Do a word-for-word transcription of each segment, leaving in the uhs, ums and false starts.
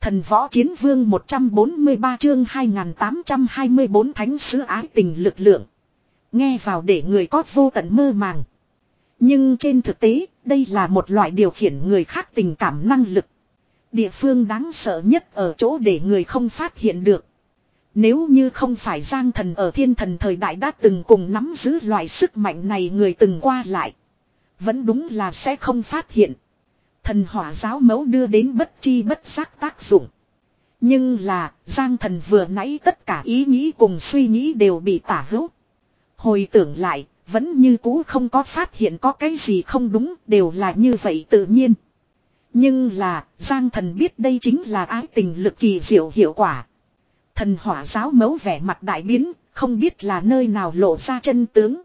Thần võ chiến vương một trăm bốn mươi ba chương hai nghìn tám trăm hai mươi bốn thánh sứ ái tình lực lượng. Nghe vào để người có vô tận mơ màng. Nhưng trên thực tế, đây là một loại điều khiển người khác tình cảm năng lực. Địa phương đáng sợ nhất ở chỗ để người không phát hiện được. Nếu như không phải Giang Thần ở thiên thần thời đại đã từng cùng nắm giữ loại sức mạnh này người từng qua lại. Vẫn đúng là sẽ không phát hiện. Thần hỏa giáo mẫu đưa đến bất chi bất giác tác dụng. Nhưng là Giang Thần vừa nãy tất cả ý nghĩ cùng suy nghĩ đều bị tả hữu. Hồi tưởng lại, vẫn như cũ không có phát hiện có cái gì không đúng, đều là như vậy tự nhiên. Nhưng là, Giang Thần biết đây chính là ái tình lực kỳ diệu hiệu quả. Thần hỏa giáo mẫu vẻ mặt đại biến, không biết là nơi nào lộ ra chân tướng.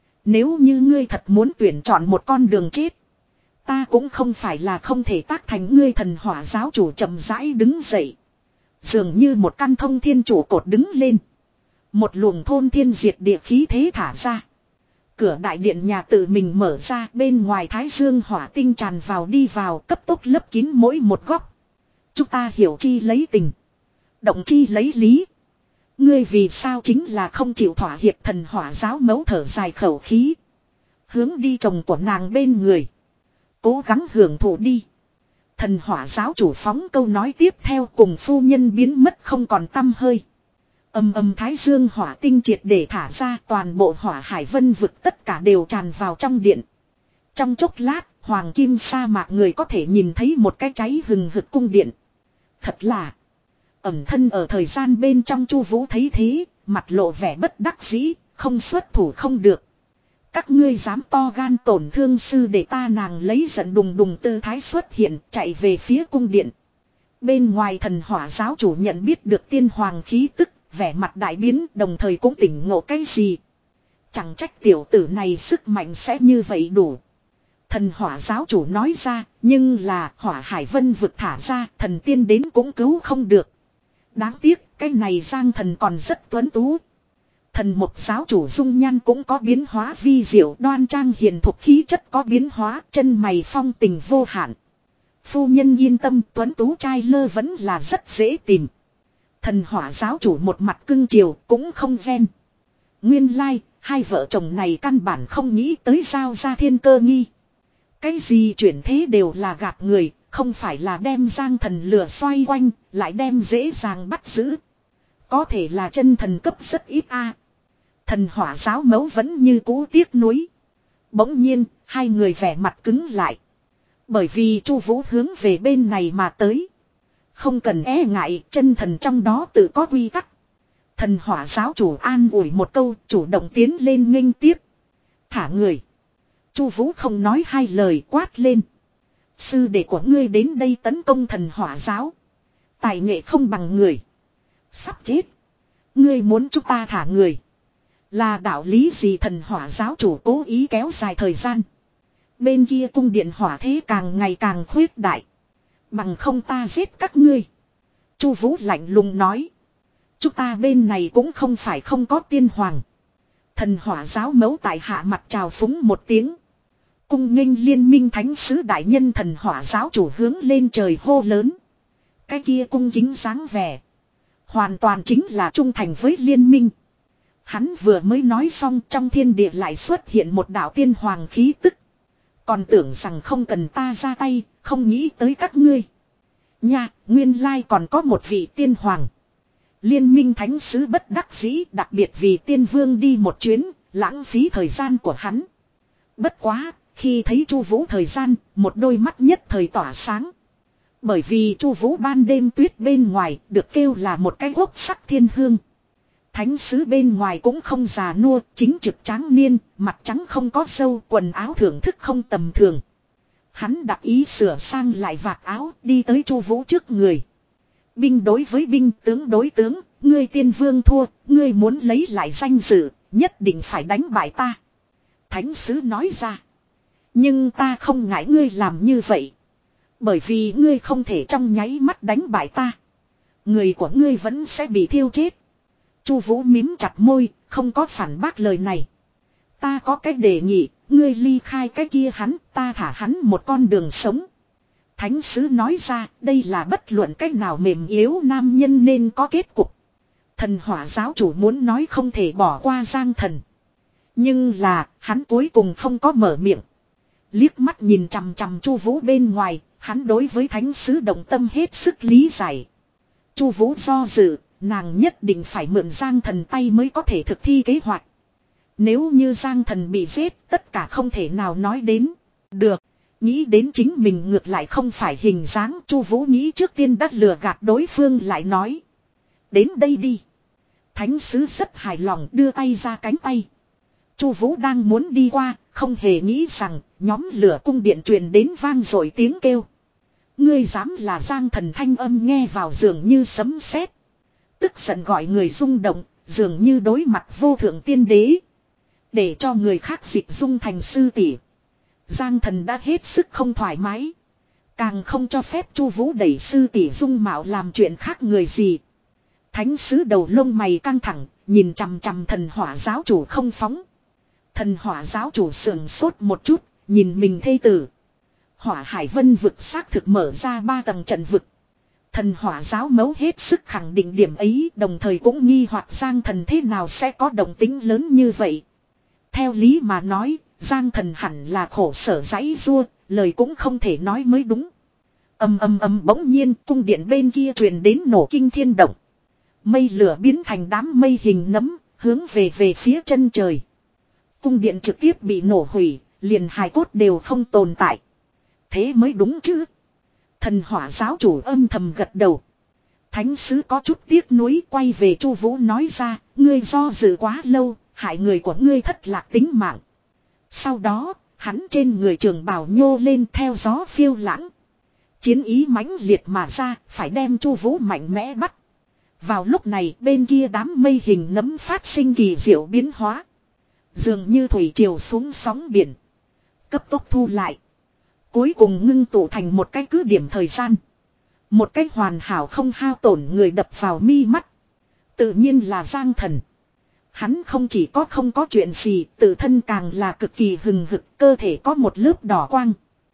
Nếu như ngươi thật muốn tuyển chọn một con đường chết, ta cũng không phải là không thể tác thành ngươi. Thần hỏa giáo chủ chậm rãi đứng dậy. Dường như một căn thông thiên trụ cột đứng lên. Một luồng thôn thiên diệt địa khí thế thả ra. Cửa đại điện nhà tự mình mở ra, bên ngoài thái dương hỏa tinh tràn vào đi vào, cấp tốc lấp kín mỗi một góc. Chúng ta hiểu chi lấy tình, động chi lấy lý. Ngươi vì sao chính là không chịu thỏa hiệp. Thần hỏa giáo mẫu thở dài khẩu khí, hướng đi chồng của nàng bên người. Cố gắng hưởng thụ đi. Thần hỏa giáo chủ phóng câu nói tiếp theo, cùng phu nhân biến mất không còn tăm hơi. Âm âm thái dương hỏa tinh triệt để thả ra, toàn bộ hỏa hải vân vực tất cả đều tràn vào trong điện. Trong chốc lát, hoàng kim sa mạc người có thể nhìn thấy một cái cháy hừng hực cung điện. Thật là ẩn thân ở thời gian bên trong. Chu Vũ thấy thế, mặt lộ vẻ bất đắc dĩ, không xuất thủ không được. Các ngươi dám to gan tổn thương sư để ta. Nàng lấy giận đùng đùng tư thái xuất hiện, chạy về phía cung điện. Bên ngoài thần hỏa giáo chủ nhận biết được tiên hoàng khí tức, vẻ mặt đại biến, đồng thời cũng tỉnh ngộ cái gì. Chẳng trách tiểu tử này sức mạnh sẽ như vậy đủ. Thần hỏa giáo chủ nói ra, nhưng là hỏa hải vân vực thả ra, thần tiên đến cũng cứu không được. Đáng tiếc, cái này Giang Thần còn rất tuấn tú. Thần mộc giáo chủ dung nhan cũng có biến hóa vi diệu, đoan trang hiền thục khí chất có biến hóa, chân mày phong tình vô hạn. Phu nhân yên tâm, tuấn tú trai lơ vẫn là rất dễ tìm. Thần hỏa giáo chủ một mặt cưng chiều, cũng không ven. Nguyên lai, like, hai vợ chồng này căn bản không nghĩ tới giao ra thiên cơ nghi. Cái gì chuyển thế đều là gạt người, không phải là đem Giang Thần lừa xoay quanh, lại đem dễ dàng bắt giữ. Có thể là chân thần cấp rất ít a. Thần hỏa giáo mẫu vẫn như cũ tiếc nuối. Bỗng nhiên, hai người vẻ mặt cứng lại. Bởi vì Chu Vũ hướng về bên này mà tới. Không cần e ngại, chân thần trong đó tự có quy tắc. Thần hỏa giáo chủ an ủi một câu, chủ động tiến lên nghênh tiếp. Thả người. Chu Vũ không nói hai lời, quát lên. Sư đệ của ngươi đến đây tấn công thần hỏa giáo. Tài nghệ không bằng người. Sắp chết. Ngươi muốn chúng ta thả người. Là đạo lý gì? Thần hỏa giáo chủ cố ý kéo dài thời gian. Bên kia cung điện hỏa thế càng ngày càng khuyết đại. Bằng không ta giết các ngươi. Chu Vũ lạnh lùng nói. Chúng ta bên này cũng không phải không có tiên hoàng. Thần hỏa giáo mẫu tại hạ mặt trào phúng một tiếng. Cung nghênh liên minh thánh sứ đại nhân. Thần hỏa giáo chủ hướng lên trời hô lớn. Cái kia cung kính dáng vẻ, hoàn toàn chính là trung thành với liên minh. Hắn vừa mới nói xong, trong thiên địa lại xuất hiện một đạo tiên hoàng khí tức. Còn tưởng rằng không cần ta ra tay, không nghĩ tới các ngươi. Nha, nguyên lai còn có một vị tiên hoàng. Liên minh thánh sứ bất đắc dĩ, đặc biệt vì tiên vương đi một chuyến, lãng phí thời gian của hắn. Bất quá, khi thấy Chu Vũ thời gian, một đôi mắt nhất thời tỏa sáng. Bởi vì Chu Vũ ban đêm tuyết bên ngoài được kêu là một cái quốc sắc thiên hương. Thánh sứ bên ngoài cũng không già nua, chính trực tráng niên, mặt trắng không có râu, quần áo thưởng thức không tầm thường. Hắn đặc ý sửa sang lại vạt áo, đi tới Chu Vũ trước người. Binh đối với binh, tướng đối tướng, ngươi tiên vương thua, ngươi muốn lấy lại danh dự, nhất định phải đánh bại ta. Thánh sứ nói ra. Nhưng ta không ngại ngươi làm như vậy. Bởi vì ngươi không thể trong nháy mắt đánh bại ta. Người của ngươi vẫn sẽ bị thiêu chết. Chu Vũ mím chặt môi, không có phản bác lời này. Ta có cái đề nghị, ngươi ly khai cái kia hắn, ta thả hắn một con đường sống. Thánh sứ nói ra, đây là bất luận cách nào mềm yếu nam nhân nên có kết cục. Thần hỏa giáo chủ muốn nói không thể bỏ qua Giang Thần. Nhưng là, hắn cuối cùng không có mở miệng. Liếc mắt nhìn chằm chằm Chu Vũ bên ngoài, hắn đối với thánh sứ động tâm hết sức lý giải. Chu Vũ do dự, nàng nhất định phải mượn Giang Thần tay mới có thể thực thi kế hoạch. Nếu như Giang Thần bị giết, tất cả không thể nào nói đến. Được, nghĩ đến chính mình ngược lại không phải hình dáng, Chu Vũ nghĩ trước tiên đắt lừa gạt đối phương lại nói. Đến đây đi. Thánh sứ rất hài lòng đưa tay ra cánh tay. Chu Vũ đang muốn đi qua, không hề nghĩ rằng nhóm lửa cung điện truyền đến vang dội tiếng kêu. Ngươi dám là Giang Thần thanh âm nghe vào dường như sấm sét, tức giận gọi người rung động, dường như đối mặt vô thượng tiên đế, để cho người khác dịch dung thành sư tỷ. Giang Thần đã hết sức không thoải mái, càng không cho phép Chu Vũ đẩy sư tỷ dung mạo làm chuyện khác người gì. Thánh sứ đầu lông mày căng thẳng, nhìn chằm chằm thần hỏa giáo chủ không phóng. Thần hỏa giáo chủ sườn sốt một chút, nhìn mình thê tử. Hỏa Hải Vân vực xác thực mở ra ba tầng trận vực. Thần hỏa giáo mấu hết sức khẳng định điểm ấy, đồng thời cũng nghi hoặc Giang Thần thế nào sẽ có động tính lớn như vậy. Theo lý mà nói, Giang Thần hẳn là khổ sở giãy giụa, lời cũng không thể nói mới đúng. Ầm ầm ầm, bỗng nhiên cung điện bên kia truyền đến nổ kinh thiên động. Mây lửa biến thành đám mây hình nấm, hướng về về phía chân trời. Cung điện trực tiếp bị nổ hủy, liền hài cốt đều không tồn tại. Thế mới đúng chứ. Thần hỏa giáo chủ âm thầm gật đầu. Thánh sứ có chút tiếc nuối quay về Chu Vũ nói ra, ngươi do dự quá lâu, hại người của ngươi thất lạc tính mạng. Sau đó, hắn trên người trường bào nhô lên theo gió phiêu lãng. Chiến ý mãnh liệt mà ra, phải đem Chu Vũ mạnh mẽ bắt. Vào lúc này, bên kia đám mây hình nấm phát sinh kỳ diệu biến hóa. Dường như thủy triều xuống sóng biển, cấp tốc thu lại. Cuối cùng ngưng tụ thành một cái cứ điểm thời gian. Một cái hoàn hảo không hao tổn người đập vào mi mắt. Tự nhiên là Giang Thần. Hắn không chỉ có không có chuyện gì, tự thân càng là cực kỳ hừng hực, cơ thể có một lớp đỏ quang.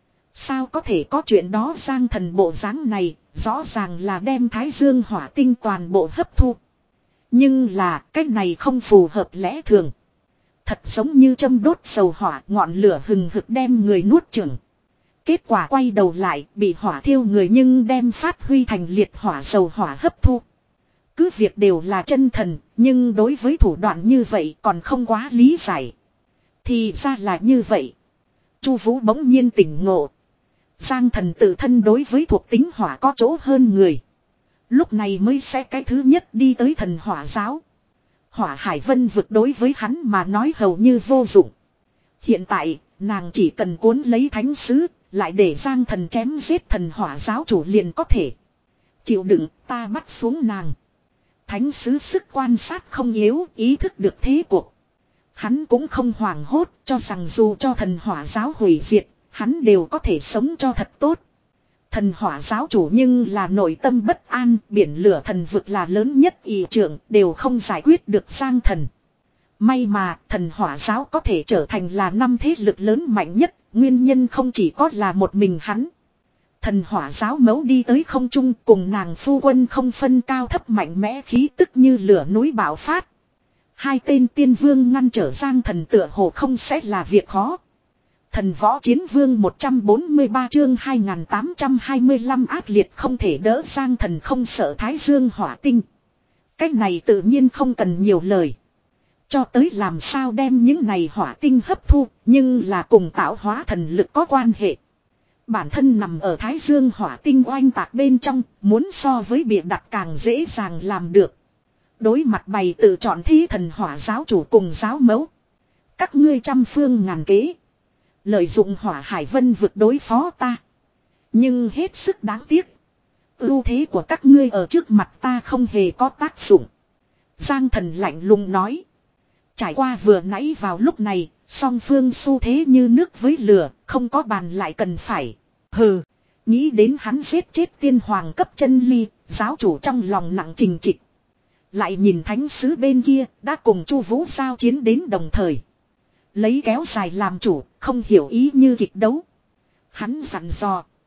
Sao có thể có chuyện đó? Giang Thần bộ dáng này, rõ ràng là đem Thái Dương hỏa tinh toàn bộ hấp thu. Nhưng là, cái này không phù hợp lẽ thường. Thật giống như châm đốt dầu hỏa, ngọn lửa hừng hực đem người nuốt chửng. Kết quả quay đầu lại, bị hỏa thiêu người nhưng đem phát huy thành liệt hỏa dầu hỏa hấp thu. Cứ việc đều là chân thần, nhưng đối với thủ đoạn như vậy còn không quá lý giải. Thì ra là như vậy. Chu Vũ bỗng nhiên tỉnh ngộ. Giang Thần tự thân đối với thuộc tính hỏa có chỗ hơn người. Lúc này mới sẽ cái thứ nhất đi tới thần hỏa giáo. Hỏa Hải Vân vực đối với hắn mà nói hầu như vô dụng. Hiện tại, nàng chỉ cần cuốn lấy thánh sứ, lại để Giang Thần chém giết thần hỏa giáo chủ liền có thể. Chịu đựng, ta bắt xuống nàng. Thánh sứ sức quan sát không yếu, ý thức được thế cuộc. Hắn cũng không hoảng hốt, cho rằng dù cho thần hỏa giáo hủy diệt, hắn đều có thể sống cho thật tốt. Thần hỏa giáo chủ nhưng là nội tâm bất an, biển lửa thần vực là lớn nhất ý trưởng, đều không giải quyết được Giang Thần. May mà thần hỏa giáo có thể trở thành là năm thế lực lớn mạnh nhất, nguyên nhân không chỉ có là một mình hắn. Thần hỏa giáo mấu đi tới không trung cùng nàng phu quân không phân cao thấp, mạnh mẽ khí tức như lửa núi bạo phát. Hai tên tiên vương ngăn trở Giang Thần tựa hồ không sẽ là việc khó. Thần võ chiến vương một trăm bốn mươi ba chương hai nghìn tám trăm hai mươi lăm ác liệt không thể đỡ. Giang Thần không sợ Thái Dương hỏa tinh. Cách này tự nhiên không cần nhiều lời. Cho tới làm sao đem những này hỏa tinh hấp thu, nhưng là cùng tạo hóa thần lực có quan hệ. Bản thân nằm ở Thái Dương hỏa tinh oanh tạc bên trong, muốn so với bịa đặt càng dễ dàng làm được. Đối mặt bày tự chọn thí thần hỏa giáo chủ cùng giáo mẫu. Các ngươi trăm phương ngàn kế. Lợi dụng hỏa Hải Vân vực đối phó ta. Nhưng hết sức đáng tiếc. Ưu thế của các ngươi ở trước mặt ta không hề có tác dụng. Giang Thần lạnh lùng nói. Trải qua vừa nãy vào lúc này, song phương xu thế như nước với lửa, không có bàn lại cần phải. Hừ, nghĩ đến hắn giết chết tiên hoàng cấp chân ly, giáo chủ trong lòng nặng trình trịch. Lại nhìn thánh sứ bên kia, đã cùng Chu Vũ giao chiến đến đồng thời. Lấy kéo dài làm chủ, không hiểu ý như kịch đấu. Hắn dặn dò.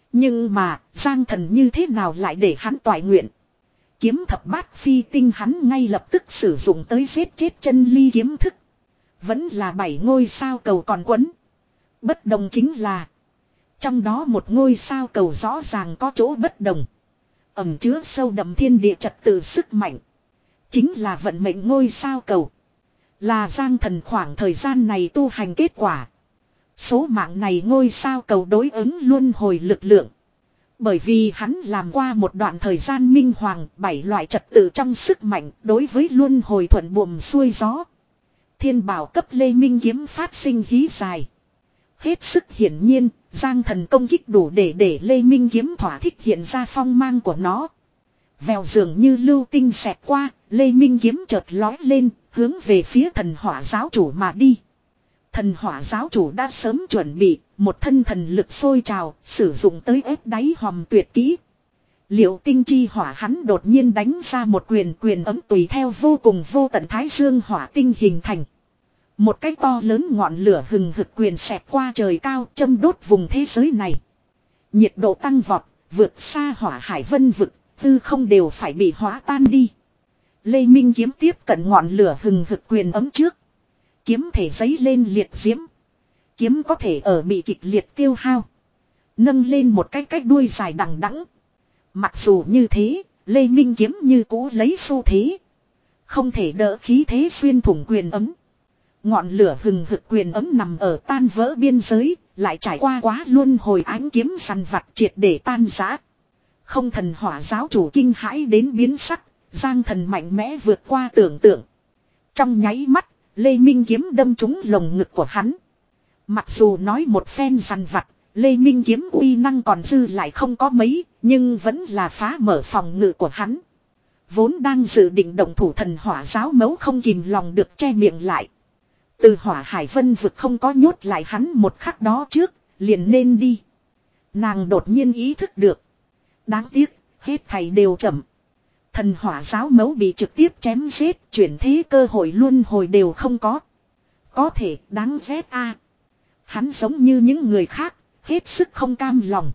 Nhưng mà Giang Thần như thế nào lại để hắn toại nguyện. Kiếm thập bát phi tinh hắn ngay lập tức sử dụng tới giết chết chân ly kiếm thức. Vẫn là bảy ngôi sao cầu còn quấn. Bất đồng chính là. Trong đó một ngôi sao cầu rõ ràng có chỗ bất đồng. Ẩm chứa sâu đậm thiên địa trật tự sức mạnh. Chính là vận mệnh ngôi sao cầu. Là Giang Thần khoảng thời gian này tu hành kết quả. Số mạng này ngôi sao cầu đối ứng luân hồi lực lượng. Bởi vì hắn làm qua một đoạn thời gian minh hoàng bảy loại trật tự trong sức mạnh đối với luân hồi thuận buồm xuôi gió. Thiên bảo cấp Lê Minh kiếm phát sinh hí dài. Hết sức hiển nhiên, Giang Thần công kích đủ để để Lê Minh kiếm thỏa thích hiện ra phong mang của nó. Vèo dường như lưu tinh xẹt qua, Lê Minh kiếm chợt lói lên, hướng về phía thần hỏa giáo chủ mà đi. Thần hỏa giáo chủ đã sớm chuẩn bị, một thân thần lực sôi trào, sử dụng tới ép đáy hòm tuyệt kỹ. Liệu tinh chi hỏa hắn đột nhiên đánh ra một quyền quyền ấm tùy theo vô cùng vô tận thái dương hỏa tinh hình thành. Một cái to lớn ngọn lửa hừng hực quyền xẹt qua trời cao châm đốt vùng thế giới này. Nhiệt độ tăng vọt, vượt xa hỏa hải vân vực, tư không đều phải bị hóa tan đi. Lê Minh kiếm tiếp cận ngọn lửa hừng hực quyền ấm trước. Kiếm thể giấy lên liệt diễm. Kiếm có thể ở bị kịch liệt tiêu hao. Nâng lên một cái cách đuôi dài đằng đẵng. Mặc dù như thế, Lê Minh kiếm như cũ lấy xu thế. Không thể đỡ khí thế xuyên thủng quyền ấm. Ngọn lửa hừng hực quyền ấm nằm ở tan vỡ biên giới, lại trải qua quá luân hồi ánh kiếm săn vặt triệt để tan rã. Không thần hỏa giáo chủ kinh hãi đến biến sắc, Giang Thần mạnh mẽ vượt qua tưởng tượng. Trong nháy mắt, Lê Minh kiếm đâm trúng lồng ngực của hắn. Mặc dù nói một phen săn vặt, Lê Minh kiếm uy năng còn dư lại không có mấy, nhưng vẫn là phá mở phòng ngự của hắn. Vốn đang dự định động thủ thần hỏa giáo mấu không kìm lòng được che miệng lại. Từ hỏa hải vân vực không có nhốt lại hắn một khắc đó trước, liền nên đi. Nàng đột nhiên ý thức được. Đáng tiếc, hết thầy đều chậm. Thần hỏa giáo mấu bị trực tiếp chém giết, chuyển thế cơ hội luân hồi đều không có. Có thể đáng ghét a. Hắn giống như những người khác, hết sức không cam lòng.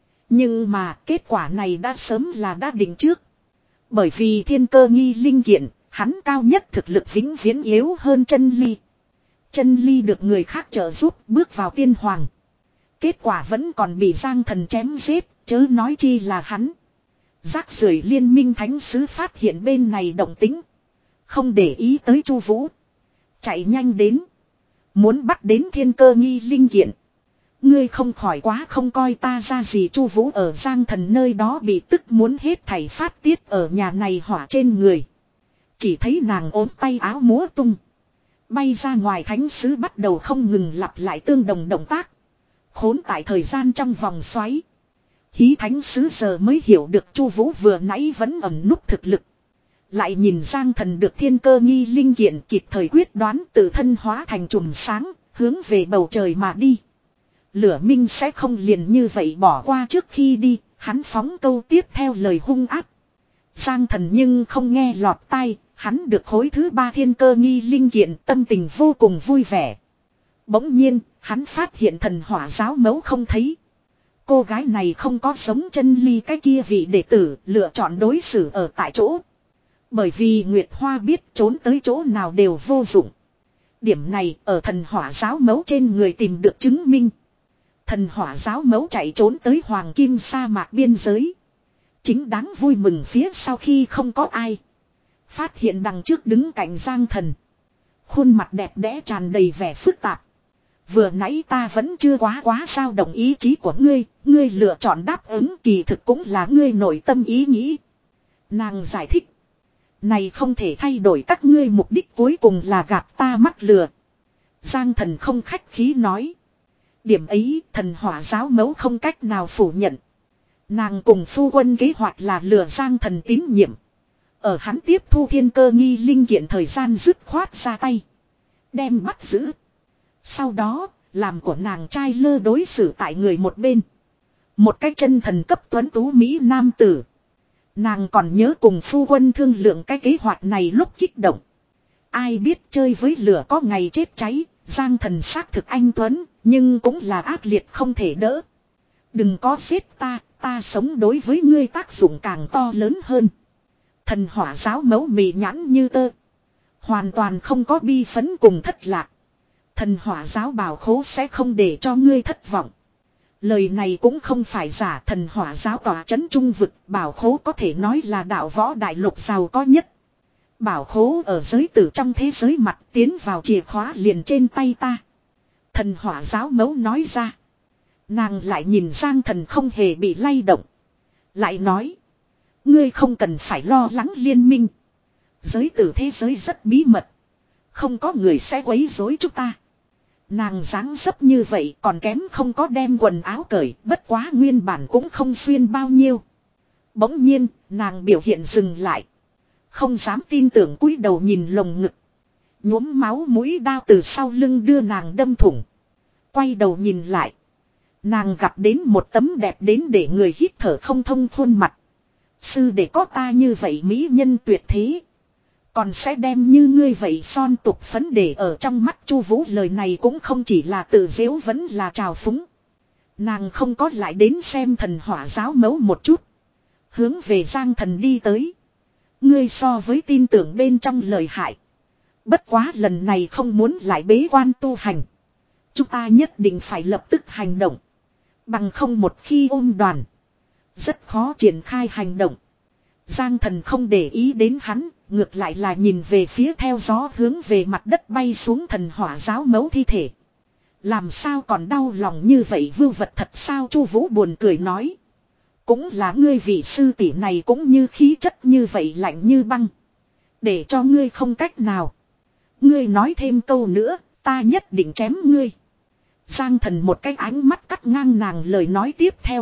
Nhưng mà kết quả này đã sớm là đã định trước. Bởi vì thiên cơ nghi linh kiện, hắn cao nhất thực lực vĩnh viễn yếu hơn chân ly. Chân ly được người khác trợ giúp bước vào tiên hoàng. Kết quả vẫn còn bị Giang Thần chém giết, chớ nói chi là hắn. Rác rưởi liên minh thánh sứ phát hiện bên này động tính. Không để ý tới Chu Vũ. Chạy nhanh đến. Muốn bắt đến thiên cơ nghi linh kiện. Ngươi không khỏi quá không coi ta ra gì. Chu Vũ ở Giang Thần nơi đó bị tức muốn hết thảy phát tiết ở nhà này hỏa trên người. Chỉ thấy nàng ốm tay áo múa tung. Bay ra ngoài thánh sứ bắt đầu không ngừng lặp lại tương đồng động tác. Khốn tại thời gian trong vòng xoáy. Hí thánh sứ giờ mới hiểu được Chu Vũ vừa nãy vẫn ẩn núp thực lực. Lại nhìn Giang Thần được thiên cơ nghi linh kiện kịp thời quyết đoán tự thân hóa thành chùm sáng, hướng về bầu trời mà đi. Lửa minh sẽ không liền như vậy bỏ qua trước khi đi, hắn phóng câu tiếp theo lời hung ác. Giang Thần nhưng không nghe lọt tai, hắn được khối thứ ba thiên cơ nghi linh kiện tâm tình vô cùng vui vẻ. Bỗng nhiên, hắn phát hiện thần hỏa giáo mấu không thấy. Cô gái này không có giống chân ly cái kia vị đệ tử lựa chọn đối xử ở tại chỗ. Bởi vì Nguyệt Hoa biết trốn tới chỗ nào đều vô dụng. Điểm này ở thần hỏa giáo mấu trên người tìm được chứng minh. Thần hỏa giáo mấu chạy trốn tới Hoàng Kim sa mạc biên giới. Chính đáng vui mừng phía sau khi không có ai. Phát hiện đằng trước đứng cạnh Giang Thần. Khuôn mặt đẹp đẽ tràn đầy vẻ phức tạp. Vừa nãy ta vẫn chưa quá quá dao động ý chí của ngươi. Ngươi lựa chọn đáp ứng kỳ thực cũng là ngươi nội tâm ý nghĩ. Nàng giải thích. Này không thể thay đổi các ngươi mục đích cuối cùng là gạt ta mắc lừa. Giang Thần không khách khí nói. Điểm ấy thần hỏa giáo mấu không cách nào phủ nhận. Nàng cùng phu quân kế hoạch là lừa Giang Thần tín nhiệm. Ở hắn tiếp thu thiên cơ nghi linh kiện thời gian dứt khoát ra tay. Đem bắt giữ. Sau đó, làm của nàng trai lơ đối xử tại người một bên. Một cái chân thần cấp tuấn tú Mỹ nam tử. Nàng còn nhớ cùng phu quân thương lượng cái kế hoạch này lúc kích động. Ai biết chơi với lửa có ngày chết cháy, Giang Thần xác thực anh tuấn, nhưng cũng là ác liệt không thể đỡ. Đừng có giết ta, ta sống đối với ngươi tác dụng càng to lớn hơn. Thần hỏa giáo mấu mị nhãn như tơ. Hoàn toàn không có bi phấn cùng thất lạc. Thần hỏa giáo bảo khố sẽ không để cho ngươi thất vọng. Lời này cũng không phải giả, thần hỏa giáo tỏa chấn trung vực, bảo khố có thể nói là đạo võ đại lục giàu có nhất. Bảo khố ở giới tử trong thế giới mặt, tiến vào chìa khóa liền trên tay ta. Thần hỏa giáo mấu nói ra. Nàng lại nhìn Giang Thần không hề bị lay động. Lại nói. Ngươi không cần phải lo lắng liên minh. Giới tử thế giới rất bí mật. Không có người sẽ quấy rối chúng ta. Nàng dáng dấp như vậy còn kém không có đem quần áo cởi, bất quá nguyên bản cũng không xuyên bao nhiêu. Bỗng nhiên, nàng biểu hiện dừng lại. Không dám tin tưởng cúi đầu nhìn lồng ngực. Nhuốm máu mũi đao từ sau lưng đưa nàng đâm thủng. Quay đầu nhìn lại. Nàng gặp đến một tấm đẹp đến để người hít thở không thông khuôn mặt. Sư để có ta như vậy mỹ nhân tuyệt thế. Còn sẽ đem như ngươi vậy son tục phấn để ở trong mắt Chu Vũ, lời này cũng không chỉ là tự giễu vẫn là trào phúng. Nàng không có lại đến xem thần hỏa giáo mấu một chút. Hướng về Giang Thần đi tới. Ngươi so với tin tưởng bên trong lời hại. Bất quá lần này không muốn lại bế quan tu hành. Chúng ta nhất định phải lập tức hành động. Bằng không một khi ôm đoàn. Rất khó triển khai hành động. Giang Thần không để ý đến hắn. Ngược lại là nhìn về phía theo gió hướng về mặt đất bay xuống thần hỏa giáo mấu thi thể. Làm sao còn đau lòng như vậy, vưu vật thật sao? Chu Vũ buồn cười nói. Cũng là ngươi vị sư tỷ này cũng như khí chất như vậy lạnh như băng. Để cho ngươi không cách nào. Ngươi nói thêm câu nữa, ta nhất định chém ngươi. Giang Thần một cái ánh mắt cắt ngang nàng lời nói tiếp theo.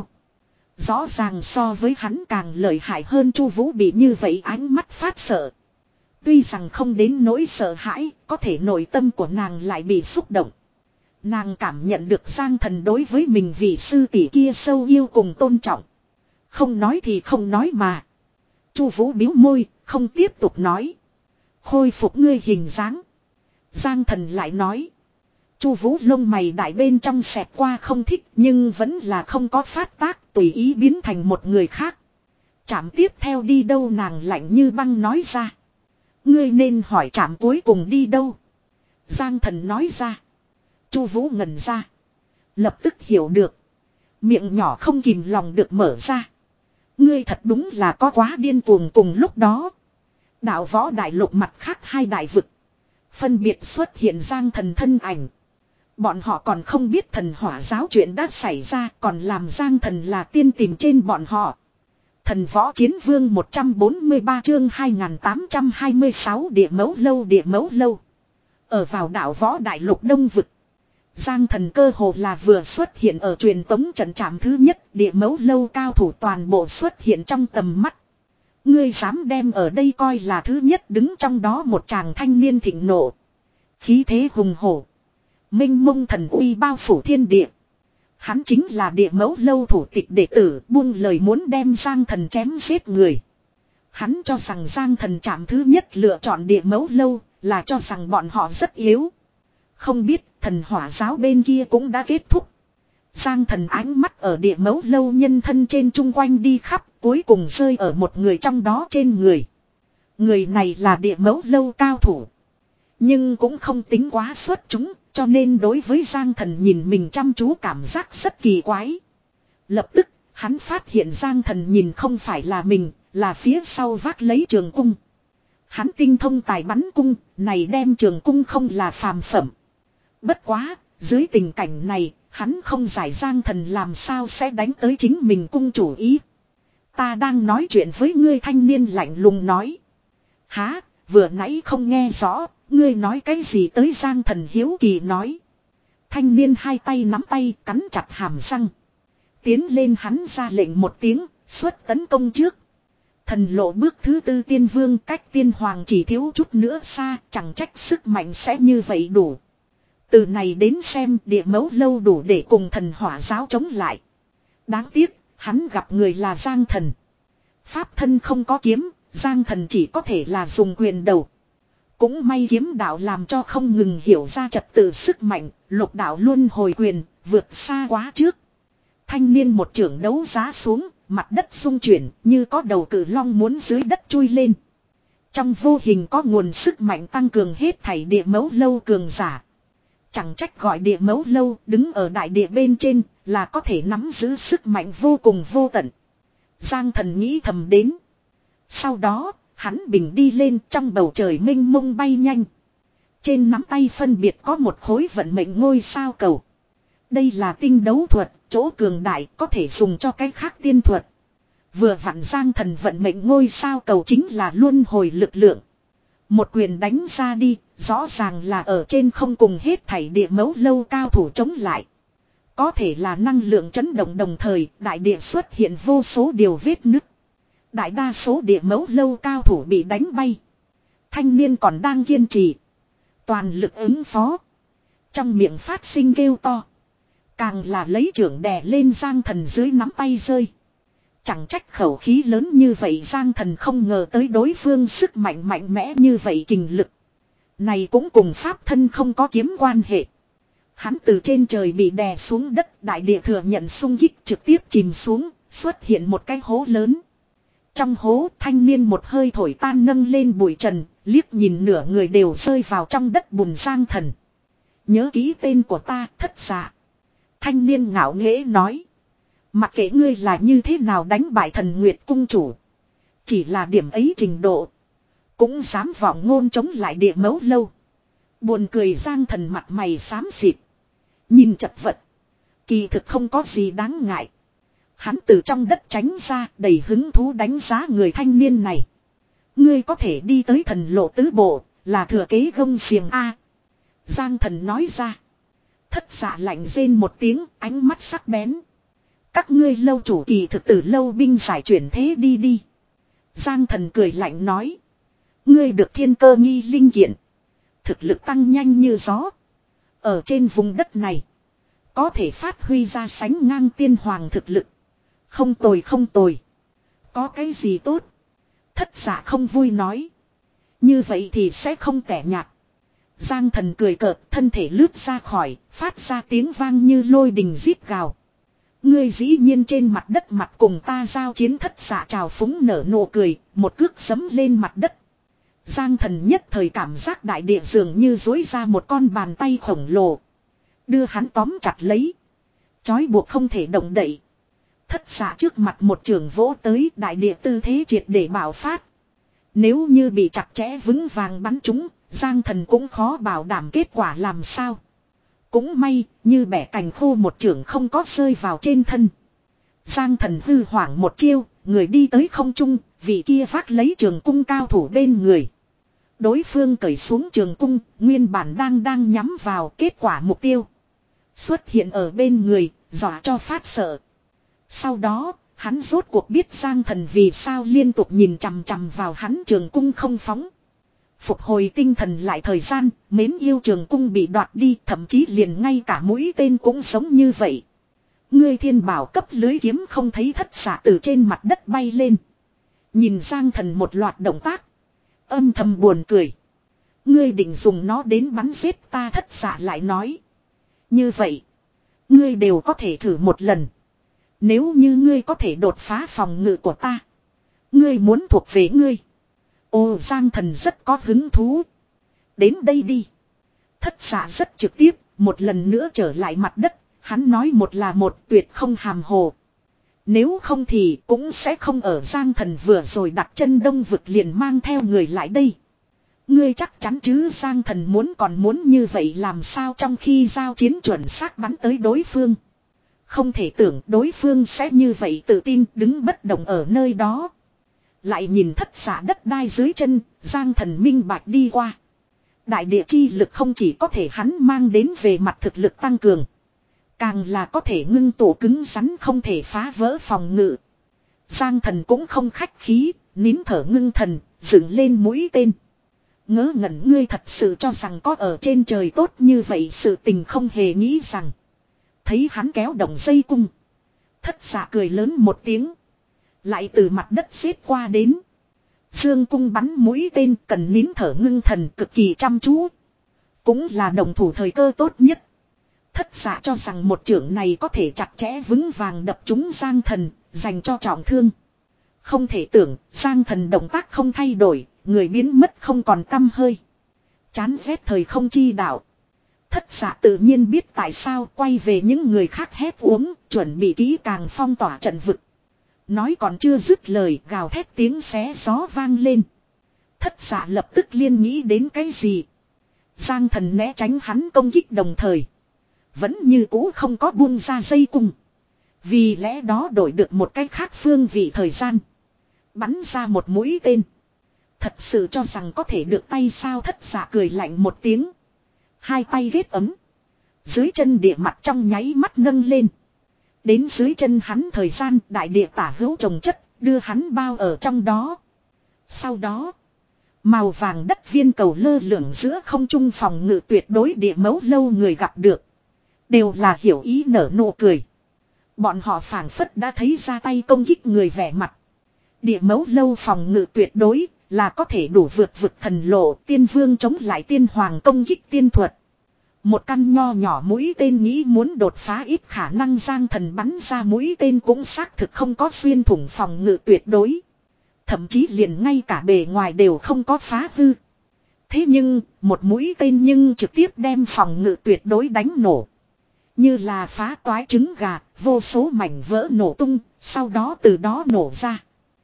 Rõ ràng so với hắn càng lợi hại hơn, Chu Vũ bị như vậy ánh mắt phát sợ. Tuy rằng không đến nỗi sợ hãi, có thể nội tâm của nàng lại bị xúc động. Nàng cảm nhận được Giang Thần đối với mình vị sư tỷ kia sâu yêu cùng tôn trọng. Không nói thì không nói mà. Chu Vũ bĩu môi, không tiếp tục nói. Khôi phục ngươi hình dáng. Giang Thần lại nói. Chu Vũ lông mày đại bên trong xẹt qua không thích, nhưng vẫn là không có phát tác, tùy ý biến thành một người khác. Trạm tiếp theo đi đâu? Nàng lạnh như băng nói ra. Ngươi nên hỏi trạm cuối cùng đi đâu? Giang Thần nói ra. Chu Vũ ngẩn ra. Lập tức hiểu được. Miệng nhỏ không kìm lòng được mở ra. Ngươi thật đúng là có quá điên cuồng. Cùng lúc đó. Đạo võ đại lục mặt khác hai đại vực. Phân biệt xuất hiện Giang Thần thân ảnh. Bọn họ còn không biết thần hỏa giáo chuyện đã xảy ra, còn làm Giang Thần là tiên tìm trên bọn họ. Thần võ chiến vương một trăm bốn mươi ba chương hai nghìn tám trăm hai mươi sáu địa mẫu lâu. Địa mẫu lâu ở vào đạo võ đại lục đông vực. Giang Thần cơ hồ là vừa xuất hiện ở truyền tống trận trạm thứ nhất, địa mẫu lâu cao thủ toàn bộ xuất hiện trong tầm mắt. Ngươi dám đem ở đây coi là thứ nhất? Đứng trong đó một chàng thanh niên thịnh nộ. Khí thế hùng hổ. Minh mông thần uy bao phủ thiên địa. Hắn chính là địa mẫu lâu thủ tịch đệ tử, buông lời muốn đem Giang Thần chém giết người. Hắn cho rằng Giang Thần chạm thứ nhất lựa chọn địa mẫu lâu là cho rằng bọn họ rất yếu. Không biết thần hỏa giáo bên kia cũng đã kết thúc. Giang Thần ánh mắt ở địa mẫu lâu nhân thân trên chung quanh đi khắp, cuối cùng rơi ở một người trong đó trên người. Người này là địa mẫu lâu cao thủ. Nhưng cũng không tính quá xuất chúng, cho nên đối với Giang Thần nhìn mình chăm chú cảm giác rất kỳ quái. Lập tức, hắn phát hiện Giang Thần nhìn không phải là mình, là phía sau vác lấy trường cung. Hắn tinh thông tài bắn cung, này đem trường cung không là phàm phẩm. Bất quá, dưới tình cảnh này, hắn không giải Giang Thần làm sao sẽ đánh tới chính mình cung chủ ý. Ta đang nói chuyện với ngươi, thanh niên lạnh lùng nói. Há, vừa nãy không nghe rõ. Ngươi nói cái gì tới? Giang Thần hiếu kỳ nói. Thanh niên hai tay nắm tay cắn chặt hàm răng. Tiến lên hắn ra lệnh một tiếng, xuất tấn công trước. Thần lộ bước thứ tư tiên vương cách tiên hoàng chỉ thiếu chút nữa xa, chẳng trách sức mạnh sẽ như vậy đủ. Từ này đến xem địa mẫu lâu đủ để cùng thần hỏa giáo chống lại. Đáng tiếc, hắn gặp người là Giang Thần. Pháp thân không có kiếm, Giang Thần chỉ có thể là dùng quyền đầu. Cũng may kiếm đạo làm cho không ngừng hiểu ra trật tự sức mạnh, lục đạo luân hồi quyền, vượt xa quá trước. Thanh niên một chưởng đấu giá xuống, mặt đất rung chuyển như có đầu cử long muốn dưới đất chui lên. Trong vô hình có nguồn sức mạnh tăng cường hết thảy địa mẫu lâu cường giả. Chẳng trách gọi địa mẫu lâu đứng ở đại địa bên trên là có thể nắm giữ sức mạnh vô cùng vô tận. Giang Thần nghĩ thầm đến. Sau đó, hắn bình đi lên trong bầu trời mênh mông bay nhanh. Trên nắm tay phân biệt có một khối vận mệnh ngôi sao cầu. Đây là tinh đấu thuật, chỗ cường đại có thể dùng cho cái khác tiên thuật. Vừa vặn Giang Thần vận mệnh ngôi sao cầu chính là luân hồi lực lượng. Một quyền đánh ra đi, rõ ràng là ở trên không cùng hết thảy địa mẫu lâu cao thủ chống lại. Có thể là năng lượng chấn động đồng thời, đại địa xuất hiện vô số điều vết nứt. Đại đa số địa mẫu lâu cao thủ bị đánh bay. Thanh niên còn đang kiên trì. Toàn lực ứng phó. Trong miệng phát sinh kêu to. Càng là lấy trưởng đè lên Giang Thần dưới nắm tay rơi. Chẳng trách khẩu khí lớn như vậy Giang Thần không ngờ tới đối phương sức mạnh mạnh mẽ như vậy kình lực. Này cũng cùng pháp thân không có kiếm quan hệ. Hắn từ trên trời bị đè xuống đất, đại địa thừa nhận xung kích trực tiếp chìm xuống, xuất hiện một cái hố lớn. Trong hố thanh niên một hơi thổi tan nâng lên bụi trần, liếc nhìn nửa người đều rơi vào trong đất bùn Giang Thần. Nhớ ký tên của ta, Thất Dạ. Thanh niên ngạo nghễ nói. Mặc kệ ngươi là như thế nào đánh bại Thần Nguyệt cung chủ. Chỉ là điểm ấy trình độ. Cũng dám vọng ngôn chống lại địa mẫu lâu. Buồn cười Giang Thần mặt mày xám xịt. Nhìn chật vật. Kỳ thực không có gì đáng ngại. Hắn từ trong đất tránh ra đầy hứng thú đánh giá người thanh niên này. Ngươi có thể đi tới thần lộ tứ bộ là thừa kế gông xiềng A. Giang Thần nói ra. Thất Dạ lạnh rên một tiếng, ánh mắt sắc bén. Các ngươi lâu chủ kỳ thực từ lâu binh giải chuyển thế đi đi. Giang Thần cười lạnh nói. Ngươi được thiên cơ nghi linh kiện. Thực lực tăng nhanh như gió. Ở trên vùng đất này. Có thể phát huy ra sánh ngang tiên hoàng thực lực. Không tồi không tồi. Có cái gì tốt. Thất Dạ không vui nói. Như vậy thì sẽ không tẻ nhạt. Giang Thần cười cợt, thân thể lướt ra khỏi, phát ra tiếng vang như lôi đình rít gào. Ngươi dĩ nhiên trên mặt đất mặt cùng ta giao chiến. Thất Dạ trào phúng nở nụ cười, một cước giẫm lên mặt đất. Giang Thần nhất thời cảm giác đại địa dường như duỗi ra một con bàn tay khổng lồ. Đưa hắn tóm chặt lấy. Chói buộc không thể động đậy. Thất Dạ trước mặt một trường vỗ tới, đại địa tư thế triệt để bạo phát. Nếu như bị chặt chẽ vững vàng bắn trúng, Giang Thần cũng khó bảo đảm kết quả làm sao. Cũng may, như bẻ cành khô một trường không có rơi vào trên thân. Giang Thần hư hoảng một chiêu, người đi tới không trung, vị kia vác lấy trường cung cao thủ bên người. Đối phương cởi xuống trường cung, nguyên bản đang đang nhắm vào kết quả mục tiêu. Xuất hiện ở bên người, dọa cho phát sợ. Sau đó, hắn rốt cuộc biết Giang Thần vì sao liên tục nhìn chằm chằm vào hắn trường cung không phóng. Phục hồi tinh thần lại thời gian, mến yêu trường cung bị đoạt đi, thậm chí liền ngay cả mũi tên cũng giống như vậy. Ngươi thiên bảo cấp lưới kiếm không thấy. Thất Dạ từ trên mặt đất bay lên. Nhìn Giang Thần một loạt động tác. Âm thầm buồn cười. Ngươi định dùng nó đến bắn giết ta. Thất Dạ lại nói. Như vậy, ngươi đều có thể thử một lần. Nếu như ngươi có thể đột phá phòng ngự của ta, ngươi muốn thuộc về ngươi. Ồ, Giang Thần rất có hứng thú. Đến đây đi. Thất Dạ rất trực tiếp, một lần nữa trở lại mặt đất. Hắn nói một là một, tuyệt không hàm hồ. Nếu không thì cũng sẽ không ở. Giang Thần vừa rồi đặt chân đông vực liền mang theo người lại đây. Ngươi chắc chắn chứ? Giang Thần muốn còn muốn như vậy làm sao trong khi giao chiến chuẩn xác bắn tới đối phương. Không thể tưởng đối phương sẽ như vậy tự tin đứng bất động ở nơi đó. Lại nhìn Thất Dạ đất đai dưới chân, Giang Thần minh bạch đi qua. Đại địa chi lực không chỉ có thể hắn mang đến về mặt thực lực tăng cường. Càng là có thể ngưng tụ cứng rắn không thể phá vỡ phòng ngự. Giang Thần cũng không khách khí, nín thở ngưng thần, dựng lên mũi tên. Ngớ ngẩn, ngươi thật sự cho rằng có ở trên trời tốt như vậy? Sự tình không hề nghĩ rằng. Thấy hắn kéo động dây cung. Thất Dạ cười lớn một tiếng. Lại từ mặt đất xếp qua đến. Dương cung bắn mũi tên cần nín thở ngưng thần cực kỳ chăm chú. Cũng là đồng thủ thời cơ tốt nhất. Thất Dạ cho rằng một chưởng này có thể chặt chẽ vững vàng đập trúng Giang Thần, dành cho trọng thương. Không thể tưởng, Giang Thần động tác không thay đổi, người biến mất không còn tăm hơi. Chán ghét thời không chi đạo. Thất Dạ tự nhiên biết tại sao quay về những người khác hét uống, chuẩn bị kỹ càng phong tỏa trận vực. Nói còn chưa dứt lời, gào thét tiếng xé gió vang lên. Thất Dạ lập tức liên nghĩ đến cái gì. Giang Thần né tránh hắn công kích đồng thời. Vẫn như cũ không có buông ra dây cung. Vì lẽ đó đổi được một cách khác phương vị thời gian. Bắn ra một mũi tên. Thật sự cho rằng có thể được tay sao. Thất Dạ cười lạnh một tiếng. Hai tay ghét ấm. Dưới chân địa mặt trong nháy mắt nâng lên. Đến dưới chân hắn thời gian đại địa tả hữu trồng chất. Đưa hắn bao ở trong đó. Sau đó. Màu vàng đất viên cầu lơ lửng giữa không trung phòng ngự tuyệt đối địa mẫu lâu người gặp được. Đều là hiểu ý nở nụ cười. Bọn họ phảng phất đã thấy ra tay công kích người vẻ mặt. Địa mẫu lâu phòng ngự tuyệt đối là có thể đủ vượt vực thần lộ tiên vương chống lại tiên hoàng công kích tiên thuật. Một căn nho nhỏ mũi tên nghĩ muốn đột phá ít khả năng Giang Thần bắn ra mũi tên cũng xác thực không có xuyên thủng phòng ngự tuyệt đối. Thậm chí liền ngay cả bề ngoài đều không có phá hư. Thế nhưng, một mũi tên nhưng trực tiếp đem phòng ngự tuyệt đối đánh nổ. Như là phá toái trứng gà, vô số mảnh vỡ nổ tung, sau đó từ đó nổ ra.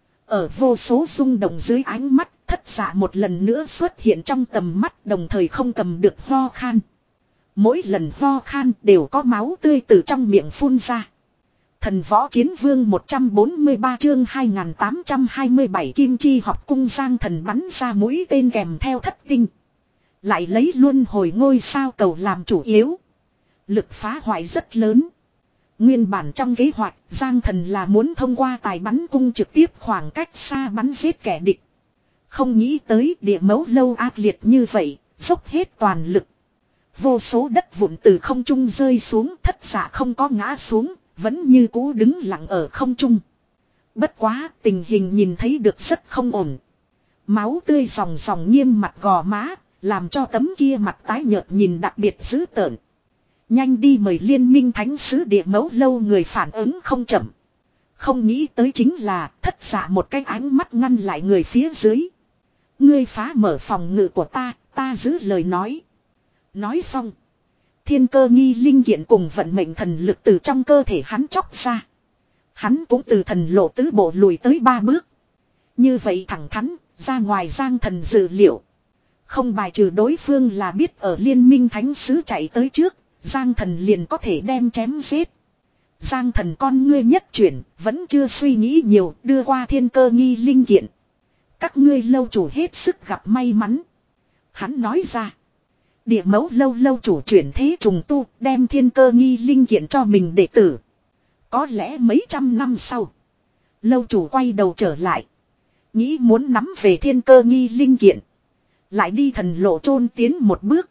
Ở vô số rung động dưới ánh mắt, Thất Dạ một lần nữa xuất hiện trong tầm mắt đồng thời không cầm được ho khan. Mỗi lần ho khan đều có máu tươi từ trong miệng phun ra. Thần võ chiến vương một trăm bốn mươi ba chương hai nghìn tám trăm hai mươi bảy Kim Chi học cung Giang Thần bắn ra mũi tên kèm theo thất tinh. Lại lấy luân hồi ngôi sao cầu làm chủ yếu. Lực phá hoại rất lớn. Nguyên bản trong kế hoạch Giang Thần là muốn thông qua tài bắn cung trực tiếp khoảng cách xa bắn giết kẻ địch. Không nghĩ tới địa mẫu lâu ác liệt như vậy, dốc hết toàn lực. Vô số đất vụn từ không trung rơi xuống, Thất Dạ không có ngã xuống. Vẫn như cũ đứng lặng ở không trung. Bất quá tình hình nhìn thấy được rất không ổn. Máu tươi ròng ròng nghiêm mặt gò má. Làm cho tấm kia mặt tái nhợt nhìn đặc biệt dữ tợn. Nhanh đi mời liên minh thánh sứ địa mẫu lâu người phản ứng không chậm. Không nghĩ tới chính là Thất Dạ một cái ánh mắt ngăn lại người phía dưới. Ngươi phá mở phòng ngự của ta, ta giữ lời nói. Nói xong. Thiên cơ nghi linh kiện cùng vận mệnh thần lực từ trong cơ thể hắn chóc ra. Hắn cũng từ thần lộ tứ bộ lùi tới ba bước. Như vậy thẳng thắn, ra ngoài Giang Thần dự liệu. Không bài trừ đối phương là biết ở liên minh thánh sứ chạy tới trước, Giang Thần liền có thể đem chém giết. Giang Thần con ngươi nhất chuyển, vẫn chưa suy nghĩ nhiều, đưa qua thiên cơ nghi linh kiện. Các ngươi lâu chủ hết sức gặp may mắn. Hắn nói ra. Địa mẫu lâu lâu chủ chuyển thế trùng tu, đem thiên cơ nghi linh kiện cho mình đệ tử. Có lẽ mấy trăm năm sau, lâu chủ quay đầu trở lại. Nghĩ muốn nắm về thiên cơ nghi linh kiện. Lại đi thần lộ chôn tiến một bước.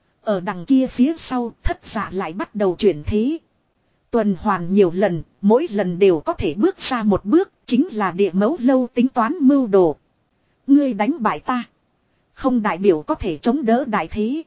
Ở đằng kia phía sau, Thất Dạ lại bắt đầu chuyển thế. Tuần hoàn nhiều lần, mỗi lần đều có thể bước ra một bước, chính là địa mẫu lâu tính toán mưu đồ. Ngươi đánh bại ta. Không đại biểu có thể chống đỡ đại thế.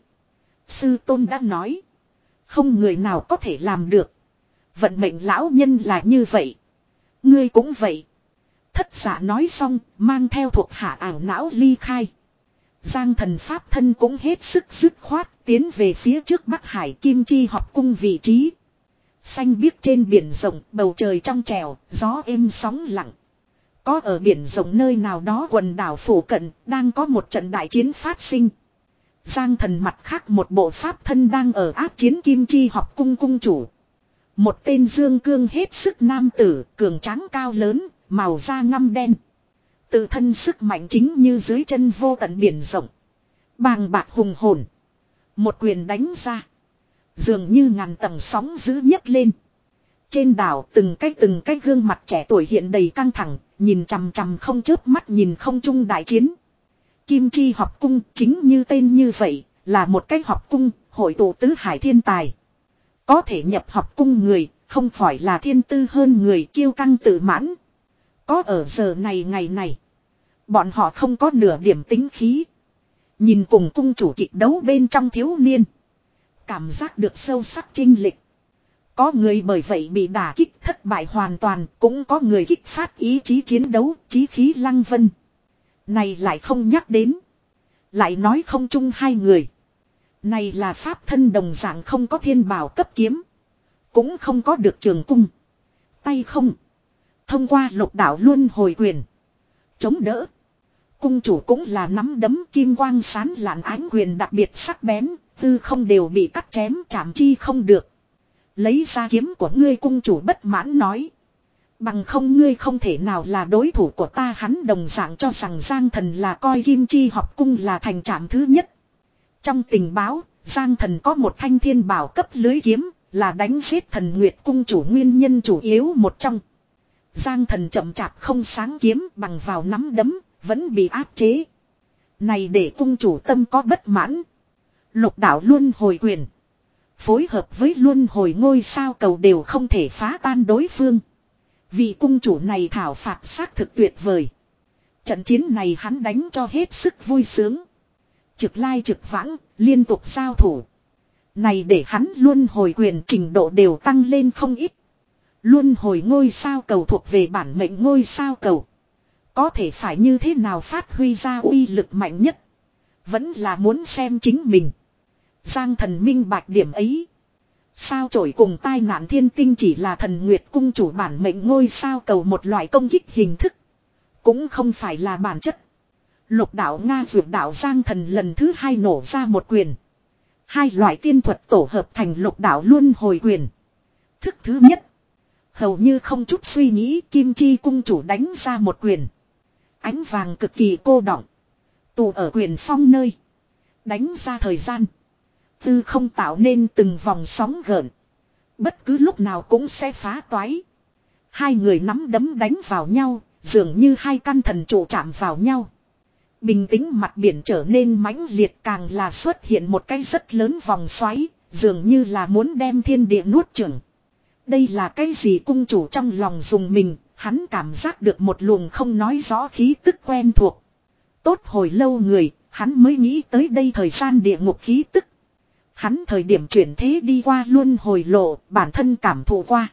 Sư tôn đã nói. Không người nào có thể làm được. Vận mệnh lão nhân là như vậy. Ngươi cũng vậy. Thất Dạ nói xong, mang theo thuộc hạ ảo não ly khai. Giang Thần pháp thân cũng hết sức dứt khoát, tiến về phía trước Bắc Hải Kim Chi học cung vị trí. Xanh biếc trên biển rộng, bầu trời trong trèo, gió êm sóng lặng. Có ở biển rộng nơi nào đó quần đảo phủ cận, đang có một trận đại chiến phát sinh. Giang Thần mặt khác một bộ pháp thân đang ở áp chiến Kim Chi học cung cung chủ. Một tên dương cương hết sức nam tử, cường tráng cao lớn, màu da ngăm đen. Tự thân sức mạnh chính như dưới chân vô tận biển rộng. Bàng bạc hùng hồn. Một quyền đánh ra. Dường như ngàn tầng sóng dữ nhấc lên. Trên đảo từng cái từng cái gương mặt trẻ tuổi hiện đầy căng thẳng, nhìn chằm chằm không chớp mắt nhìn không trung đại chiến. Kim Chi học cung chính như tên như vậy, là một cái học cung, hội tụ tứ hải thiên tài. Có thể nhập học cung người, không phải là thiên tư hơn người kiêu căng tự mãn. Có ở giờ này ngày này, bọn họ không có nửa điểm tính khí. Nhìn cùng cung chủ kịch đấu bên trong thiếu niên. Cảm giác được sâu sắc chênh lệch. Có người bởi vậy bị đả kích thất bại hoàn toàn, cũng có người kích phát ý chí chiến đấu, chí khí lăng vân. Này lại không nhắc đến. Lại nói không chung hai người. Này là pháp thân đồng dạng không có thiên bảo cấp kiếm. Cũng không có được trường cung. Tay không. Thông qua lục đạo luân hồi quyền. Chống đỡ. Cung chủ cũng là nắm đấm kim quang sán lạn ánh quyền đặc biệt sắc bén. Tư không đều bị cắt chém chạm chi không được. Lấy ra kiếm của ngươi, cung chủ bất mãn nói. Bằng không ngươi không thể nào là đối thủ của ta. Hắn đồng dạng cho rằng Giang Thần là coi Kim Chi học cung là thành trạm thứ nhất. Trong tình báo, Giang Thần có một thanh thiên bảo cấp lưới kiếm, là đánh giết Thần Nguyệt cung chủ nguyên nhân chủ yếu một trong. Giang Thần chậm chạp không sáng kiếm, bằng vào nắm đấm, vẫn bị áp chế. Này để cung chủ tâm có bất mãn. Lục đạo luân hồi quyền. Phối hợp với luân hồi ngôi sao cầu đều không thể phá tan đối phương. Vị cung chủ này thảo phạt xác thực tuyệt vời. Trận chiến này hắn đánh cho hết sức vui sướng. Trực lai trực vãng, liên tục giao thủ. Này để hắn luân hồi quyền trình độ đều tăng lên không ít. Luân hồi ngôi sao cầu thuộc về bản mệnh ngôi sao cầu. Có thể phải như thế nào phát huy ra uy lực mạnh nhất. Vẫn là muốn xem chính mình. Giang Thần minh bạch điểm ấy. Sao chổi cùng tai nạn thiên tinh chỉ là Thần Nguyệt cung chủ bản mệnh ngôi sao cầu một loại công kích hình thức. Cũng không phải là bản chất. Lục đạo Nga vượt đạo Giang Thần lần thứ hai nổ ra một quyền. Hai loại tiên thuật tổ hợp thành lục đạo luân hồi quyền. Thức thứ nhất. Hầu như không chút suy nghĩ, Kim Chi cung chủ đánh ra một quyền. Ánh vàng cực kỳ cô đọng. Tụ ở quyền phong nơi. Đánh ra thời gian. Tư không tạo nên từng vòng sóng gợn. Bất cứ lúc nào cũng sẽ phá toái. Hai người nắm đấm đánh vào nhau, dường như hai căn thần trụ chạm vào nhau. Bình tĩnh mặt biển trở nên mãnh liệt, càng là xuất hiện một cái rất lớn vòng xoáy, dường như là muốn đem thiên địa nuốt chửng. Đây là cái gì? Cung chủ trong lòng dùng mình, hắn cảm giác được một luồng không nói rõ khí tức quen thuộc. Tốt hồi lâu người, hắn mới nghĩ tới đây thời gian địa ngục khí tức. Hắn thời điểm chuyển thế đi qua luân hồi lộ, bản thân cảm thụ qua.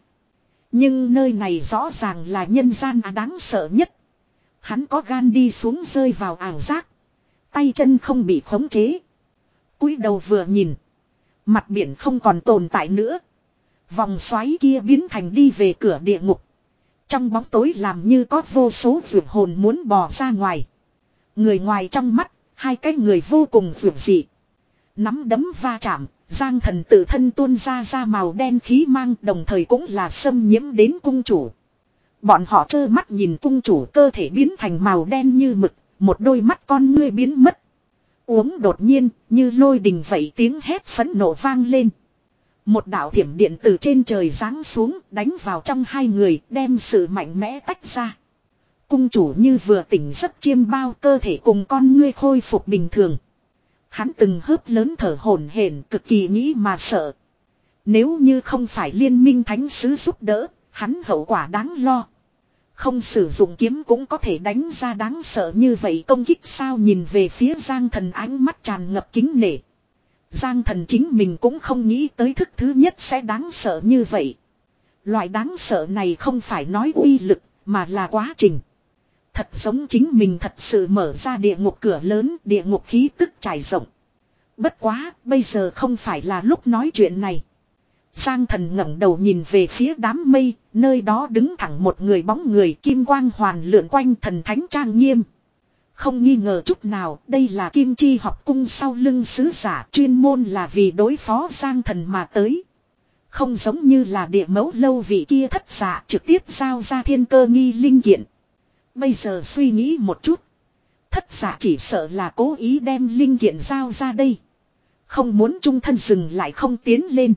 Nhưng nơi này rõ ràng là nhân gian đáng sợ nhất. Hắn có gan đi xuống rơi vào ảo giác. Tay chân không bị khống chế. Cúi đầu vừa nhìn. Mặt biển không còn tồn tại nữa. Vòng xoáy kia biến thành đi về cửa địa ngục. Trong bóng tối làm như có vô số vượt hồn muốn bò ra ngoài. Người ngoài trong mắt, hai cái người vô cùng vượt dị. Nắm đấm va chạm, Giang Thần tự thân tuôn ra ra màu đen khí mang, đồng thời cũng là xâm nhiễm đến cung chủ. Bọn họ trơ mắt nhìn cung chủ cơ thể biến thành màu đen như mực, một đôi mắt con ngươi biến mất. Uống đột nhiên, như lôi đình vậy tiếng hét phẫn nộ vang lên. Một đạo thiểm điện từ trên trời giáng xuống, đánh vào trong hai người, đem sự mạnh mẽ tách ra. Cung chủ như vừa tỉnh giấc chiêm bao, cơ thể cùng con ngươi khôi phục bình thường. Hắn từng hớp lớn thở hổn hển, cực kỳ nghĩ mà sợ. Nếu như không phải liên minh thánh sứ giúp đỡ, hắn hậu quả đáng lo. Không sử dụng kiếm cũng có thể đánh ra đáng sợ như vậy công kích sao? Nhìn về phía Giang Thần ánh mắt tràn ngập kính nể. Giang Thần chính mình cũng không nghĩ tới thức thứ nhất sẽ đáng sợ như vậy. Loại đáng sợ này không phải nói uy lực, mà là quá trình. Thật giống chính mình thật sự mở ra địa ngục cửa lớn, địa ngục khí tức trải rộng. Bất quá, bây giờ không phải là lúc nói chuyện này. Giang Thần ngẩng đầu nhìn về phía đám mây, nơi đó đứng thẳng một người bóng người, kim quang hoàn lượn quanh, thần thánh trang nghiêm. Không nghi ngờ chút nào, đây là Kim Chi học cung sau lưng sứ giả, chuyên môn là vì đối phó Giang Thần mà tới. Không giống như là địa mẫu lâu vị kia thất giả trực tiếp giao ra thiên cơ nghi linh kiện. Bây giờ suy nghĩ một chút, thất giả chỉ sợ là cố ý đem linh kiện giao ra đây. Không muốn chung thân dừng lại không tiến lên.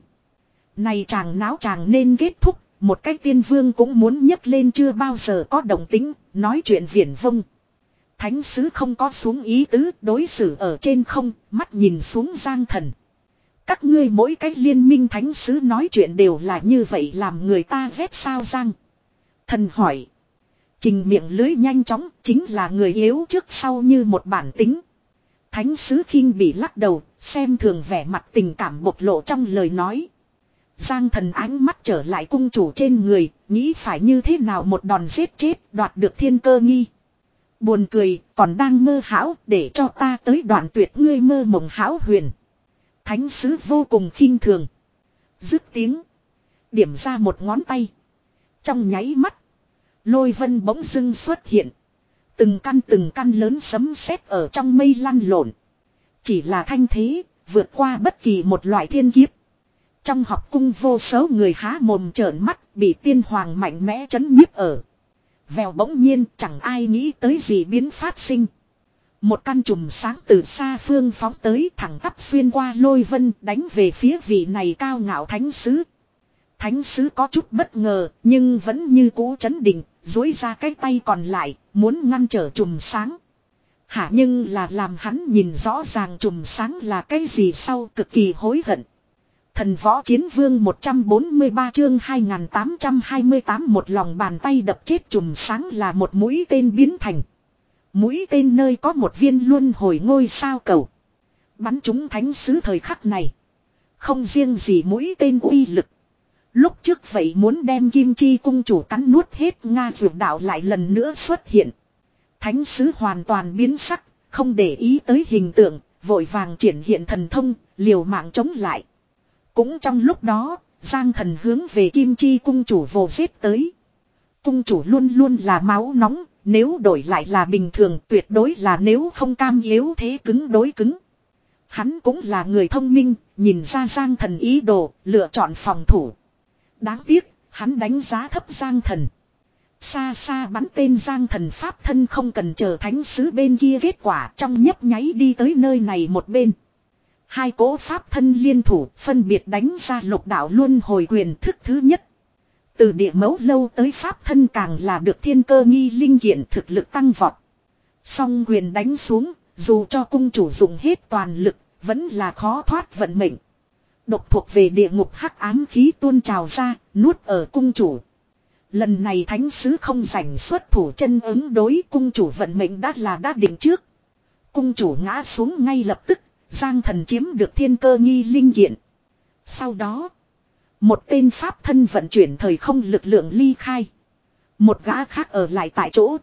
Này chàng náo chàng nên kết thúc, một cái tiên vương cũng muốn nhấc lên chưa bao giờ có động tính, nói chuyện viển vông. Thánh sứ không có xuống ý tứ, đối xử ở trên không, mắt nhìn xuống Giang Thần. Các ngươi mỗi cái liên minh thánh sứ nói chuyện đều là như vậy, làm người ta ghét sao? Giang Thần hỏi. Trình miệng lưới nhanh chóng, chính là người yếu trước sau như một bản tính. Thánh sứ khinh bị lắc đầu, xem thường vẻ mặt tình cảm bộc lộ trong lời nói. Giang thần ánh mắt trở lại cung chủ trên người, nghĩ phải như thế nào một đòn giết chết đoạt được thiên cơ nghi. Buồn cười, còn đang mơ hão, để cho ta tới đoạn tuyệt ngươi mơ mộng hão huyền. Thánh sứ vô cùng khinh thường. Dứt tiếng. Điểm ra một ngón tay. Trong nháy mắt. Lôi vân bỗng dưng xuất hiện. Từng căn từng căn lớn sấm sét ở trong mây lăn lộn. Chỉ là thanh thế, vượt qua bất kỳ một loại thiên kiếp. Trong học cung vô số người há mồm trợn mắt, bị tiên hoàng mạnh mẽ chấn nhiếp ở. Vèo bỗng nhiên chẳng ai nghĩ tới gì biến phát sinh. Một căn chùm sáng từ xa phương phóng tới thẳng tắp xuyên qua lôi vân đánh về phía vị này cao ngạo thánh sứ. Thánh sứ có chút bất ngờ nhưng vẫn như cũ chấn định, duỗi ra cái tay còn lại, muốn ngăn trở chùm sáng. Hả nhưng là làm hắn nhìn rõ ràng chùm sáng là cái gì sau cực kỳ hối hận. Thần võ chiến vương một trăm bốn mươi ba chương hai nghìn tám trăm hai mươi tám một lòng bàn tay đập chết chùm sáng là một mũi tên biến thành. Mũi tên nơi có một viên luân hồi ngôi sao cầu. Bắn trúng thánh sứ thời khắc này. Không riêng gì mũi tên uy lực. Lúc trước vậy muốn đem kim chi cung chủ cắn nuốt hết Nga dược đạo lại lần nữa xuất hiện. Thánh sứ hoàn toàn biến sắc, không để ý tới hình tượng, vội vàng triển hiện thần thông, liều mạng chống lại. Cũng trong lúc đó, Giang thần hướng về kim chi cung chủ vồ giết tới. Cung chủ luôn luôn là máu nóng, nếu đổi lại là bình thường tuyệt đối là nếu không cam yếu thế cứng đối cứng. Hắn cũng là người thông minh, nhìn ra Giang thần ý đồ, lựa chọn phòng thủ. Đáng tiếc, hắn đánh giá thấp Giang thần. Xa xa bắn tên Giang thần pháp thân không cần chờ thánh sứ bên kia kết quả trong nhấp nháy đi tới nơi này một bên. Hai cỗ pháp thân liên thủ phân biệt đánh ra lục đạo luân hồi quyền thức thứ nhất. Từ địa mẫu lâu tới pháp thân càng là được thiên cơ nghi linh kiện thực lực tăng vọt. Song quyền đánh xuống, dù cho cung chủ dùng hết toàn lực, vẫn là khó thoát vận mệnh. Độc thuộc về địa ngục hắc ám khí tuôn trào ra, nuốt ở cung chủ. Lần này thánh sứ không rảnh xuất thủ chân ứng đối cung chủ vận mệnh đã là đã định trước. Cung chủ ngã xuống ngay lập tức, Giang thần chiếm được thiên cơ nghi linh kiện. Sau đó, một tên pháp thân vận chuyển thời không lực lượng ly khai. Một gã khác ở lại tại chỗ.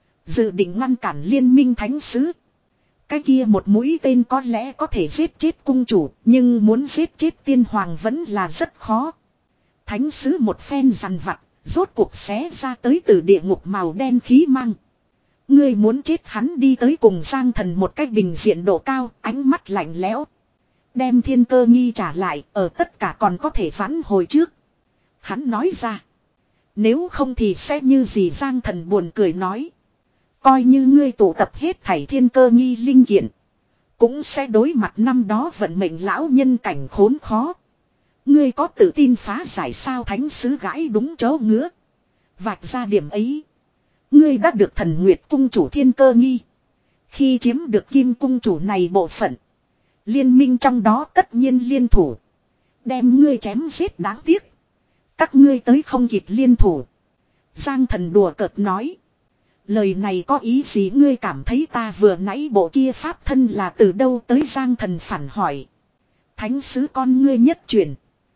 Dự định ngăn cản liên minh thánh sứ. Cái kia một mũi tên có lẽ có thể giết chết cung chủ, nhưng muốn giết chết tiên hoàng vẫn là rất khó. Thánh sứ một phen dằn vặt, rốt cuộc xé ra tới từ địa ngục màu đen khí mang. Ngươi muốn chết hắn đi tới cùng Giang thần một cách bình diện độ cao, ánh mắt lạnh lẽo. Đem thiên cơ nghi trả lại, ở tất cả còn có thể vãn hồi trước. Hắn nói ra. Nếu không thì sẽ như gì Giang thần buồn cười nói. Coi như ngươi tụ tập hết thảy thiên cơ nghi linh kiện. Cũng sẽ đối mặt năm đó vận mệnh lão nhân cảnh khốn khó. Ngươi có tự tin phá giải sao thánh sứ gãi đúng chỗ ngứa. Vạch ra điểm ấy. Ngươi đã được thần nguyệt cung chủ thiên cơ nghi. Khi chiếm được kim cung chủ này bộ phận. Liên minh trong đó tất nhiên liên thủ. Đem ngươi chém giết đáng tiếc. Các ngươi tới không kịp liên thủ. Giang thần đùa cợt nói. Lời này có ý gì ngươi cảm thấy ta vừa nãy bộ kia pháp thân là từ đâu tới Giang thần phản hỏi. Thánh sứ con ngươi nhất chuyển.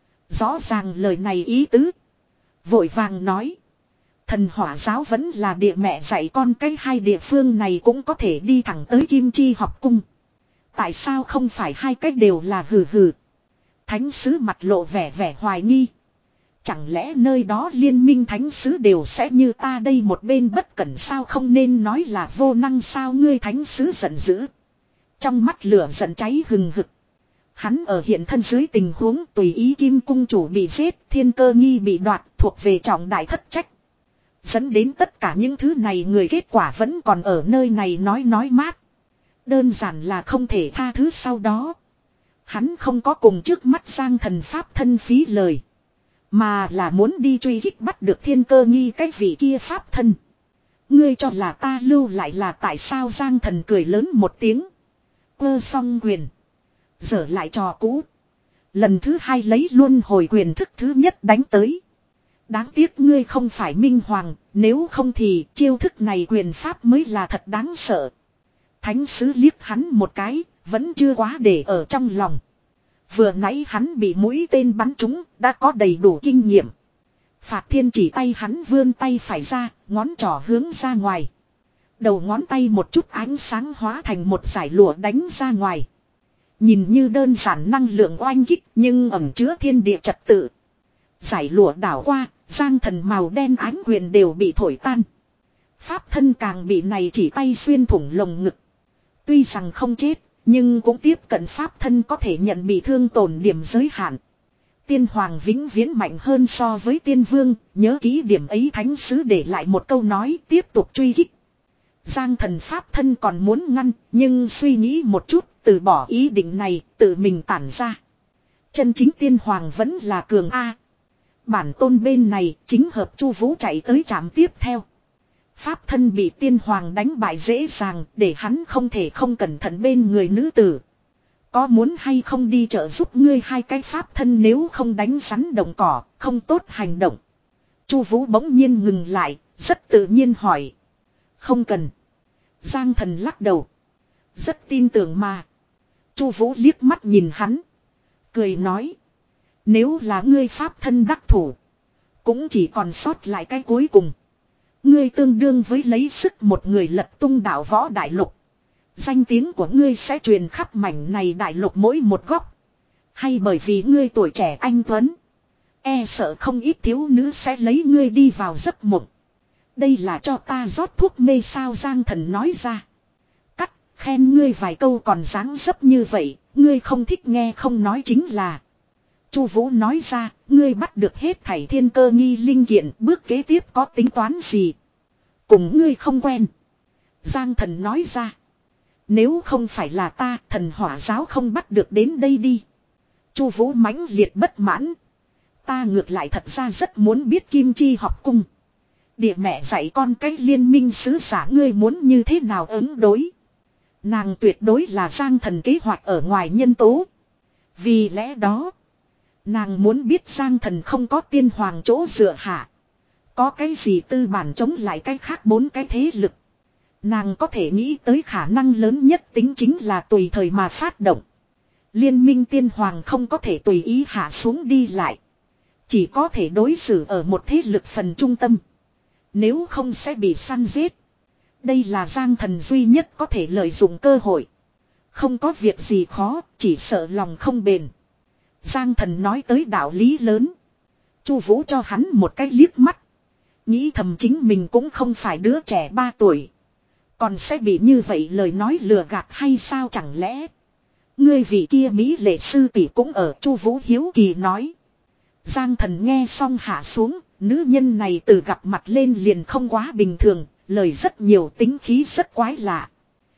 Rõ ràng lời này ý tứ. Vội vàng nói. Thần hỏa giáo vẫn là địa mẹ dạy con cái hai địa phương này cũng có thể đi thẳng tới Kim Chi học cung. Tại sao không phải hai cách đều là hừ hừ. Thánh sứ mặt lộ vẻ vẻ hoài nghi. Chẳng lẽ nơi đó liên minh thánh sứ đều sẽ như ta đây một bên bất cẩn sao không nên nói là vô năng sao ngươi thánh sứ giận dữ. Trong mắt lửa giận cháy hừng hực. Hắn ở hiện thân dưới tình huống tùy ý kim cung chủ bị giết, thiên cơ nghi bị đoạt thuộc về trọng đại thất trách. Dẫn đến tất cả những thứ này người kết quả vẫn còn ở nơi này nói nói mát. Đơn giản là không thể tha thứ sau đó. Hắn không có cùng trước mắt Giang thần pháp thân phí lời. Mà là muốn đi truy kích bắt được thiên cơ nghi cái vị kia pháp thân. Ngươi cho là ta lưu lại là tại sao Giang thần cười lớn một tiếng. Cơ song quyền. Dở lại trò cũ. Lần thứ hai lấy luôn hồi quyền thức thứ nhất đánh tới. Đáng tiếc ngươi không phải minh hoàng, nếu không thì chiêu thức này quyền pháp mới là thật đáng sợ. Thánh sứ liếc hắn một cái, vẫn chưa quá để ở trong lòng. Vừa nãy hắn bị mũi tên bắn trúng, đã có đầy đủ kinh nghiệm. Phạt Thiên chỉ tay hắn vươn tay phải ra, ngón trỏ hướng ra ngoài. Đầu ngón tay một chút ánh sáng hóa thành một dải lụa đánh ra ngoài. Nhìn như đơn giản năng lượng oanh kích nhưng ẩn chứa thiên địa trật tự. Dải lụa đảo qua, giang thần màu đen ánh quyền đều bị thổi tan. Pháp thân càng bị này chỉ tay xuyên thủng lồng ngực. Tuy rằng không chết, nhưng cũng tiếp cận pháp thân có thể nhận bị thương tổn điểm giới hạn. Tiên hoàng vĩnh viễn mạnh hơn so với tiên vương, nhớ ký điểm ấy thánh sứ để lại một câu nói tiếp tục truy kích. Giang thần pháp thân còn muốn ngăn, nhưng suy nghĩ một chút, từ bỏ ý định này, tự mình tản ra. Chân chính tiên hoàng vẫn là cường A. Bản tôn bên này chính hợp Chu Vũ chạy tới trạm tiếp theo. Pháp thân bị tiên hoàng đánh bại dễ dàng, để hắn không thể không cẩn thận bên người nữ tử. Có muốn hay không đi trợ giúp ngươi hai cái pháp thân nếu không đánh rắn động cỏ, không tốt hành động. Chu Vũ bỗng nhiên ngừng lại, rất tự nhiên hỏi. Không cần. Giang thần lắc đầu. Rất tin tưởng mà. Chu Vũ liếc mắt nhìn hắn. Cười nói. Nếu là ngươi pháp thân đắc thủ. Cũng chỉ còn sót lại cái cuối cùng. Ngươi tương đương với lấy sức một người lật tung đạo võ đại lục. Danh tiếng của ngươi sẽ truyền khắp mảnh này đại lục mỗi một góc. Hay bởi vì ngươi tuổi trẻ anh tuấn. E sợ không ít thiếu nữ sẽ lấy ngươi đi vào giấc mộng. Đây là cho ta rót thuốc mê sao Giang thần nói ra. Cắt, khen ngươi vài câu còn dáng dấp như vậy, ngươi không thích nghe không nói chính là. Chu Vũ nói ra, ngươi bắt được hết thảy thiên cơ nghi linh kiện, bước kế tiếp có tính toán gì? Cùng ngươi không quen. Giang thần nói ra. Nếu không phải là ta, thần hỏa giáo không bắt được đến đây đi. Chu Vũ mãnh liệt bất mãn. Ta ngược lại thật ra rất muốn biết Kim Chi học cung. Địa mẹ dạy con cái liên minh sứ giả ngươi muốn như thế nào ứng đối. Nàng tuyệt đối là Giang thần kế hoạch ở ngoài nhân tố. Vì lẽ đó, nàng muốn biết Giang thần không có tiên hoàng chỗ dựa hạ. Có cái gì tư bản chống lại cái khác bốn cái thế lực. Nàng có thể nghĩ tới khả năng lớn nhất tính chính là tùy thời mà phát động. Liên minh tiên hoàng không có thể tùy ý hạ xuống đi lại. Chỉ có thể đối xử ở một thế lực phần trung tâm. Nếu không sẽ bị săn giết. Đây là Giang thần duy nhất có thể lợi dụng cơ hội. Không có việc gì khó, chỉ sợ lòng không bền. Giang thần nói tới đạo lý lớn. Chu Vũ cho hắn một cái liếc mắt. Nghĩ thầm chính mình cũng không phải đứa trẻ ba tuổi. Còn sẽ bị như vậy lời nói lừa gạt hay sao chẳng lẽ. Ngươi vị kia Mỹ lệ sư tỷ cũng ở. Chu Vũ hiếu kỳ nói. Giang thần nghe xong hạ xuống. Nữ nhân này từ gặp mặt lên liền không quá bình thường. Lời rất nhiều, tính khí rất quái lạ.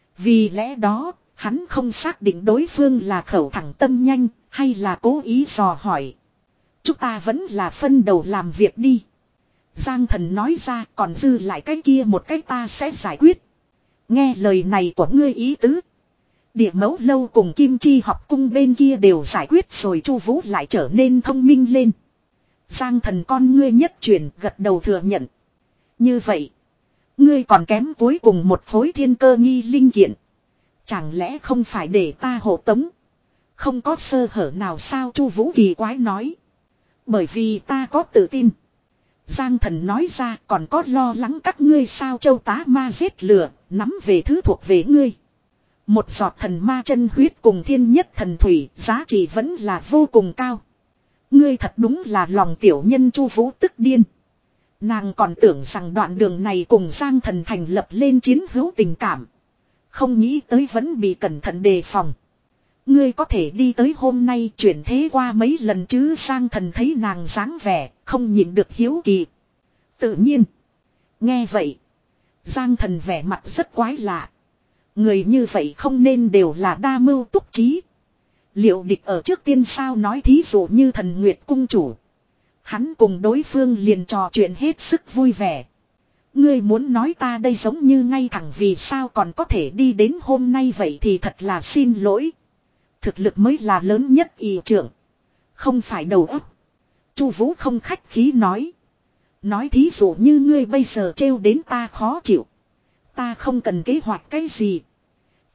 Vì lẽ đó, hắn không xác định đối phương là khẩu thẳng tâm nhanh hay là cố ý dò hỏi. Chúng ta vẫn là phân đầu làm việc đi. Giang thần nói ra, còn dư lại cái kia một cái ta sẽ giải quyết. Nghe lời này của ngươi ý tứ. Địa Mẫu lâu cùng Kim Chi học cung bên kia đều giải quyết rồi. Chu Vũ lại trở nên thông minh lên. Giang thần con ngươi nhất chuyển, gật đầu thừa nhận. Như vậy, ngươi còn kém cuối cùng một khối thiên cơ nghi linh kiện. Chẳng lẽ không phải để ta hộ tống? Không có sơ hở nào sao? Chu Vũ kỳ quái nói. Bởi vì ta có tự tin. Giang thần nói ra, còn có lo lắng các ngươi sao? Châu tá ma giết lửa, nắm về thứ thuộc về ngươi. Một giọt thần ma chân huyết cùng thiên nhất thần thủy, giá trị vẫn là vô cùng cao. Ngươi thật đúng là lòng tiểu nhân. Chu Vũ tức điên. Nàng còn tưởng rằng đoạn đường này cùng Giang thần thành lập lên chiến hữu tình cảm. Không nghĩ tới vẫn bị cẩn thận đề phòng. Ngươi có thể đi tới hôm nay chuyển thế qua mấy lần chứ? Giang thần thấy nàng dáng vẻ, không nhịn được hiếu kỳ. Tự nhiên. Nghe vậy, Giang thần vẻ mặt rất quái lạ. Người như vậy không nên đều là đa mưu túc trí. Liệu địch ở trước tiên sao? Nói thí dụ như Thần Nguyệt cung chủ. Hắn cùng đối phương liền trò chuyện hết sức vui vẻ. Ngươi muốn nói ta đây giống như ngay thẳng, vì sao còn có thể đi đến hôm nay vậy thì thật là xin lỗi. Thực lực mới là lớn nhất ý trưởng. Không phải đầu óc. Chu Vũ không khách khí nói. Nói thí dụ như ngươi bây giờ trêu đến ta khó chịu. Ta không cần kế hoạch cái gì.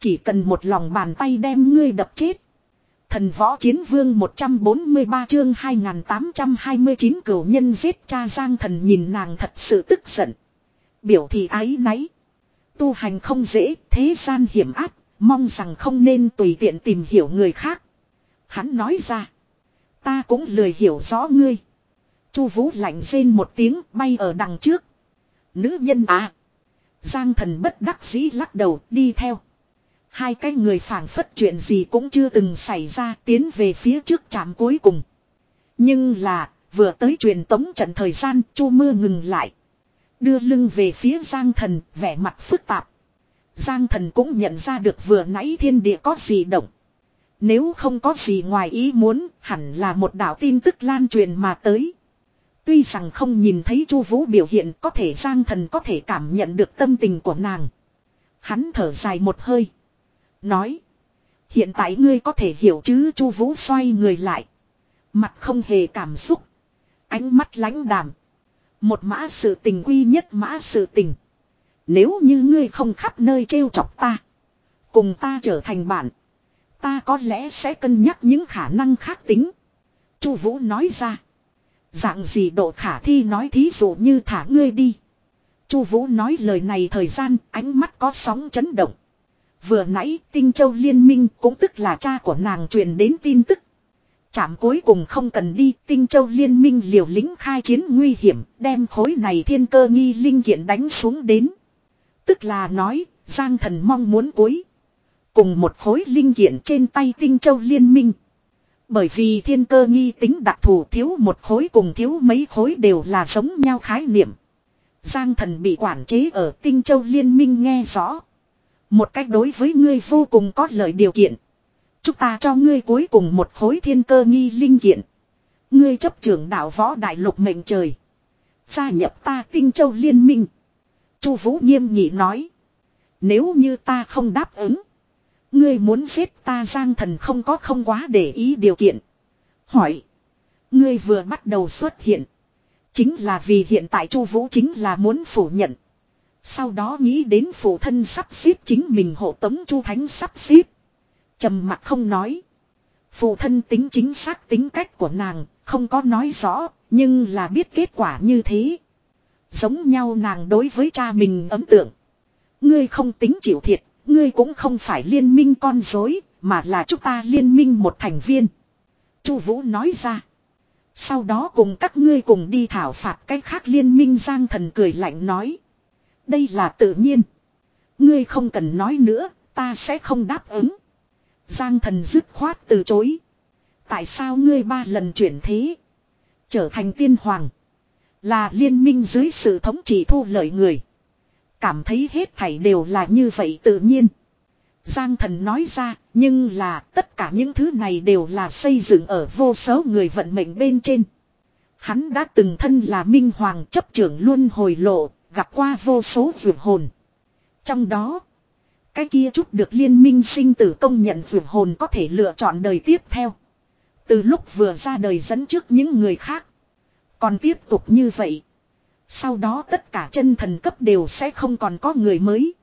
Chỉ cần một lòng bàn tay đem ngươi đập chết. Thần võ chiến vương một trăm bốn mươi ba chương hai nghìn tám trăm hai mươi chín cửu nhân giết cha. Giang Thần nhìn nàng thật sự tức giận. Biểu thị áy náy. Tu hành không dễ, thế gian hiểm ác, mong rằng không nên tùy tiện tìm hiểu người khác. Hắn nói ra. Ta cũng lười hiểu rõ ngươi. Chu Vũ lạnh rên một tiếng, bay ở đằng trước. Nữ nhân à. Giang Thần bất đắc dĩ lắc đầu, đi theo. Hai cái người phảng phất chuyện gì cũng chưa từng xảy ra, tiến về phía trước trạm cuối cùng. Nhưng là, vừa tới truyền tống trận thời gian, Chu Mưa ngừng lại. Đưa lưng về phía Giang Thần, vẻ mặt phức tạp. Giang Thần cũng nhận ra được vừa nãy thiên địa có gì động. Nếu không có gì ngoài ý muốn, hẳn là một đạo tin tức lan truyền mà tới. Tuy rằng không nhìn thấy Chu Vũ biểu hiện, có thể Giang Thần có thể cảm nhận được tâm tình của nàng. Hắn thở dài một hơi. Nói. Hiện tại ngươi có thể hiểu chứ? Chu Vũ xoay người lại. Mặt không hề cảm xúc. Ánh mắt lãnh đạm. Một mã sự tình quy nhất mã sự tình. Nếu như ngươi không khắp nơi trêu chọc ta. Cùng ta trở thành bạn. Ta có lẽ sẽ cân nhắc những khả năng khác tính. Chu Vũ nói ra. Dạng gì độ khả thi nói thí dụ như thả ngươi đi. Chu Vũ nói lời này thời gian ánh mắt có sóng chấn động. Vừa nãy Tinh Châu Liên Minh cũng tức là cha của nàng truyền đến tin tức. Trạm cuối cùng không cần đi, Tinh Châu Liên Minh liều lĩnh khai chiến nguy hiểm, đem khối này thiên cơ nghi linh kiện đánh xuống đến. Tức là nói, Giang Thần mong muốn cuối. Cùng một khối linh kiện trên tay Tinh Châu Liên Minh. Bởi vì thiên cơ nghi tính đặc thù, thiếu một khối cùng thiếu mấy khối đều là giống nhau khái niệm. Giang Thần bị quản chế ở Tinh Châu Liên Minh nghe rõ. Một cách đối với ngươi vô cùng có lợi điều kiện. Chúng ta cho ngươi cuối cùng một khối thiên cơ nghi linh kiện. Ngươi chấp trưởng đạo võ đại lục mệnh trời. Gia nhập ta Tinh Châu Liên Minh. Chu Vũ nghiêm nghị nói. Nếu như ta không đáp ứng. Ngươi muốn giết ta. Giang Thần không có không quá để ý điều kiện. Hỏi. Ngươi vừa bắt đầu xuất hiện. Chính là vì hiện tại Chu Vũ chính là muốn phủ nhận. Sau đó nghĩ đến phụ thân sắp xếp chính mình hộ tống Chu Thánh sắp xếp. Trầm mặc không nói. Phụ thân tính chính xác tính cách của nàng, không có nói rõ, nhưng là biết kết quả như thế. Giống nhau nàng đối với cha mình ấn tượng. Ngươi không tính chịu thiệt, ngươi cũng không phải liên minh con rối, mà là chúng ta liên minh một thành viên. Chu Vũ nói ra. Sau đó cùng các ngươi cùng đi thảo phạt cái khác liên minh. Giang Thần cười lạnh nói. Đây là tự nhiên. Ngươi không cần nói nữa, ta sẽ không đáp ứng. Giang Thần dứt khoát từ chối. Tại sao ngươi ba lần chuyển thế? Trở thành tiên hoàng. Là liên minh dưới sự thống trị thu lợi người. Cảm thấy hết thảy đều là như vậy tự nhiên. Giang Thần nói ra, nhưng là tất cả những thứ này đều là xây dựng ở vô số người vận mệnh bên trên. Hắn đã từng thân là minh hoàng chấp trưởng luân hồi lộ, gặp qua vô số vượt hồn. Trong đó, cái kia chút được liên minh sinh tử công nhận vượt hồn có thể lựa chọn đời tiếp theo. Từ lúc vừa ra đời dẫn trước những người khác. Còn tiếp tục như vậy. Sau đó tất cả chân thần cấp đều sẽ không còn có người mới.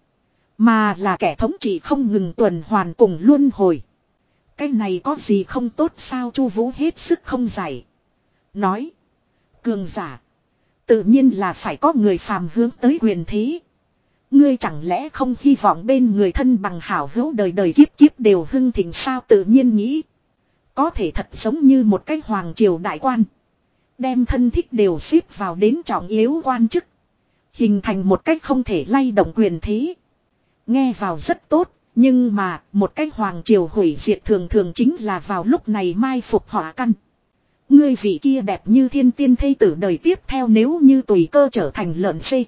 Mà là kẻ thống trị không ngừng tuần hoàn cùng luân hồi. Cái này có gì không tốt sao? Chu Vũ hết sức không giải. Nói. Cường giả. Tự nhiên là phải có người phàm hướng tới quyền thế. Ngươi chẳng lẽ không hy vọng bên người thân bằng hảo hữu đời đời kiếp kiếp đều hưng thịnh sao? Tự nhiên nghĩ. Có thể thật giống như một cái hoàng triều đại quan. Đem thân thích đều xếp vào đến trọng yếu quan chức. Hình thành một cách không thể lay động quyền thế. Nghe vào rất tốt. Nhưng mà một cái hoàng triều hủy diệt thường thường chính là vào lúc này mai phục họa căn. Ngươi vị kia đẹp như thiên tiên thê tử đời tiếp theo nếu như tùy cơ trở thành lợn xê.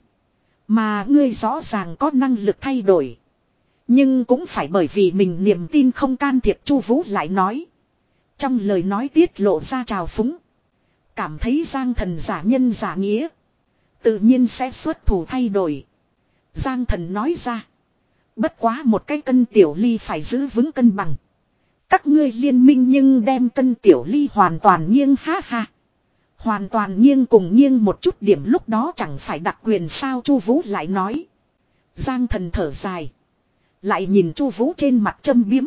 Mà ngươi rõ ràng có năng lực thay đổi. Nhưng cũng phải bởi vì mình niềm tin không can thiệp. Chu Vũ lại nói. Trong lời nói tiết lộ ra trào phúng. Cảm thấy Giang Thần giả nhân giả nghĩa. Tự nhiên sẽ xuất thủ thay đổi. Giang Thần nói ra. Bất quá một cái cân tiểu ly phải giữ vững cân bằng. Các ngươi liên minh nhưng đem cân tiểu ly hoàn toàn nghiêng ha ha. Hoàn toàn nghiêng cùng nghiêng một chút điểm lúc đó chẳng phải đặc quyền sao? Chu Vũ lại nói. Giang Thần thở dài. Lại nhìn Chu Vũ trên mặt châm biếm.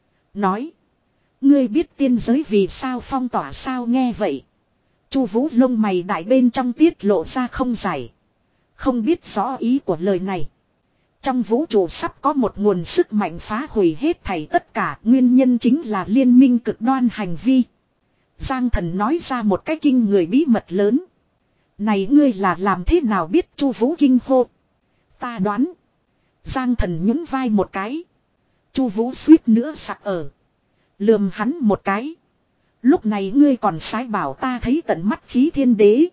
Nói. Ngươi biết tiên giới vì sao phong tỏa sao nghe vậy. Chu Vũ lông mày đại bên trong tiết lộ ra không giải. Không biết rõ ý của lời này. Trong vũ trụ sắp có một nguồn sức mạnh phá hủy hết thảy tất cả, nguyên nhân chính là liên minh cực đoan hành vi. Giang Thần nói ra một cái kinh người bí mật lớn. Này ngươi là làm thế nào biết? Chu Vũ kinh hô. Ta đoán. Giang Thần nhún vai một cái. Chu Vũ suýt nữa sặc ở. Lườm hắn một cái. Lúc này ngươi còn sái bảo ta thấy tận mắt khí thiên đế.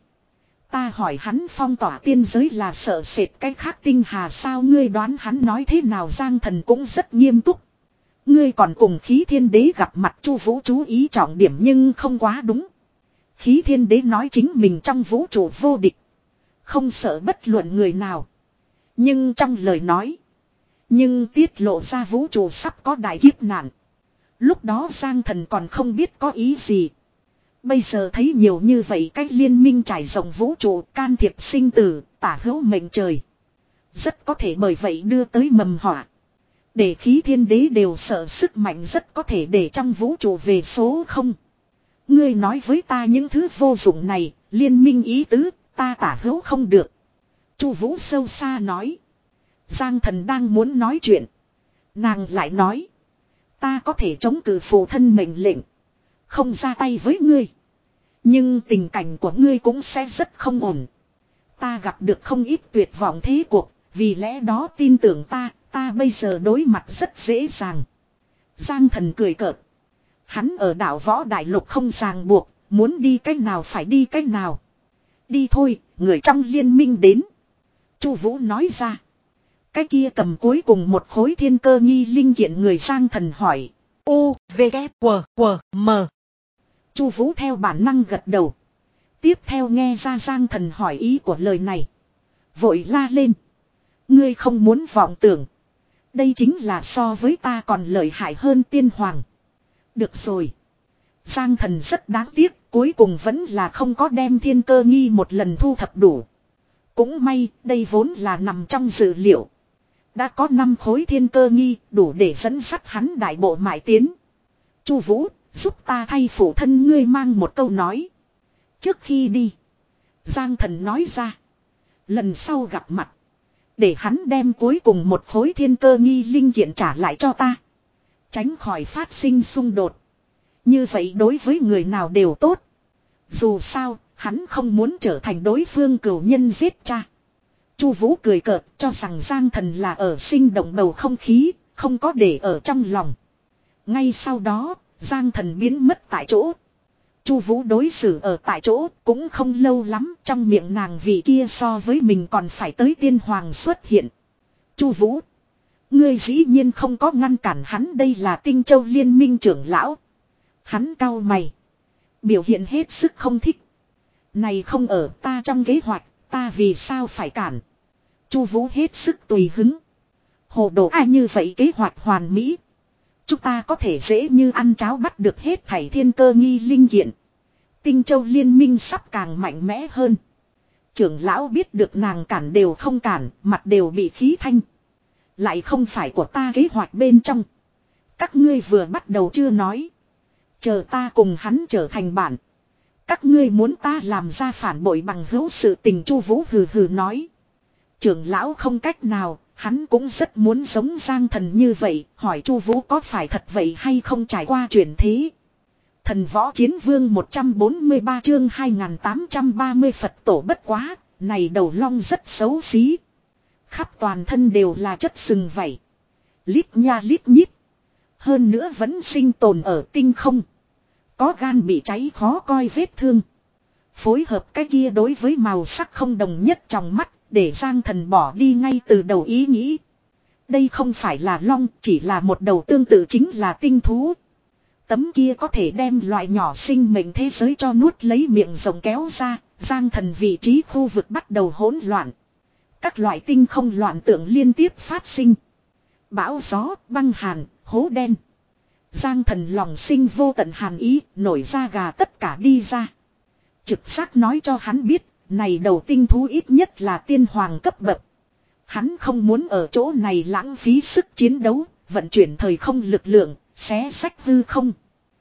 Ta hỏi hắn phong tỏa tiên giới là sợ sệt cái khác tinh hà sao, ngươi đoán hắn nói thế nào? Giang Thần cũng rất nghiêm túc. Ngươi còn cùng khí thiên đế gặp mặt? Chu Vũ chú ý trọng điểm nhưng không quá đúng. Khí thiên đế nói chính mình trong vũ trụ vô địch. Không sợ bất luận người nào. Nhưng trong lời nói. Nhưng tiết lộ ra vũ trụ sắp có đại kiếp nạn. Lúc đó Giang Thần còn không biết có ý gì. Bây giờ thấy nhiều như vậy cách liên minh trải rộng vũ trụ can thiệp sinh tử, tả hữu mệnh trời. Rất có thể bởi vậy đưa tới mầm họa. Để khí thiên đế đều sợ sức mạnh rất có thể để trong vũ trụ về số không. Ngươi nói với ta những thứ vô dụng này, liên minh ý tứ, ta tả hữu không được. Chu Vũ sâu xa nói. Giang Thần đang muốn nói chuyện. Nàng lại nói. Ta có thể chống cự phụ thân mệnh lệnh. Không ra tay với ngươi. Nhưng tình cảnh của ngươi cũng sẽ rất không ổn. Ta gặp được không ít tuyệt vọng thế cuộc. Vì lẽ đó tin tưởng ta. Ta bây giờ đối mặt rất dễ dàng. Giang Thần cười cợt. Hắn ở đảo Võ Đại Lục không ràng buộc. Muốn đi cách nào phải đi cách nào. Đi thôi, người trong liên minh đến. Chu Vũ nói ra. Cái kia cầm cuối cùng một khối thiên cơ nghi linh kiện người. Giang Thần hỏi. U, V, K, W, W, M. Chu Vũ theo bản năng gật đầu. Tiếp theo nghe ra Giang Thần hỏi ý của lời này. Vội la lên. Ngươi không muốn vọng tưởng. Đây chính là so với ta còn lợi hại hơn tiên hoàng. Được rồi. Giang Thần rất đáng tiếc. Cuối cùng vẫn là không có đem thiên cơ nghi một lần thu thập đủ. Cũng may đây vốn là nằm trong dự liệu. Đã có năm khối thiên cơ nghi đủ để dẫn dắt hắn đại bộ mại tiến. Chu Vũ, giúp ta thay phụ thân ngươi mang một câu nói. Trước khi đi. Giang Thần nói ra. Lần sau gặp mặt. Để hắn đem cuối cùng một khối thiên cơ nghi linh kiện trả lại cho ta. Tránh khỏi phát sinh xung đột. Như vậy đối với người nào đều tốt. Dù sao, hắn không muốn trở thành đối phương cừu nhân giết cha. Chu Vũ cười cợt cho rằng Giang Thần là ở sinh động bầu không khí, không có để ở trong lòng. Ngay sau đó, Giang Thần biến mất tại chỗ. Chu Vũ đối xử ở tại chỗ cũng không lâu lắm, trong miệng nàng vị kia so với mình còn phải tới tiên hoàng xuất hiện. Chu Vũ, ngươi dĩ nhiên không có ngăn cản hắn, đây là Tinh Châu Liên minh trưởng lão. Hắn cau mày, biểu hiện hết sức không thích. Này không ở ta trong kế hoạch, ta vì sao phải cản? Chu Vũ hết sức tùy hứng. Hồ đồ ai như vậy kế hoạch hoàn mỹ. Chúng ta có thể dễ như ăn cháo bắt được hết thảy thiên cơ nghi linh kiện. Tinh Châu Liên minh sắp càng mạnh mẽ hơn. Trưởng lão biết được nàng cản đều không cản, mặt đều bị khí thanh. Lại không phải của ta kế hoạch bên trong. Các ngươi vừa bắt đầu chưa nói. Chờ ta cùng hắn trở thành bạn. Các ngươi muốn ta làm ra phản bội bằng hữu sự tình. Chu Vũ hừ hừ nói. Trưởng lão không cách nào, hắn cũng rất muốn giống Giang Thần như vậy, hỏi Chu Vũ có phải thật vậy hay không trải qua chuyển thế. Thần Võ Chiến Vương một trăm bốn mươi ba chương hai nghìn tám trăm ba mươi Phật tổ bất quá, này đầu long rất xấu xí. Khắp toàn thân đều là chất sừng vảy. Lít nha lít nhít. Hơn nữa vẫn sinh tồn ở tinh không. Có gan bị cháy khó coi vết thương. Phối hợp cái kia đối với màu sắc không đồng nhất trong mắt. Để Giang Thần bỏ đi ngay từ đầu ý nghĩ. Đây không phải là long, chỉ là một đầu tương tự chính là tinh thú. Tấm kia có thể đem loại nhỏ sinh mệnh thế giới cho nuốt lấy miệng rồng kéo ra. Giang Thần vị trí khu vực bắt đầu hỗn loạn. Các loại tinh không loạn tượng liên tiếp phát sinh. Bão gió, băng hàn, hố đen. Giang Thần lòng sinh vô tận hàn ý, nổi da gà tất cả đi ra. Trực giác nói cho hắn biết. Này đầu tinh thú ít nhất là tiên hoàng cấp bậc. Hắn không muốn ở chỗ này lãng phí sức chiến đấu, vận chuyển thời không lực lượng, xé sách hư không.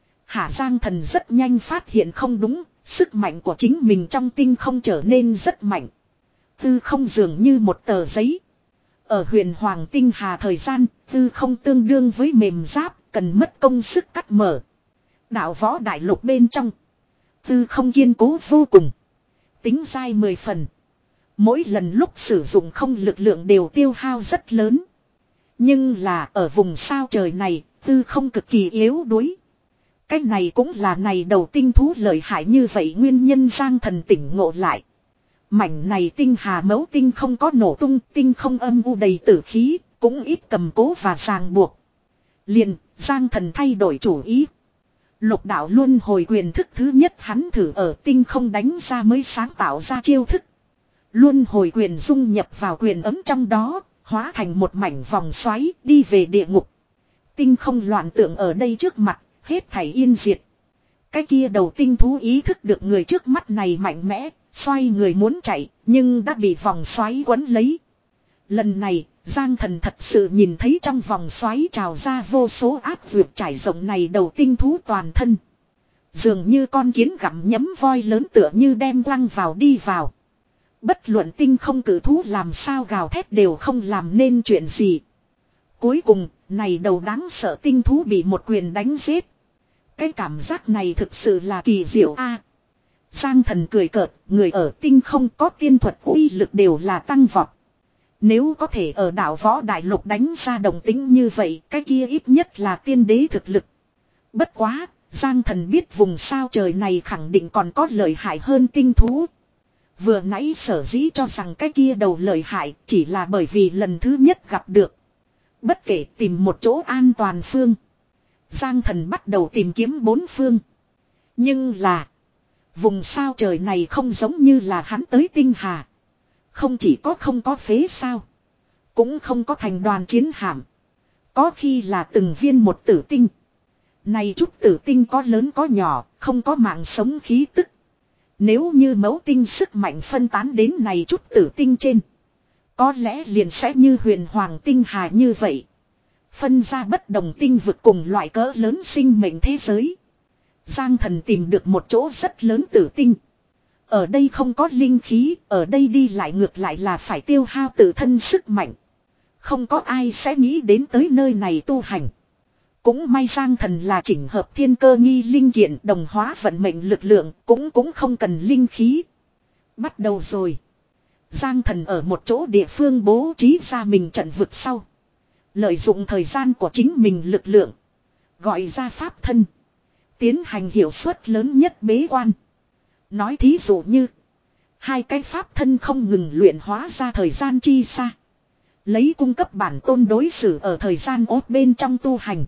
Hạ Giang Thần rất nhanh phát hiện không đúng, sức mạnh của chính mình trong tinh không trở nên rất mạnh. Tư không dường như một tờ giấy. Ở huyền hoàng tinh hà thời gian, tư không tương đương với mềm giáp, cần mất công sức cắt mở. Đạo võ đại lục bên trong. Tư không kiên cố vô cùng. Tính dai mười phần. Mỗi lần lúc sử dụng không lực lượng đều tiêu hao rất lớn. Nhưng là ở vùng sao trời này, tư không cực kỳ yếu đuối. Cái này cũng là này đầu tinh thú lợi hại như vậy nguyên nhân. Giang Thần tỉnh ngộ lại. Mảnh này tinh hà mẫu tinh không có nổ tung, tinh không âm u đầy tử khí, cũng ít cầm cố và ràng buộc. Liền, Giang Thần thay đổi chủ ý. Lục đạo luân hồi quyền thức thứ nhất hắn thử ở tinh không đánh ra mới sáng tạo ra chiêu thức. Luân hồi quyền dung nhập vào quyền ấm trong đó, hóa thành một mảnh vòng xoáy đi về địa ngục. Tinh không loạn tượng ở đây trước mặt, hết thảy yên diệt. Cái kia đầu tinh thú ý thức được người trước mắt này mạnh mẽ, xoay người muốn chạy, nhưng đã bị vòng xoáy quấn lấy. Lần này, Giang Thần thật sự nhìn thấy trong vòng xoáy trào ra vô số áp vượt trải rộng này đầu tinh thú toàn thân. Dường như con kiến gặm nhấm voi lớn tựa như đem quăng vào đi vào. Bất luận tinh không cử thú làm sao gào thét đều không làm nên chuyện gì. Cuối cùng, này đầu đáng sợ tinh thú bị một quyền đánh giết. Cái cảm giác này thực sự là kỳ diệu a. Giang Thần cười cợt, người ở tinh không có tiên thuật uy lực đều là tăng vọt. Nếu có thể ở đảo võ đại lục đánh ra đồng tính như vậy, cái kia ít nhất là tiên đế thực lực. Bất quá, Giang Thần biết vùng sao trời này khẳng định còn có lợi hại hơn tinh thú. Vừa nãy sở dĩ cho rằng cái kia đầu lợi hại chỉ là bởi vì lần thứ nhất gặp được. Bất kể tìm một chỗ an toàn phương. Giang Thần bắt đầu tìm kiếm bốn phương. Nhưng là vùng sao trời này không giống như là hắn tới tinh hà. Không chỉ có không có phế sao. Cũng không có thành đoàn chiến hạm. Có khi là từng viên một tử tinh. Này chút tử tinh có lớn có nhỏ, không có mạng sống khí tức. Nếu như mẫu tinh sức mạnh phân tán đến này chút tử tinh trên. Có lẽ liền sẽ như huyền hoàng tinh hà như vậy. Phân ra bất đồng tinh vực cùng loại cỡ lớn sinh mệnh thế giới. Giang Thần tìm được một chỗ rất lớn tử tinh. Ở đây không có linh khí, ở đây đi lại ngược lại là phải tiêu hao tự thân sức mạnh. Không có ai sẽ nghĩ đến tới nơi này tu hành. Cũng may Giang Thần là chỉnh hợp thiên cơ nghi linh kiện đồng hóa vận mệnh lực lượng, cũng cũng không cần linh khí. Bắt đầu rồi. Giang Thần ở một chỗ địa phương bố trí ra mình trận vực sau. Lợi dụng thời gian của chính mình lực lượng. Gọi ra pháp thân. Tiến hành hiệu suất lớn nhất bế quan. Nói thí dụ như. Hai cái pháp thân không ngừng luyện hóa ra thời gian chi xa. Lấy cung cấp bản tôn đối xử ở thời gian ốt bên trong tu hành.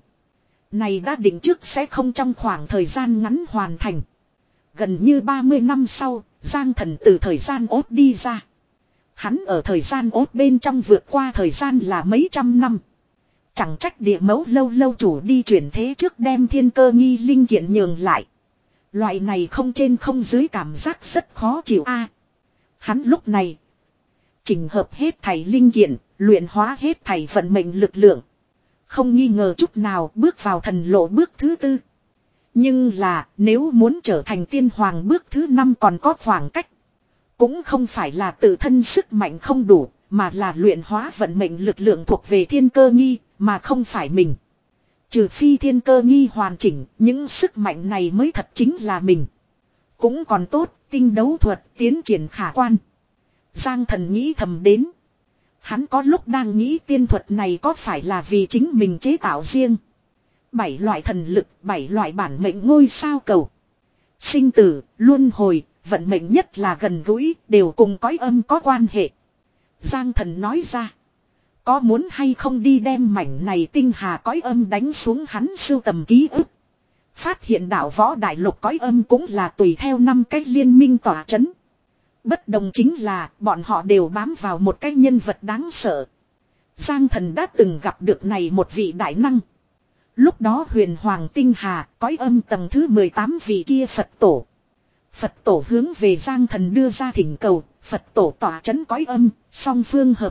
Này đã định trước sẽ không trong khoảng thời gian ngắn hoàn thành. Gần như ba mươi năm sau, Giang Thần từ thời gian ốt đi ra. Hắn ở thời gian ốt bên trong vượt qua thời gian là mấy trăm năm. Chẳng trách địa mẫu lâu lâu chủ đi chuyển thế trước đem thiên cơ nghi linh kiện nhường lại. Loại này không trên không dưới cảm giác rất khó chịu a. Hắn lúc này chỉnh hợp hết thảy linh kiện, luyện hóa hết thảy vận mệnh lực lượng. Không nghi ngờ chút nào bước vào thần lộ bước thứ tư. Nhưng là nếu muốn trở thành tiên hoàng bước thứ năm còn có khoảng cách. Cũng không phải là tự thân sức mạnh không đủ, mà là luyện hóa vận mệnh lực lượng thuộc về thiên cơ nghi, mà không phải mình. Trừ phi thiên cơ nghi hoàn chỉnh, những sức mạnh này mới thật chính là mình. Cũng còn tốt, tinh đấu thuật tiến triển khả quan. Giang Thần nghĩ thầm đến. Hắn có lúc đang nghĩ tiên thuật này có phải là vì chính mình chế tạo riêng. Bảy loại thần lực, bảy loại bản mệnh ngôi sao cầu. Sinh tử, luân hồi, vận mệnh nhất là gần gũi, đều cùng cõi âm có quan hệ. Giang Thần nói ra. Có muốn hay không đi đem mảnh này tinh hà cõi âm đánh xuống hắn sưu tầm ký ức. Phát hiện đạo võ đại lục cõi âm cũng là tùy theo năm cách liên minh tỏa chấn. Bất đồng chính là bọn họ đều bám vào một cái nhân vật đáng sợ. Giang Thần đã từng gặp được này một vị đại năng. Lúc đó huyền hoàng tinh hà cõi âm tầng thứ mười tám vị kia Phật tổ. Phật tổ hướng về Giang Thần đưa ra thỉnh cầu, Phật tổ tỏa chấn cõi âm, song phương hợp tác,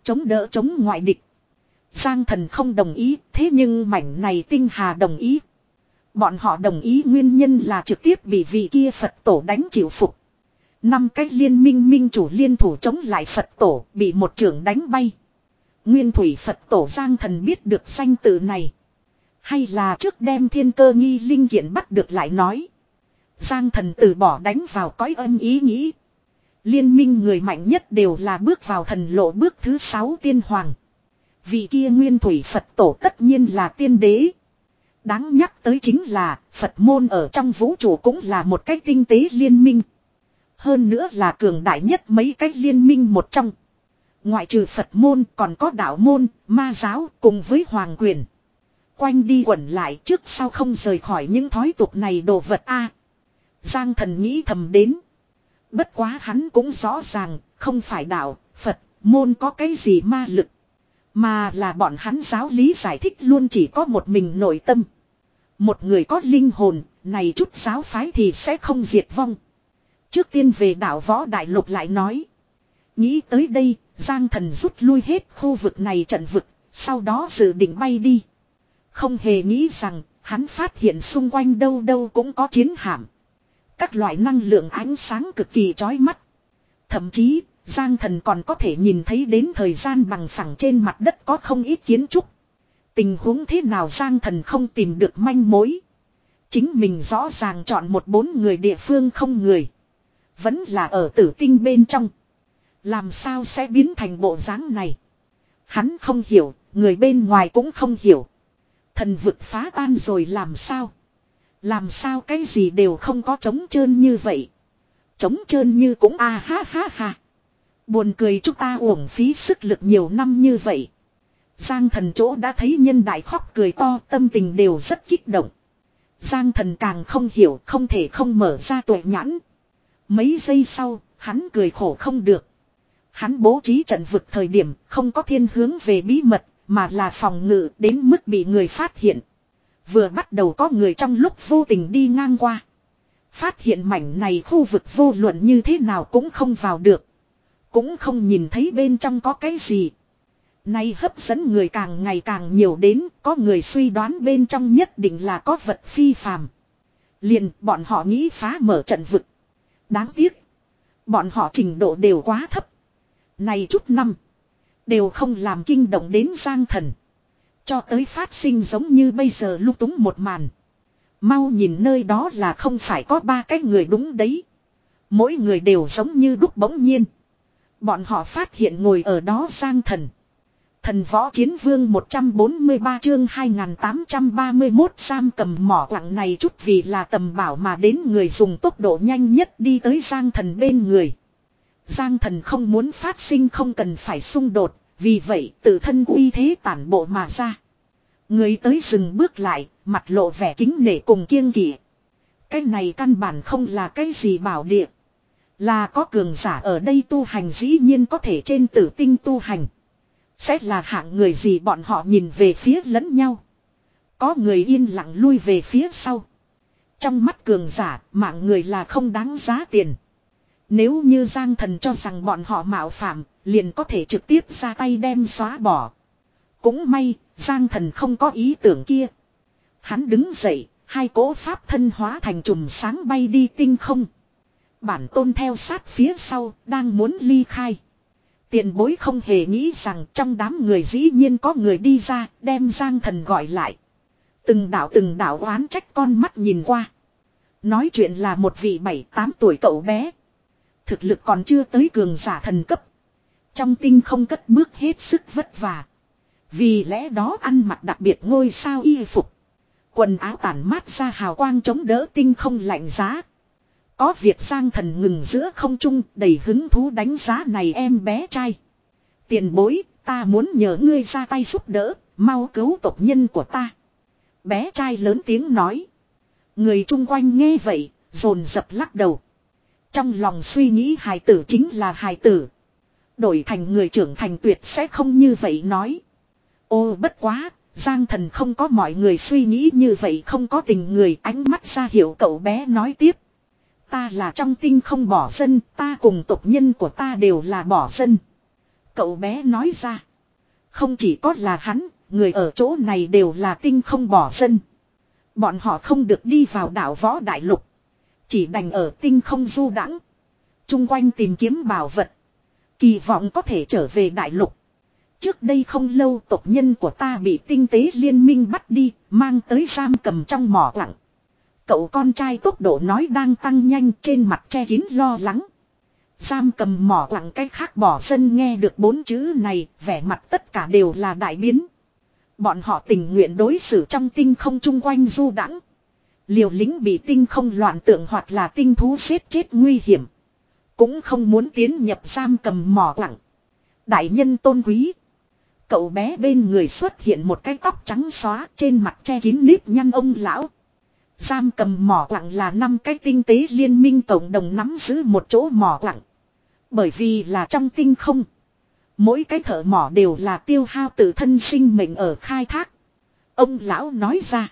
Chống đỡ chống ngoại địch. Giang Thần không đồng ý, thế nhưng mảnh này Tinh Hà đồng ý. Bọn họ đồng ý nguyên nhân là trực tiếp bị vị kia Phật tổ đánh chịu phục. Năm cách liên minh minh chủ liên thủ chống lại Phật tổ, bị một trưởng đánh bay. Nguyên thủy Phật tổ Giang Thần biết được danh tự này. Hay là trước đem thiên cơ nghi linh kiện bắt được lại nói. Giang Thần từ bỏ đánh vào cõi âm ý nghĩ. Liên minh người mạnh nhất đều là bước vào thần lộ bước thứ sáu tiên hoàng. Vị kia nguyên thủy Phật tổ tất nhiên là tiên đế. Đáng nhắc tới chính là Phật môn ở trong vũ trụ cũng là một cách tinh tế liên minh. Hơn nữa là cường đại nhất mấy cách liên minh một trong. Ngoại trừ Phật môn còn có đạo môn, ma giáo cùng với hoàng quyền. Quanh đi quẩn lại trước sau không rời khỏi những thói tục này đồ vật a. Giang Thần nghĩ thầm đến. Bất quá hắn cũng rõ ràng, không phải đạo, Phật, môn có cái gì ma lực. Mà là bọn hắn giáo lý giải thích luôn chỉ có một mình nội tâm. Một người có linh hồn, này chút giáo phái thì sẽ không diệt vong. Trước tiên về đảo Võ Đại Lục lại nói. Nghĩ tới đây, Giang Thần rút lui hết khu vực này trận vực, sau đó dự định bay đi. Không hề nghĩ rằng, hắn phát hiện xung quanh đâu đâu cũng có chiến hạm. Các loại năng lượng ánh sáng cực kỳ chói mắt. Thậm chí, Giang Thần còn có thể nhìn thấy đến thời gian bằng phẳng trên mặt đất có không ít kiến trúc. Tình huống thế nào Giang Thần không tìm được manh mối. Chính mình rõ ràng chọn một bốn người địa phương không người. Vẫn là ở tử tinh bên trong. Làm sao sẽ biến thành bộ dáng này. Hắn không hiểu, người bên ngoài cũng không hiểu. Thần vực phá tan rồi làm sao. Làm sao cái gì đều không có trống trơn như vậy. Trống trơn như cũng a ha ha ha. Buồn cười chúng ta uổng phí sức lực nhiều năm như vậy. Giang Thần chỗ đã thấy nhân đại khóc cười to, tâm tình đều rất kích động. Giang Thần càng không hiểu, không thể không mở ra tuệ nhãn. Mấy giây sau, hắn cười khổ không được. Hắn bố trí trận vực thời điểm không có thiên hướng về bí mật, mà là phòng ngự đến mức bị người phát hiện. Vừa bắt đầu có người trong lúc vô tình đi ngang qua. Phát hiện mảnh này khu vực vô luận như thế nào cũng không vào được. Cũng không nhìn thấy bên trong có cái gì. Nay hấp dẫn người càng ngày càng nhiều đến, có người suy đoán bên trong nhất định là có vật phi phàm. Liền bọn họ nghĩ phá mở trận vực. Đáng tiếc. Bọn họ trình độ đều quá thấp. Này chút năm. Đều không làm kinh động đến Giang Thần. Cho tới phát sinh giống như bây giờ lung túng một màn. Mau nhìn nơi đó là không phải có ba cái người đúng đấy. Mỗi người đều giống như đúc bỗng nhiên. Bọn họ phát hiện ngồi ở đó Giang Thần. Thần võ chiến vương một trăm bốn mươi ba chương hai nghìn tám trăm ba mươi mốt giam cầm mỏ quặng này chút vì là tầm bảo mà đến người dùng tốc độ nhanh nhất đi tới Giang Thần bên người. Giang Thần không muốn phát sinh không cần phải xung đột, vì vậy tự thân uy thế tản bộ mà ra. Người tới dừng bước lại, mặt lộ vẻ kính nể cùng kiêng kỵ. Cái này căn bản không là cái gì bảo địa. Là có cường giả ở đây tu hành dĩ nhiên có thể trên tử tinh tu hành. Sẽ là hạng người gì bọn họ nhìn về phía lẫn nhau. Có người yên lặng lui về phía sau. Trong mắt cường giả, mạng người là không đáng giá tiền. Nếu như Giang Thần cho rằng bọn họ mạo phạm, liền có thể trực tiếp ra tay đem xóa bỏ. Cũng may, Giang Thần không có ý tưởng kia. Hắn đứng dậy, hai cỗ pháp thân hóa thành chùm sáng bay đi tinh không. Bản tôn theo sát phía sau, đang muốn ly khai. Tiền bối không hề nghĩ rằng trong đám người dĩ nhiên có người đi ra, đem Giang Thần gọi lại. Từng đạo từng đạo oán trách con mắt nhìn qua. Nói chuyện là một vị bảy tám tuổi cậu bé. Thực lực còn chưa tới cường giả thần cấp. Trong tinh không cất bước hết sức vất vả. Vì lẽ đó ăn mặc đặc biệt ngôi sao y phục. Quần áo tản mát ra hào quang chống đỡ tinh không lạnh giá. Có việc Giang Thần ngừng giữa không trung đầy hứng thú đánh giá này em bé trai. Tiền bối, ta muốn nhờ ngươi ra tay giúp đỡ, mau cứu tộc nhân của ta. Bé trai lớn tiếng nói. Người chung quanh nghe vậy, dồn dập lắc đầu. Trong lòng suy nghĩ hài tử chính là hài tử. Đổi thành người trưởng thành tuyệt sẽ không như vậy nói. Ô bất quá, Giang Thần không có mọi người suy nghĩ như vậy không có tình người ánh mắt ra hiểu cậu bé nói tiếp. Ta là trong tinh không bỏ dân, ta cùng tộc nhân của ta đều là bỏ dân. Cậu bé nói ra. Không chỉ có là hắn, người ở chỗ này đều là tinh không bỏ dân. Bọn họ không được đi vào đảo Võ Đại Lục. Chỉ đành ở tinh không du đãng, chung quanh tìm kiếm bảo vật. Kỳ vọng có thể trở về Đại Lục. Trước đây không lâu tộc nhân của ta bị tinh tế liên minh bắt đi, mang tới giam cầm trong mỏ lặng. Cậu con trai tốc độ nói đang tăng nhanh, trên mặt che kín lo lắng. Giam cầm mỏ lặng cách khác bỏ dân nghe được bốn chữ này, vẻ mặt tất cả đều là đại biến. Bọn họ tình nguyện đối xử trong tinh không chung quanh du đãng, liều lĩnh bị tinh không loạn tượng hoặc là tinh thú giết chết nguy hiểm, cũng không muốn tiến nhập giam cầm mỏ lặng. Đại nhân tôn quý. Cậu bé bên người xuất hiện một cái tóc trắng xóa, trên mặt che kín nếp nhăn ông lão. Giam cầm mỏ lặng là năm cái tinh tế liên minh cộng đồng nắm giữ một chỗ mỏ lặng. Bởi vì là trong tinh không, mỗi cái thợ mỏ đều là tiêu hao tự thân sinh mệnh ở khai thác. Ông lão nói ra.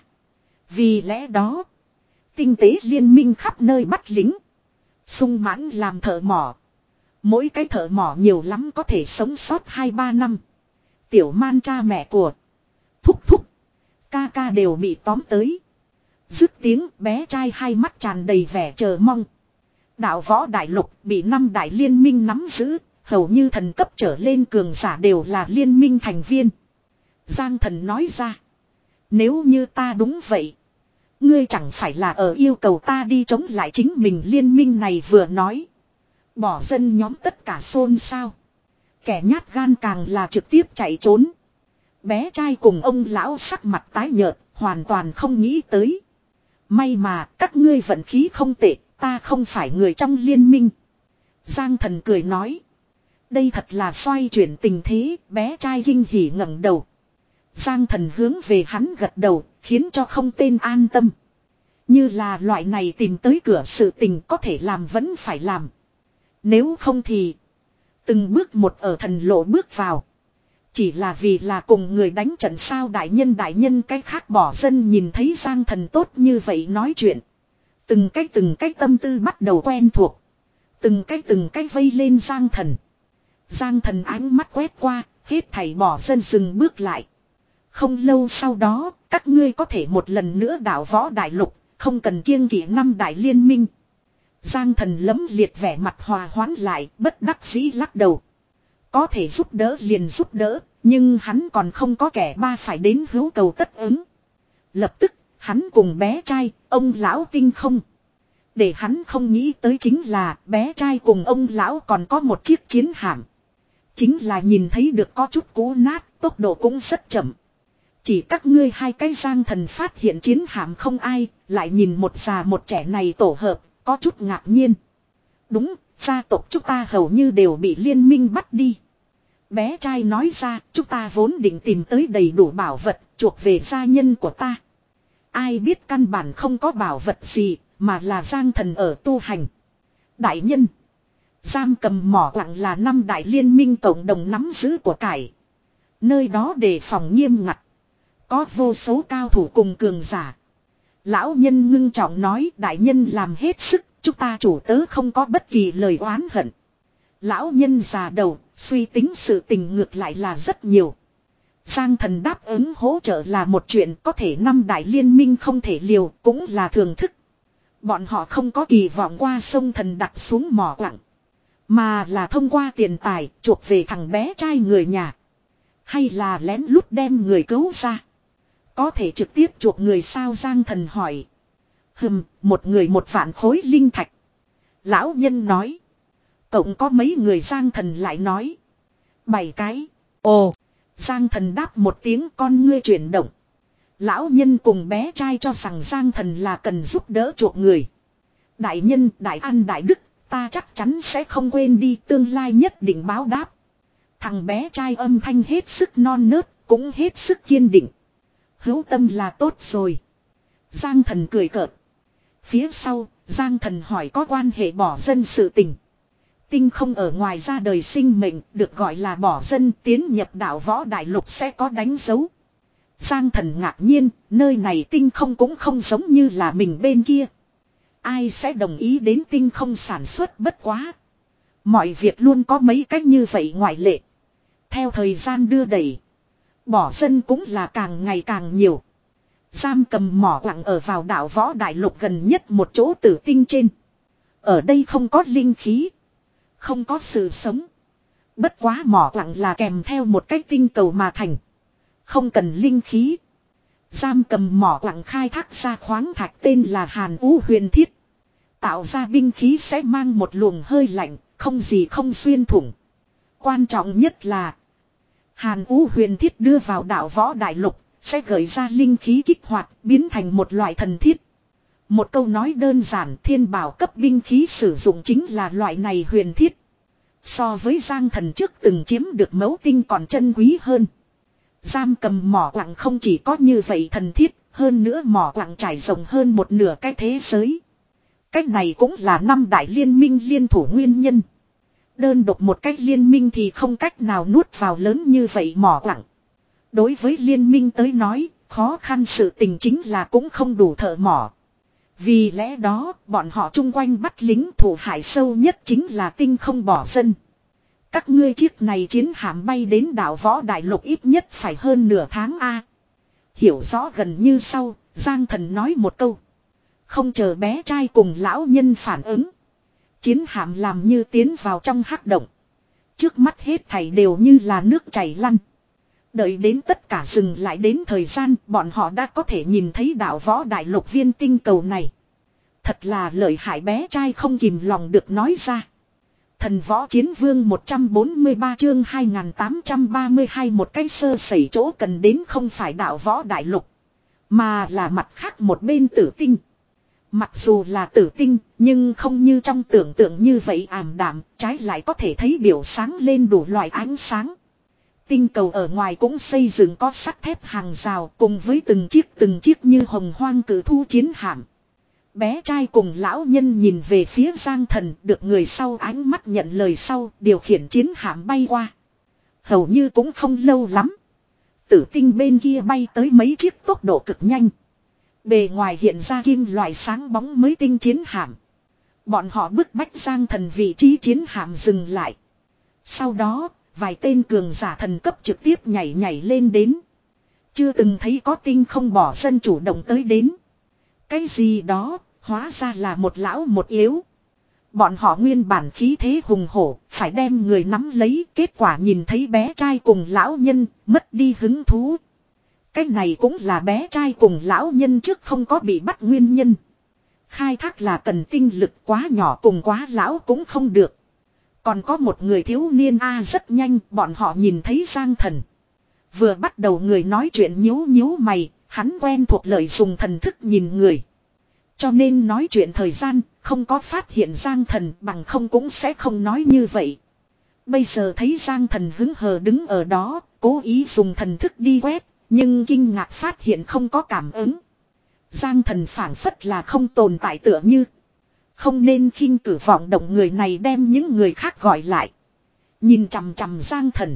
Vì lẽ đó, tinh tế liên minh khắp nơi bắt lính, sung mãn làm thợ mỏ. Mỗi cái thợ mỏ nhiều lắm có thể sống sót hai ba năm. Tiểu man cha mẹ của thúc thúc, ca ca đều bị tóm tới. Dứt tiếng, bé trai hai mắt tràn đầy vẻ chờ mong. Đạo Võ Đại Lục bị năm đại liên minh nắm giữ, hầu như thần cấp trở lên cường giả đều là liên minh thành viên. Giang Thần nói ra. Nếu như ta đúng vậy, ngươi chẳng phải là ở yêu cầu ta đi chống lại chính mình liên minh này vừa nói. Bỏ dân nhóm tất cả xôn xao. Kẻ nhát gan càng là trực tiếp chạy trốn. Bé trai cùng ông lão sắc mặt tái nhợt, hoàn toàn không nghĩ tới. May mà các ngươi vận khí không tệ, ta không phải người trong liên minh. Giang Thần cười nói. Đây thật là xoay chuyển tình thế, bé trai kinh hỉ ngẩng đầu. Giang Thần hướng về hắn gật đầu, khiến cho không tên an tâm. Như là loại này tìm tới cửa sự tình có thể làm vẫn phải làm. Nếu không thì từng bước một ở thần lộ bước vào. Chỉ là vì là cùng người đánh trận sao đại nhân đại nhân cái khác bỏ dân nhìn thấy Giang Thần tốt như vậy nói chuyện. Từng cái từng cái tâm tư bắt đầu quen thuộc. Từng cái từng cái vây lên Giang Thần. Giang Thần ánh mắt quét qua, hết thảy bỏ dân dừng bước lại. Không lâu sau đó, các ngươi có thể một lần nữa đảo Võ Đại Lục, không cần kiêng kỵ năm đại liên minh. Giang Thần lấm liệt vẻ mặt hòa hoãn lại, bất đắc dĩ lắc đầu. Có thể giúp đỡ liền giúp đỡ, nhưng hắn còn không có kẻ ba phải đến hữu cầu tất ứng. Lập tức, hắn cùng bé trai, ông lão tinh không. Để hắn không nghĩ tới chính là bé trai cùng ông lão còn có một chiếc chiến hạm. Chính là nhìn thấy được có chút cũ nát, tốc độ cũng rất chậm. Chỉ các ngươi hai cái Giang Thần phát hiện chiến hạm không ai, lại nhìn một già một trẻ này tổ hợp, có chút ngạc nhiên. Đúng, gia tộc chúng ta hầu như đều bị liên minh bắt đi. Bé trai nói ra, chúng ta vốn định tìm tới đầy đủ bảo vật, chuộc về gia nhân của ta. Ai biết căn bản không có bảo vật gì, mà là Giang Thần ở tu hành. Đại nhân, giam cầm mỏ lặng là năm đại liên minh cộng đồng nắm giữ của cải. Nơi đó đề phòng nghiêm ngặt. Có vô số cao thủ cùng cường giả. Lão nhân ngưng trọng nói đại nhân làm hết sức, chúng ta chủ tớ không có bất kỳ lời oán hận. Lão nhân già đầu, suy tính sự tình ngược lại là rất nhiều. Giang Thần đáp ứng hỗ trợ là một chuyện, có thể năm đại liên minh không thể liều, cũng là thường thức. Bọn họ không có kỳ vọng qua sông Thần đặt xuống mỏ quặng, mà là thông qua tiền tài chuộc về thằng bé trai người nhà. Hay là lén lút đem người cứu ra. Có thể trực tiếp chuộc người sao Giang Thần hỏi. Hừm, một người một vạn khối linh thạch. Lão nhân nói. Cộng có mấy người Giang Thần lại nói. Bảy cái. Ồ. Giang Thần đáp một tiếng con ngươi chuyển động. Lão nhân cùng bé trai cho rằng Giang Thần là cần giúp đỡ chuộc người. Đại nhân, đại an đại đức, ta chắc chắn sẽ không quên đi, tương lai nhất định báo đáp. Thằng bé trai âm thanh hết sức non nớt, cũng hết sức kiên định. Hữu tâm là tốt rồi. Giang Thần cười cợt. Phía sau, Giang Thần hỏi có quan hệ bỏ dân sự tình. Tinh không ở ngoài ra đời sinh mệnh, được gọi là bỏ dân, tiến nhập đạo Võ Đại Lục sẽ có đánh dấu. Giang Thần ngạc nhiên, nơi này tinh không cũng không giống như là mình bên kia. Ai sẽ đồng ý đến tinh không sản xuất bất quá. Mọi việc luôn có mấy cách như vậy ngoại lệ. Theo thời gian đưa đẩy, bỏ dân cũng là càng ngày càng nhiều. Giam cầm mỏ quặng ở vào đảo Võ Đại Lục gần nhất một chỗ tử tinh trên. Ở đây không có linh khí, không có sự sống. Bất quá mỏ quặng là kèm theo một cái tinh cầu mà thành, không cần linh khí. Giam cầm mỏ quặng khai thác ra khoáng thạch tên là Hàn Vũ Huyền Thiết. Tạo ra binh khí sẽ mang một luồng hơi lạnh, không gì không xuyên thủng. Quan trọng nhất là Hàn Vũ Huyền Thiết đưa vào đảo Võ Đại Lục sẽ gợi ra linh khí kích hoạt, biến thành một loại thần thiết. Một câu nói đơn giản, thiên bảo cấp binh khí sử dụng chính là loại này huyền thiết. So với Giang Thần trước từng chiếm được mẫu tinh còn chân quý hơn. Giam cầm mỏ quặng không chỉ có như vậy thần thiết, hơn nữa mỏ quặng trải rộng hơn một nửa cái thế giới. Cách này cũng là năm đại liên minh liên thủ nguyên nhân. Đơn độc một cách liên minh thì không cách nào nuốt vào lớn như vậy mỏ quặng. Đối với liên minh tới nói, khó khăn sự tình chính là cũng không đủ thợ mỏ. Vì lẽ đó, bọn họ chung quanh bắt lính thủ hại sâu nhất chính là tinh không bỏ dân. Các ngươi chiếc này chiến hạm bay đến đảo Võ Đại Lục ít nhất phải hơn nửa tháng a. Hiểu rõ gần như sau, Giang Thần nói một câu. Không chờ bé trai cùng lão nhân phản ứng. Chiến hạm làm như tiến vào trong hắc động. Trước mắt hết thảy đều như là nước chảy lăn. Đợi đến tất cả dừng lại đến thời gian, bọn họ đã có thể nhìn thấy đảo Võ Đại Lục viên tinh cầu này. Thật là lợi hại, bé trai không kìm lòng được nói ra. Thần Võ Chiến Vương một trăm bốn mươi ba chương hai nghìn tám trăm ba mươi hai, một cái sơ sẩy chỗ cần đến không phải đảo Võ Đại Lục, mà là mặt khác một bên tử tinh. Mặc dù là tử tinh, nhưng không như trong tưởng tượng như vậy ảm đạm, trái lại có thể thấy biểu sáng lên đủ loại ánh sáng. Tinh cầu ở ngoài cũng xây dựng có sắt thép hàng rào cùng với từng chiếc từng chiếc như hồng hoang cử thu chiến hạm. Bé trai cùng lão nhân nhìn về phía Giang Thần, được người sau ánh mắt nhận lời sau, điều khiển chiến hạm bay qua. Hầu như cũng không lâu lắm, tử tinh bên kia bay tới mấy chiếc tốc độ cực nhanh. Bề ngoài hiện ra kim loại sáng bóng mới tinh chiến hạm. Bọn họ bức bách Giang Thần vị trí chiến hạm dừng lại. Sau đó, vài tên cường giả thần cấp trực tiếp nhảy nhảy lên đến. Chưa từng thấy có tinh không bỏ dân chủ động tới đến. Cái gì đó, hóa ra là một lão một yếu. Bọn họ nguyên bản khí thế hùng hổ, phải đem người nắm lấy, kết quả nhìn thấy bé trai cùng lão nhân, mất đi hứng thú. Cái này cũng là bé trai cùng lão nhân trước không có bị bắt nguyên nhân. Khai thác là cần tinh lực, quá nhỏ cùng quá lão cũng không được. Còn có một người thiếu niên a à, rất nhanh, bọn họ nhìn thấy Giang Thần. Vừa bắt đầu người nói chuyện nhíu nhíu mày, hắn quen thuộc lời dùng thần thức nhìn người. Cho nên nói chuyện thời gian, không có phát hiện Giang Thần, bằng không cũng sẽ không nói như vậy. Bây giờ thấy Giang Thần hứng hờ đứng ở đó, cố ý dùng thần thức đi quét, nhưng kinh ngạc phát hiện không có cảm ứng. Giang Thần phảng phất là không tồn tại tựa như. Không nên khinh cử vọng động, người này đem những người khác gọi lại. Nhìn chằm chằm Giang Thần,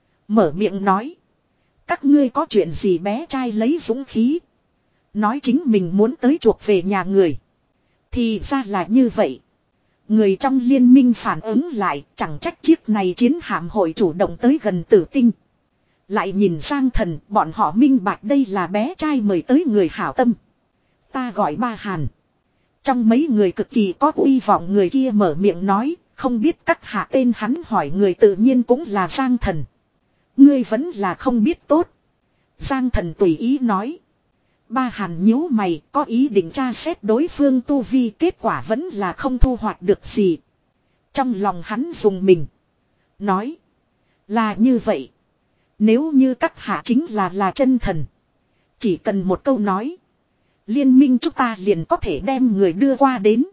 mở miệng nói. Các ngươi có chuyện gì? Bé trai lấy dũng khí, nói chính mình muốn tới chuộc về nhà người. Thì ra là như vậy. Người trong liên minh phản ứng lại, chẳng trách chiếc này chiến hạm hội chủ động tới gần tử tinh. Lại nhìn Giang Thần, bọn họ minh bạch đây là bé trai mời tới người hảo tâm. Ta gọi Ba Hàn. Trong mấy người cực kỳ có uy vọng người kia mở miệng nói, không biết các hạ tên hắn, hỏi người tự nhiên cũng là Giang Thần. Ngươi vẫn là không biết tốt. Giang Thần tùy ý nói. Ba Hàn nhíu mày, có ý định tra xét đối phương tu vi, kết quả vẫn là không thu hoạch được gì. Trong lòng hắn dùng mình, nói. Là như vậy. Nếu như các hạ chính là là chân thần, chỉ cần một câu nói, liên minh chúng ta liền có thể đem người đưa qua đến.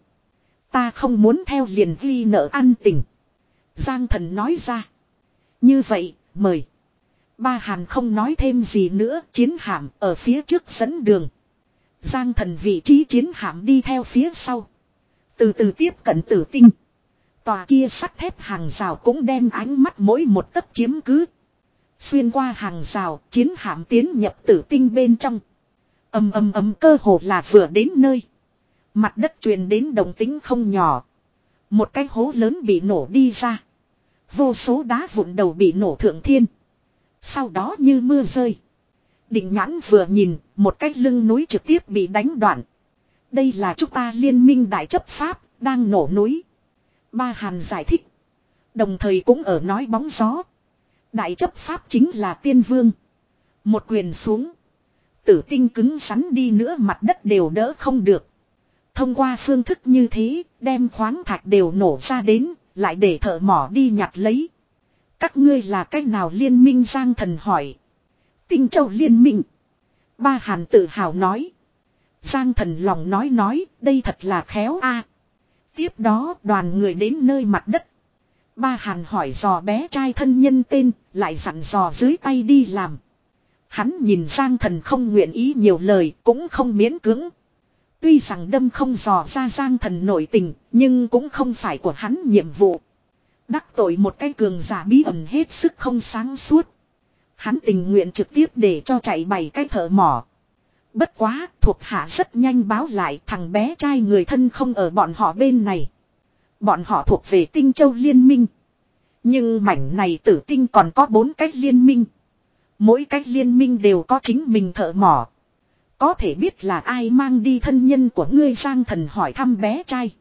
Ta không muốn theo liền ghi nợ ăn tình. Giang Thần nói ra. Như vậy, mời. Ba Hàn không nói thêm gì nữa, chiến hạm ở phía trước dẫn đường. Giang Thần vị trí chiến hạm đi theo phía sau. Từ từ tiếp cận tử tinh. Tòa kia sắt thép hàng rào cũng đem ánh mắt mỗi một tấc chiếm cứ. Xuyên qua hàng rào, chiến hạm tiến nhập tử tinh bên trong. Ầm ầm ầm, cơ hồ là vừa đến nơi, mặt đất truyền đến động tĩnh không nhỏ. Một cái hố lớn bị nổ đi ra. Vô số đá vụn đầu bị nổ thượng thiên. Sau đó như mưa rơi. Định Nhãn vừa nhìn, một cái lưng núi trực tiếp bị đánh đoạn. Đây là chúng ta liên minh đại chấp pháp, đang nổ núi. Ba Hàn giải thích. Đồng thời cũng ở nói bóng gió. Đại chấp pháp chính là tiên vương. Một quyền xuống. Tử tinh cứng rắn đi nữa mặt đất đều đỡ không được. Thông qua phương thức như thế, đem khoáng thạch đều nổ ra đến, lại để thợ mỏ đi nhặt lấy. Các ngươi là cách nào liên minh? Giang Thần hỏi. Tinh Châu liên minh. Ba Hàn tự hào nói. Giang Thần lòng nói nói, đây thật là khéo a. Tiếp đó đoàn người đến nơi mặt đất. Ba Hàn hỏi dò bé trai thân nhân tên, lại dặn dò dưới tay đi làm. Hắn nhìn Giang Thần không nguyện ý nhiều lời, cũng không miễn cưỡng. Tuy rằng đâm không dò ra Giang Thần nội tình, nhưng cũng không phải của hắn nhiệm vụ. Đắc tội một cái cường giả bí ẩn hết sức không sáng suốt. Hắn tình nguyện trực tiếp để cho chạy bảy cái thợ mỏ. Bất quá, thuộc hạ rất nhanh báo lại thằng bé trai người thân không ở bọn họ bên này. Bọn họ thuộc về Tinh Châu liên minh. Nhưng mảnh này tử tinh còn có bốn cách liên minh. Mỗi cách liên minh đều có chính mình thợ mỏ. Có thể biết là ai mang đi thân nhân của ngươi? Giang Thần hỏi thăm bé trai.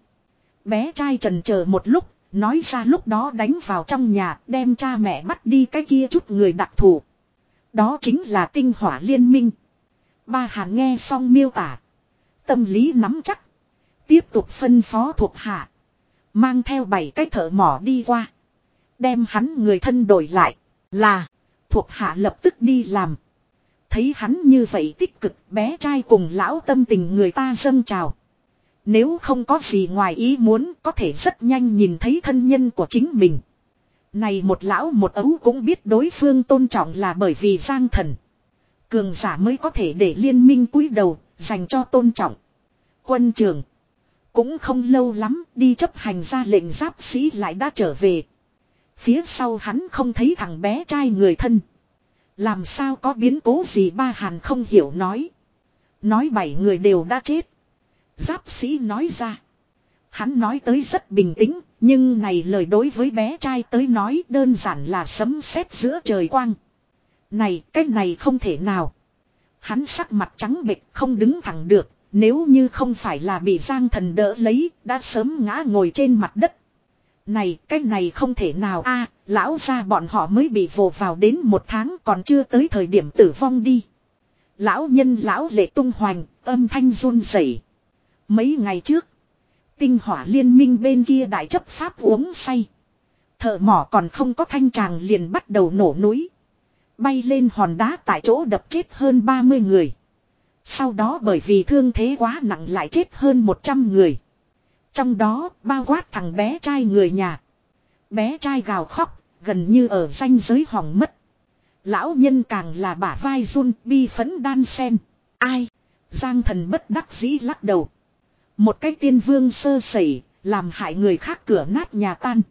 Bé trai chần chờ một lúc, nói ra lúc đó đánh vào trong nhà, đem cha mẹ bắt đi cái kia chút người đặc thù. Đó chính là tinh hỏa liên minh. Ba Hàn nghe xong miêu tả. Tâm lý nắm chắc. Tiếp tục phân phó thuộc hạ. Mang theo bảy cái thợ mỏ đi qua. Đem hắn người thân đổi lại. Là. Thuộc hạ lập tức đi làm. Thấy hắn như vậy tích cực, bé trai cùng lão tâm tình người ta dâng trào. Nếu không có gì ngoài ý muốn, có thể rất nhanh nhìn thấy thân nhân của chính mình. Này một lão một ấu cũng biết đối phương tôn trọng là bởi vì Giang Thần. Cường giả mới có thể để liên minh cúi đầu, dành cho tôn trọng. Quân trường. Cũng không lâu lắm, đi chấp hành ra lệnh giáp sĩ lại đã trở về. Phía sau hắn không thấy thằng bé trai người thân. Làm sao có biến cố gì? Ba Hàn không hiểu nói. Nói bảy người đều đã chết. Giáp sĩ nói ra. Hắn nói tới rất bình tĩnh, nhưng này lời đối với bé trai tới nói đơn giản là sấm sét giữa trời quang. Này, cái này không thể nào. Hắn sắc mặt trắng bệch không đứng thẳng được, nếu như không phải là bị Giang Thần đỡ lấy, đã sớm ngã ngồi trên mặt đất. Này, cái này không thể nào a, lão gia bọn họ mới bị vồ vào đến một tháng còn chưa tới thời điểm tử vong đi. Lão nhân lão lệ tung hoành, âm thanh run rẩy. Mấy ngày trước, tinh hỏa liên minh bên kia đại chấp pháp uống say. Thợ mỏ còn không có thanh tràng liền bắt đầu nổ núi. Bay lên hòn đá tại chỗ đập chết hơn ba mươi người. Sau đó bởi vì thương thế quá nặng lại chết hơn một trăm người. Trong đó bao quát thằng bé trai người nhà. Bé trai gào khóc, gần như ở ranh giới hỏng mất. Lão nhân càng là bả vai run, bi phẫn đan sen. Ai? Giang Thần bất đắc dĩ lắc đầu. Một cái tiên vương sơ sẩy, làm hại người khác cửa nát nhà tan.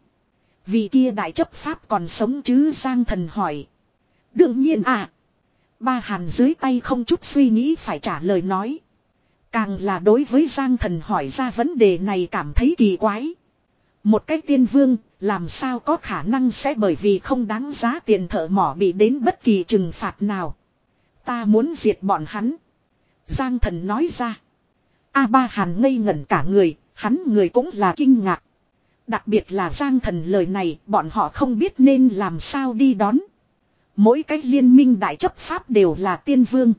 Vì kia đại chấp pháp còn sống chứ? Giang Thần hỏi. Đương nhiên à. Ba Hàn dưới tay không chút suy nghĩ phải trả lời nói. Càng là đối với Giang Thần hỏi ra vấn đề này cảm thấy kỳ quái. Một cái tiên vương, làm sao có khả năng sẽ bởi vì không đáng giá tiền thợ mỏ bị đến bất kỳ trừng phạt nào. Ta muốn diệt bọn hắn. Giang Thần nói ra. A Ba Hàn ngây ngẩn cả người, hắn người cũng là kinh ngạc. Đặc biệt là Giang Thần lời này, bọn họ không biết nên làm sao đi đón. Mỗi cái liên minh đại chấp pháp đều là tiên vương.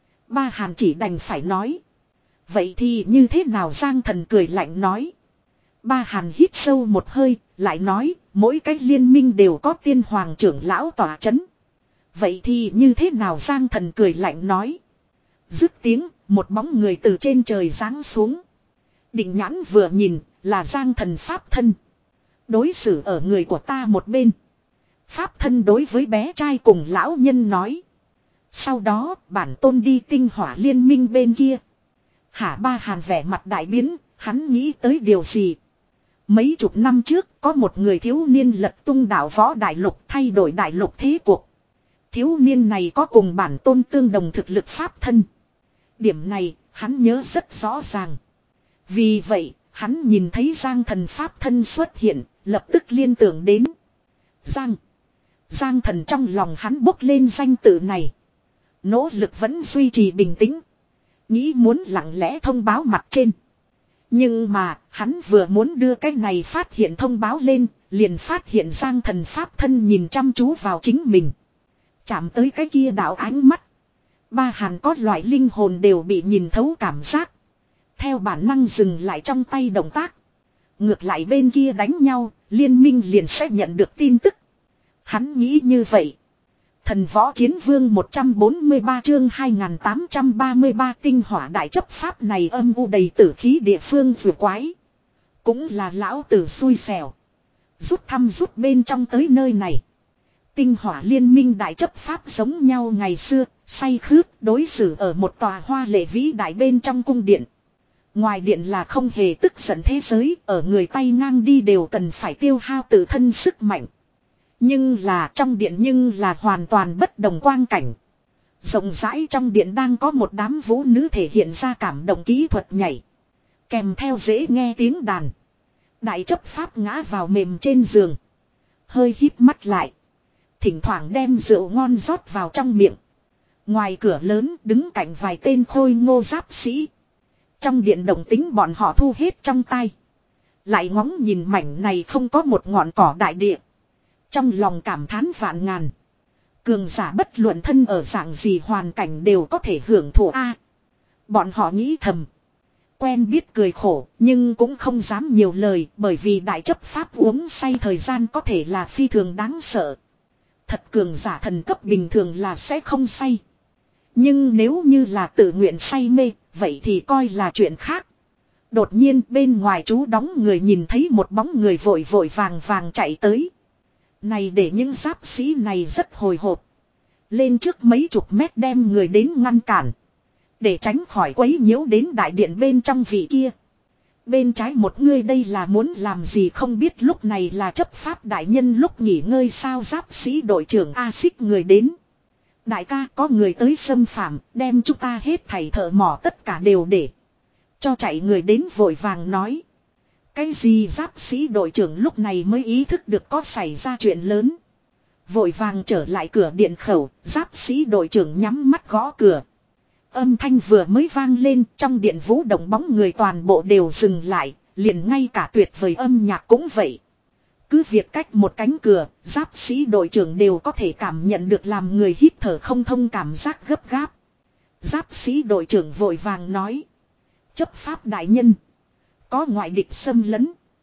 Ba Hàn chỉ đành phải nói. Vậy thì như thế nào? Giang Thần cười lạnh nói. Ba Hàn hít sâu một hơi, lại nói, mỗi cái liên minh đều có tiên hoàng trưởng lão tỏa chấn. Vậy thì như thế nào? Giang Thần cười lạnh nói. Dứt tiếng, một bóng người từ trên trời giáng xuống. Định Nhãn vừa nhìn, là Giang Thần pháp thân. Đối xử ở người của ta một bên. Pháp thân đối với bé trai cùng lão nhân nói. Sau đó, bản tôn đi tinh hỏa liên minh bên kia. Hả? Ba Hàn vẻ mặt đại biến, hắn nghĩ tới điều gì? Mấy chục năm trước, có một người thiếu niên lật tung đạo võ đại lục, thay đổi đại lục thế cuộc. Thiếu niên này có cùng bản tôn tương đồng thực lực pháp thân. Điểm này, hắn nhớ rất rõ ràng. Vì vậy, hắn nhìn thấy Giang Thần pháp thân xuất hiện, lập tức liên tưởng đến. Giang. Giang Thần trong lòng hắn bốc lên danh tự này. Nỗ lực vẫn duy trì bình tĩnh. Nghĩ muốn lặng lẽ thông báo mặt trên. Nhưng mà hắn vừa muốn đưa cái này phát hiện thông báo lên. Liền phát hiện Giang Thần pháp thân nhìn chăm chú vào chính mình. Chạm tới cái kia đạo ánh mắt. Ba Hàn có loại linh hồn đều bị nhìn thấu cảm giác. Theo bản năng dừng lại trong tay động tác. Ngược lại bên kia đánh nhau, liên minh liền sẽ nhận được tin tức. Hắn nghĩ như vậy. Thần võ chiến vương một trăm bốn mươi ba chương hai nghìn tám trăm ba mươi ba tinh hỏa đại chấp pháp này âm u đầy tử khí địa phương vừa quái. Cũng là lão tử xui xẻo. Rút thăm rút bên trong tới nơi này. Tinh hỏa liên minh đại chấp pháp giống nhau ngày xưa, say khướt đối xử ở một tòa hoa lệ vĩ đại bên trong cung điện. Ngoài điện là không hề tức giận thế giới, ở người tay ngang đi đều cần phải tiêu hao tự thân sức mạnh. Nhưng là trong điện nhưng là hoàn toàn bất đồng quang cảnh. Rộng rãi trong điện đang có một đám vũ nữ thể hiện ra cảm động kỹ thuật nhảy. Kèm theo dễ nghe tiếng đàn. Đại chấp pháp ngã vào mềm trên giường. Hơi híp mắt lại. Thỉnh thoảng đem rượu ngon rót vào trong miệng. Ngoài cửa lớn đứng cạnh vài tên khôi ngô giáp sĩ. Trong điện động tính bọn họ thu hết trong tay. Lại ngóng nhìn mảnh này không có một ngọn cỏ đại địa. Trong lòng cảm thán vạn ngàn. Cường giả bất luận thân ở dạng gì hoàn cảnh đều có thể hưởng thụ a. Bọn họ nghĩ thầm. Quen biết cười khổ nhưng cũng không dám nhiều lời bởi vì đại chấp pháp uống say thời gian có thể là phi thường đáng sợ. Thật cường giả thần cấp bình thường là sẽ không say. Nhưng nếu như là tự nguyện say mê, vậy thì coi là chuyện khác. Đột nhiên bên ngoài chú đóng người nhìn thấy một bóng người vội vội vàng vàng chạy tới. Này để những giáp sĩ này rất hồi hộp. Lên trước mấy chục mét đem người đến ngăn cản. Để tránh khỏi quấy nhiễu đến đại điện bên trong vị kia. Bên trái một người đây là muốn làm gì không biết lúc này là chấp pháp đại nhân lúc nghỉ ngơi sao giáp sĩ đội trưởng A Xích người đến. Đại ca có người tới xâm phạm đem chúng ta hết thảy thợ mỏ tất cả đều để. Cho chạy người đến vội vàng nói. Cái gì giáp sĩ đội trưởng lúc này mới ý thức được có xảy ra chuyện lớn. Vội vàng trở lại cửa điện khẩu, giáp sĩ đội trưởng nhắm mắt gõ cửa. Âm thanh vừa mới vang lên trong điện vũ động bóng người toàn bộ đều dừng lại, liền ngay cả tuyệt vời âm nhạc cũng vậy. Cứ việc cách một cánh cửa, giáp sĩ đội trưởng đều có thể cảm nhận được làm người hít thở không thông cảm giác gấp gáp. Giáp sĩ đội trưởng vội vàng nói. Chấp pháp đại nhân. Có ngoại địch xâm lấn.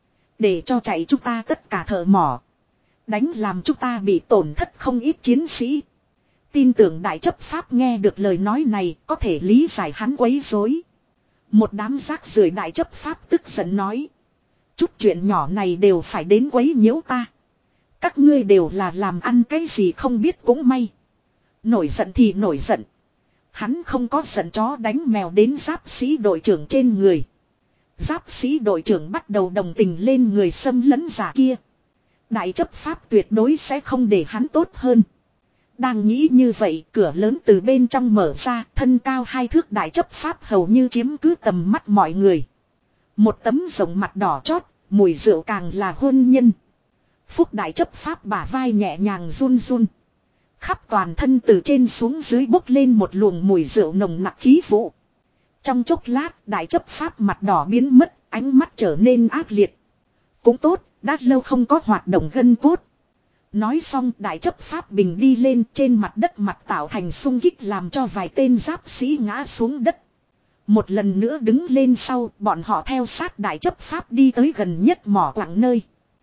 Để cho chạy chúng ta tất cả thợ mỏ. Đánh làm chúng ta bị tổn thất không ít chiến sĩ. Tin tưởng đại chấp pháp nghe được lời nói này có thể lý giải hắn quấy rối. Một đám rác rưởi đại chấp pháp tức giận nói. Chút chuyện nhỏ này đều phải đến quấy nhiễu ta. Các ngươi đều là làm ăn cái gì không biết cũng may. Nổi giận thì nổi giận. Hắn không có giận chó đánh mèo đến giáp sĩ đội trưởng trên người. Giáp sĩ đội trưởng bắt đầu đồng tình lên người xâm lấn giả kia. Đại chấp pháp tuyệt đối sẽ không để hắn tốt hơn. Đang nghĩ như vậy cửa lớn từ bên trong mở ra thân cao hai thước đại chấp pháp hầu như chiếm cứ tầm mắt mọi người. Một tấm rồng mặt đỏ chót, mùi rượu càng là hôn nhân. Phúc đại chấp pháp bả vai nhẹ nhàng run run. Khắp toàn thân từ trên xuống dưới bốc lên một luồng mùi rượu nồng nặc khí vụ. Trong chốc lát đại chấp pháp mặt đỏ biến mất, ánh mắt trở nên ác liệt. Cũng tốt, đã lâu không có hoạt động gân cốt. Nói xong đại chấp pháp bình đi lên trên mặt đất mặt tạo thành xung kích làm cho vài tên giáp sĩ ngã xuống đất. Một lần nữa đứng lên sau bọn họ theo sát đại chấp pháp đi tới gần nhất mỏ quặng nơi.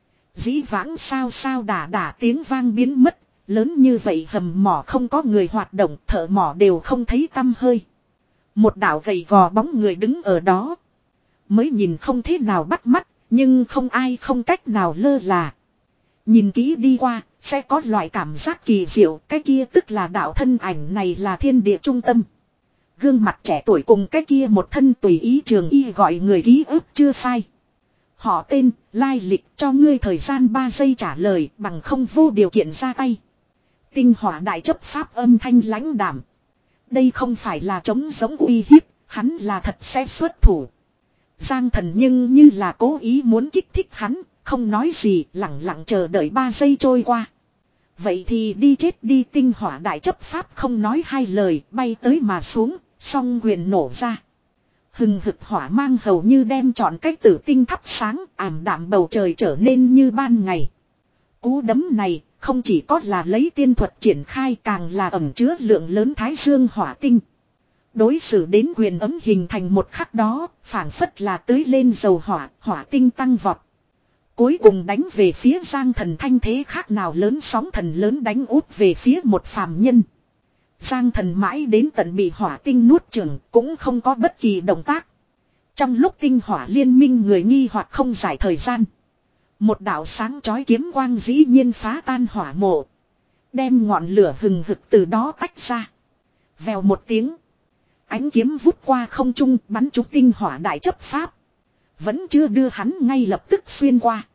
Dĩ vãng sao sao đả đả tiếng vang biến mất, lớn như vậy hầm mỏ không có người hoạt động thợ mỏ đều không thấy tăm hơi. Một đảo gầy gò bóng người đứng ở đó. Mới nhìn không thế nào bắt mắt, nhưng không ai không cách nào lơ là. Nhìn kỹ đi qua, sẽ có loại cảm giác kỳ diệu, cái kia tức là đạo thân ảnh này là thiên địa trung tâm. Gương mặt trẻ tuổi cùng cái kia một thân tùy ý trường y gọi người ký ức chưa phai. Họ tên, lai lịch cho ngươi thời gian ba giây trả lời bằng không vô điều kiện ra tay. Tinh hỏa đại chấp pháp âm thanh lãnh đảm. Đây không phải là chống giống uy hiếp, hắn là thật sẽ xuất thủ. Giang Thần nhưng như là cố ý muốn kích thích hắn, không nói gì, lặng lặng chờ đợi ba giây trôi qua. Vậy thì đi chết đi, tinh hỏa đại chấp pháp không nói hai lời, bay tới mà xuống, song quyền nổ ra. Hừng hực hỏa mang hầu như đem trọn cách tử tinh thắp sáng, ảm đạm bầu trời trở nên như ban ngày. Cú đấm này không chỉ có là lấy tiên thuật triển khai, càng là ẩn chứa lượng lớn thái dương hỏa tinh. Đối xử đến quyền ấm hình thành một khắc đó, phảng phất là tưới lên dầu hỏa, hỏa tinh tăng vọt. Cuối cùng đánh về phía Giang Thần thanh thế khác nào lớn sóng thần lớn đánh úp về phía một phàm nhân. Giang Thần mãi đến tận bị hỏa tinh nuốt chửng cũng không có bất kỳ động tác. Trong lúc tinh hỏa liên minh người nghi hoặc không giải thời gian. Một đạo sáng chói kiếm quang dĩ nhiên phá tan hỏa mộ. Đem ngọn lửa hừng hực từ đó tách ra. Vèo một tiếng. Ánh kiếm vút qua không trung bắn trúng tinh hỏa đại chấp pháp. Vẫn chưa đưa hắn ngay lập tức xuyên qua.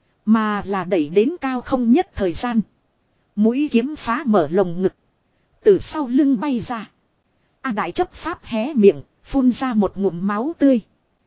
Mà là đẩy đến cao không nhất thời gian. Mũi kiếm phá mở lồng ngực. Từ sau lưng bay ra. A đại chấp pháp hé miệng, phun ra một ngụm máu tươi.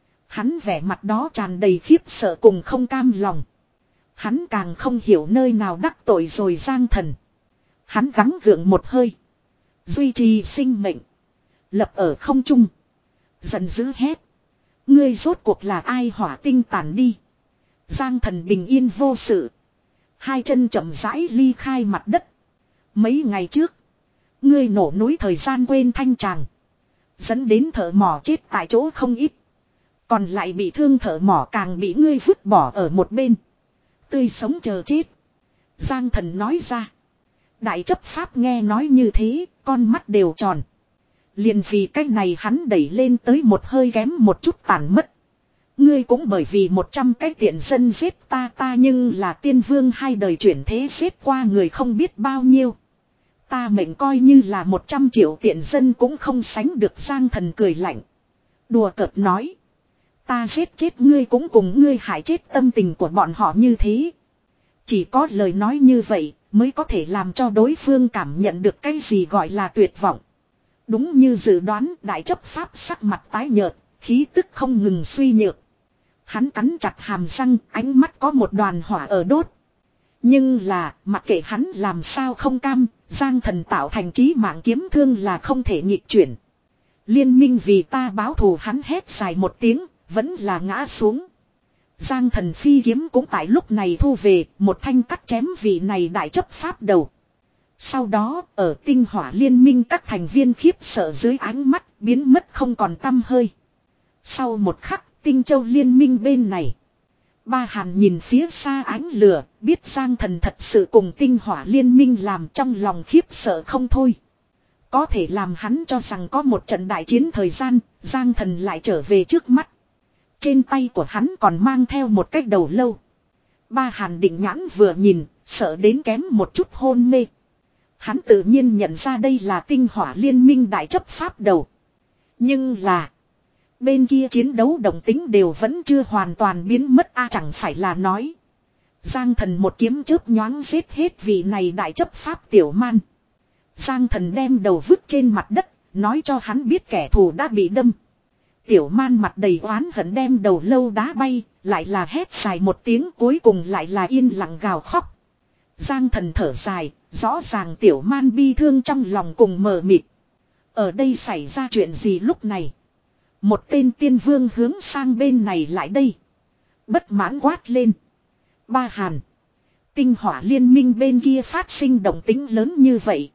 Hắn vẻ mặt đó tràn đầy khiếp sợ cùng không cam lòng. Hắn càng không hiểu nơi nào đắc tội rồi Giang Thần. Hắn gắng gượng một hơi. Duy trì sinh mệnh. Lập ở không trung. Giận dữ hét. Ngươi rốt cuộc là ai? Hỏa tinh tàn đi. Giang Thần bình yên vô sự. Hai chân chậm rãi ly khai mặt đất. Mấy ngày trước. Ngươi nổ núi thời gian quên thanh tràng. Dẫn đến thợ mỏ chết tại chỗ không ít. Còn lại bị thương thợ mỏ càng bị ngươi vứt bỏ ở một bên. Tươi sống chờ chết. Giang Thần nói ra. Đại chấp pháp nghe nói như thế, con mắt đều tròn. Liền vì cách này hắn đẩy lên tới một hơi kém một chút tàn mất. Ngươi cũng bởi vì một trăm cái tiện dân giết ta ta nhưng là tiên vương hai đời chuyển thế giết qua người không biết bao nhiêu. Ta mệnh coi như là một trăm triệu tiện dân cũng không sánh được. Giang Thần cười lạnh. Đùa cợt nói. Ta giết chết ngươi cũng cùng ngươi hại chết tâm tình của bọn họ như thế. Chỉ có lời nói như vậy mới có thể làm cho đối phương cảm nhận được cái gì gọi là tuyệt vọng. Đúng như dự đoán, đại chấp pháp sắc mặt tái nhợt, khí tức không ngừng suy nhược. Hắn cắn chặt hàm răng, ánh mắt có một đoàn hỏa ở đốt. Nhưng là, mặc kệ hắn làm sao không cam, Giang Thần tạo thành chí mạng kiếm thương là không thể nghịch chuyển. Liên minh vì ta báo thù, hắn hét dài một tiếng, vẫn là ngã xuống. Giang Thần phi kiếm cũng tại lúc này thu về, một thanh cắt chém vị này đại chấp pháp đầu. Sau đó, ở tinh hỏa liên minh các thành viên khiếp sợ dưới ánh mắt, biến mất không còn tăm hơi. Sau một khắc, tinh châu liên minh bên này. Ba Hàn nhìn phía xa ánh lửa, biết Giang Thần thật sự cùng tinh hỏa liên minh làm trong lòng khiếp sợ không thôi. Có thể làm hắn cho rằng có một trận đại chiến thời gian, Giang Thần lại trở về trước mắt. Trên tay của hắn còn mang theo một cái đầu lâu. Ba Hàn định nhãn vừa nhìn, sợ đến kém một chút hôn mê. Hắn tự nhiên nhận ra đây là tinh hỏa liên minh đại chấp pháp đầu. Nhưng là... bên kia chiến đấu động tính đều vẫn chưa hoàn toàn biến mất a à, chẳng phải là nói. Giang Thần một kiếm chớp nhoáng giết hết vị này đại chấp pháp tiểu man. Giang Thần đem đầu vứt trên mặt đất, nói cho hắn biết kẻ thù đã bị đâm. Tiểu man mặt đầy oán hận đem đầu lâu đá bay, lại là hét dài một tiếng, cuối cùng lại là yên lặng gào khóc. Giang Thần thở dài, rõ ràng tiểu man bi thương trong lòng cùng mờ mịt. Ở đây xảy ra chuyện gì lúc này? Một tên tiên vương hướng sang bên này lại đây. Bất mãn quát lên. Ba Hàn. Tinh hỏa liên minh bên kia phát sinh động tính lớn như vậy.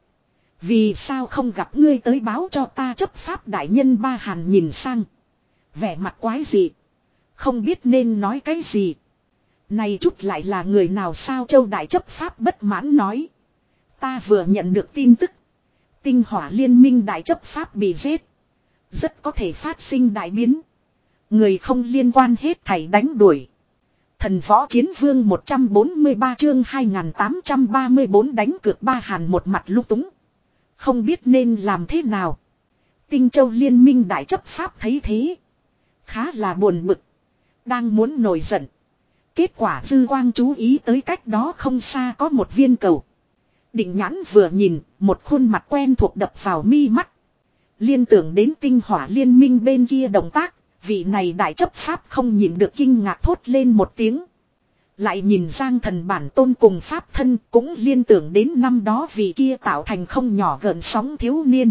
Vì sao không gặp ngươi tới báo cho ta chấp pháp đại nhân? Ba Hàn nhìn sang. Vẻ mặt quái dị. Không biết nên nói cái gì. Này chút lại là người nào sao? Châu đại chấp pháp bất mãn nói. Ta vừa nhận được tin tức. Tinh hỏa liên minh đại chấp pháp bị giết. Rất có thể phát sinh đại biến. Người không liên quan hết thảy đánh đuổi. Thần võ chiến vương một trăm bốn mươi ba chương hai nghìn tám trăm ba mươi bốn đánh cược. Ba Hàn một mặt lung túng. Không biết nên làm thế nào. Tinh châu liên minh đại chấp pháp thấy thế. Khá là buồn bực. Đang muốn nổi giận. Kết quả dư quang chú ý tới cách đó không xa có một viên cầu. Định nhãn vừa nhìn, một khuôn mặt quen thuộc đập vào mi mắt. Liên tưởng đến tinh hỏa liên minh bên kia động tác, vị này đại chấp pháp không nhịn được kinh ngạc thốt lên một tiếng. Lại nhìn Giang Thần bản tôn cùng pháp thân cũng liên tưởng đến năm đó vị kia tạo thành không nhỏ gợn sóng thiếu niên.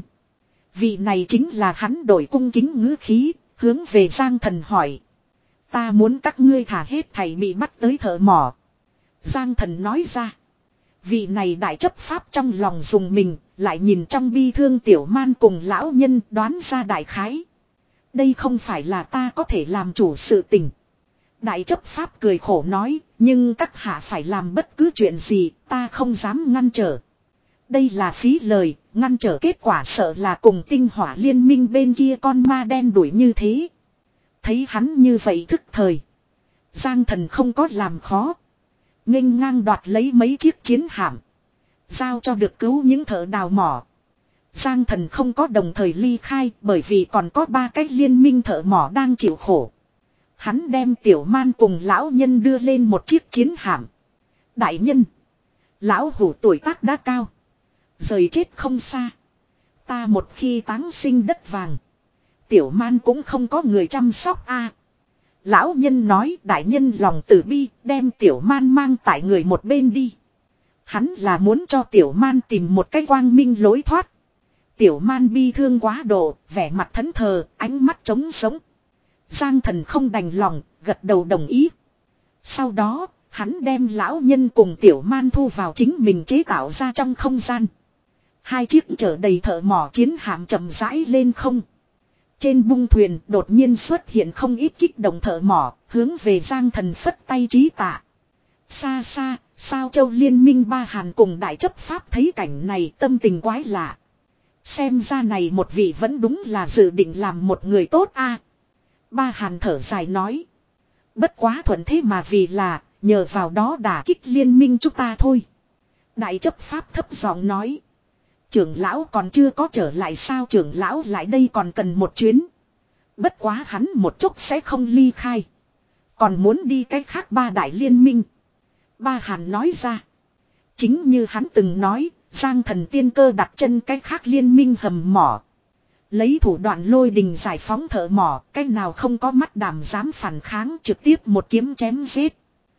Vị này chính là hắn đổi cung kính ngữ khí, hướng về Giang Thần hỏi. Ta muốn các ngươi thả hết thảy bị bắt tới thợ mỏ. Giang Thần nói ra. Vị này đại chấp pháp trong lòng dùng mình, lại nhìn trong bi thương tiểu man cùng lão nhân đoán ra đại khái. Đây không phải là ta có thể làm chủ sự tình. Đại chấp pháp cười khổ nói, nhưng các hạ phải làm bất cứ chuyện gì, ta không dám ngăn trở. Đây là phí lời, ngăn trở kết quả sợ là cùng tinh hỏa liên minh bên kia con ma đen đuổi như thế. Thấy hắn như vậy thức thời. Giang Thần không có làm khó. Nghênh ngang đoạt lấy mấy chiếc chiến hạm. Giao cho được cứu những thợ đào mỏ. Giang Thần không có đồng thời ly khai bởi vì còn có ba cái liên minh thợ mỏ đang chịu khổ. Hắn đem tiểu man cùng lão nhân đưa lên một chiếc chiến hạm. Đại nhân. Lão hủ tuổi tác đã cao. Rời chết không xa. Ta một khi táng sinh đất vàng. Tiểu man cũng không có người chăm sóc a. Lão nhân nói đại nhân lòng từ bi đem tiểu man mang tại người một bên đi. Hắn là muốn cho tiểu man tìm một cái quang minh lối thoát. Tiểu man bi thương quá độ, vẻ mặt thẫn thờ, ánh mắt trống sống. Giang Thần không đành lòng, gật đầu đồng ý. Sau đó, hắn đem lão nhân cùng tiểu man thu vào chính mình chế tạo ra trong không gian. Hai chiếc chở đầy thợ mỏ chiến hạm chậm rãi lên không. Trên bung thuyền đột nhiên xuất hiện không ít kích động thợ mỏ, hướng về Giang Thần phất tay trí tạ. Xa xa, Sao Châu liên minh ba Hàn cùng đại chấp pháp thấy cảnh này tâm tình quái lạ. Xem ra này một vị vẫn đúng là dự định làm một người tốt a. Ba Hàn thở dài nói. Bất quá thuận thế mà vì là, nhờ vào đó đả kích liên minh chúng ta thôi. Đại chấp pháp thấp giọng nói. Trưởng lão còn chưa có trở lại sao, trưởng lão lại đây còn cần một chuyến. Bất quá hắn một chút sẽ không ly khai. Còn muốn đi cách khác ba đại liên minh. Ba Hàn nói ra. Chính như hắn từng nói, Giang Thần tiên cơ đặt chân cách khác liên minh hầm mỏ. Lấy thủ đoạn lôi đình giải phóng thợ mỏ, cách nào không có mắt đảm dám phản kháng, trực tiếp một kiếm chém giết.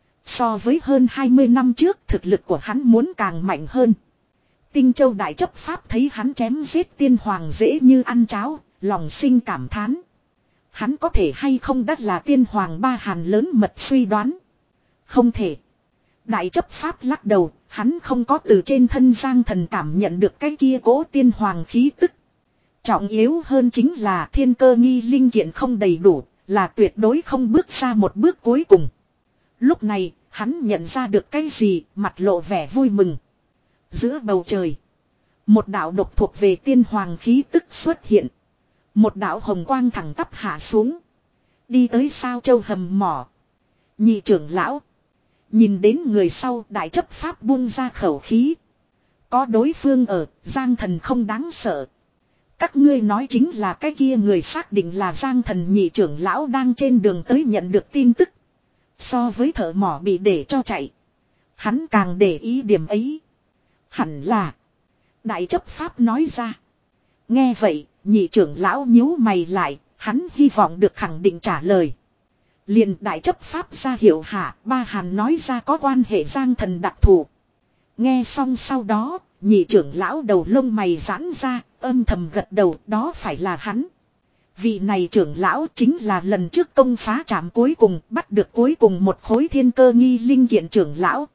So với hơn hai mươi năm trước, thực lực của hắn muốn càng mạnh hơn. Tinh Châu đại chấp pháp thấy hắn chém giết tiên hoàng dễ như ăn cháo, lòng sinh cảm thán. Hắn có thể hay không đắt là tiên hoàng Ba Hàn lớn mật suy đoán. Không thể. Đại chấp pháp lắc đầu, hắn không có từ trên thân Giang Thần cảm nhận được cái kia cố tiên hoàng khí tức. Trọng yếu hơn chính là thiên cơ nghi linh kiện không đầy đủ, là tuyệt đối không bước ra một bước cuối cùng. Lúc này, hắn nhận ra được cái gì, mặt lộ vẻ vui mừng. Giữa bầu trời, một đạo độc thuộc về tiên hoàng khí tức xuất hiện. Một đạo hồng quang thẳng tắp hạ xuống. Đi tới Sao Châu hầm mỏ. Nhị trưởng lão. Nhìn đến người sau, đại chấp pháp buông ra khẩu khí. Có đối phương ở, Giang Thần không đáng sợ. Các ngươi nói chính là cái kia người xác định là Giang Thần nhị trưởng lão đang trên đường tới nhận được tin tức. So với thợ mỏ bị để cho chạy. Hắn càng để ý điểm ấy. Hẳn là. Đại chấp pháp nói ra. Nghe vậy, nhị trưởng lão nhíu mày lại, hắn hy vọng được khẳng định trả lời. Liền đại chấp pháp ra hiệu hạ, Ba Hàn nói ra có quan hệ Giang Thần đặc thù. Nghe xong sau đó, nhị trưởng lão đầu lông mày giãn ra, âm thầm gật đầu, đó phải là hắn. Vị này trưởng lão chính là lần trước công phá trạm cuối cùng, bắt được cuối cùng một khối thiên cơ nghi linh kiện trưởng lão.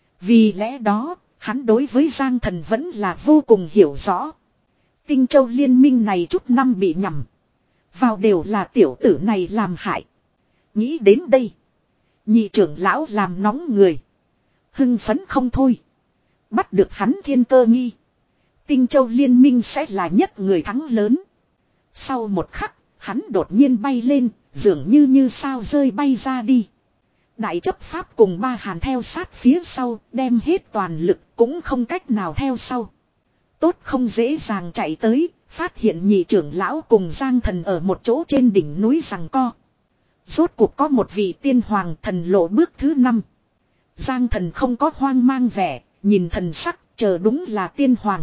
Vì lẽ đó, hắn đối với Giang Thần vẫn là vô cùng hiểu rõ. Tinh Châu liên minh này chút năm bị nhầm. Vào đều là tiểu tử này làm hại. Nghĩ đến đây. Nhị trưởng lão làm nóng người. Hưng phấn không thôi. Bắt được hắn thiên cơ nghi. Tinh Châu liên minh sẽ là nhất người thắng lớn. Sau một khắc, hắn đột nhiên bay lên, dường như như sao rơi bay ra đi. Đại chấp pháp cùng Ba Hàn theo sát phía sau, đem hết toàn lực cũng không cách nào theo sau. Tốt không dễ dàng chạy tới, phát hiện nhị trưởng lão cùng Giang Thần ở một chỗ trên đỉnh núi giằng co. Rốt cuộc có một vị tiên hoàng thần lộ bước thứ năm. Giang Thần không có hoang mang vẻ, nhìn thần sắc, chờ đúng là tiên hoàng.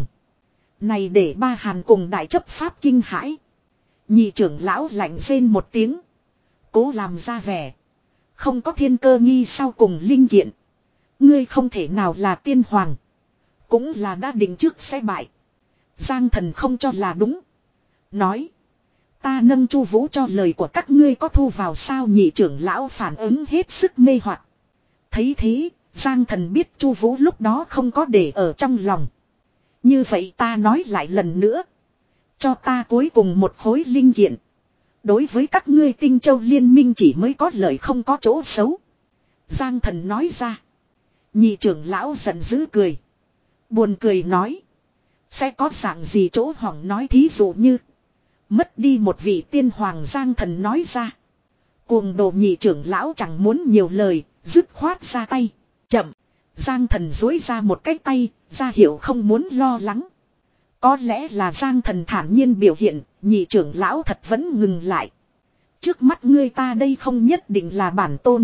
Này để Ba Hàn cùng đại chấp pháp kinh hãi. Nhị trưởng lão lạnh rên một tiếng. Cố làm ra vẻ. Không có thiên cơ nghi sau cùng linh kiện. Ngươi không thể nào là tiên hoàng. Cũng là đã định trước sẽ bại. Giang Thần không cho là đúng. Nói. Ta nâng Chu Vũ cho lời của các ngươi có thu vào sao? Nhị trưởng lão phản ứng hết sức mê hoặc. Thấy thế, Giang Thần biết Chu Vũ lúc đó không có để ở trong lòng. Như vậy ta nói lại lần nữa. Cho ta cuối cùng một khối linh kiện. Đối với các ngươi Tinh Châu liên minh chỉ mới có lợi không có chỗ xấu. Giang Thần nói ra. Nhị trưởng lão giận dữ cười. Buồn cười nói. Sẽ có dạng gì chỗ hỏng nói thí dụ như. Mất đi một vị tiên hoàng. Giang Thần nói ra. Cuồng đồ nhị trưởng lão chẳng muốn nhiều lời. Dứt khoát ra tay. Chậm. Giang Thần duỗi ra một cái tay. Ra hiệu không muốn lo lắng. Có lẽ là Giang Thần thản nhiên biểu hiện. Nhị trưởng lão thật vẫn ngừng lại. Trước mắt ngươi ta đây không nhất định là bản tôn.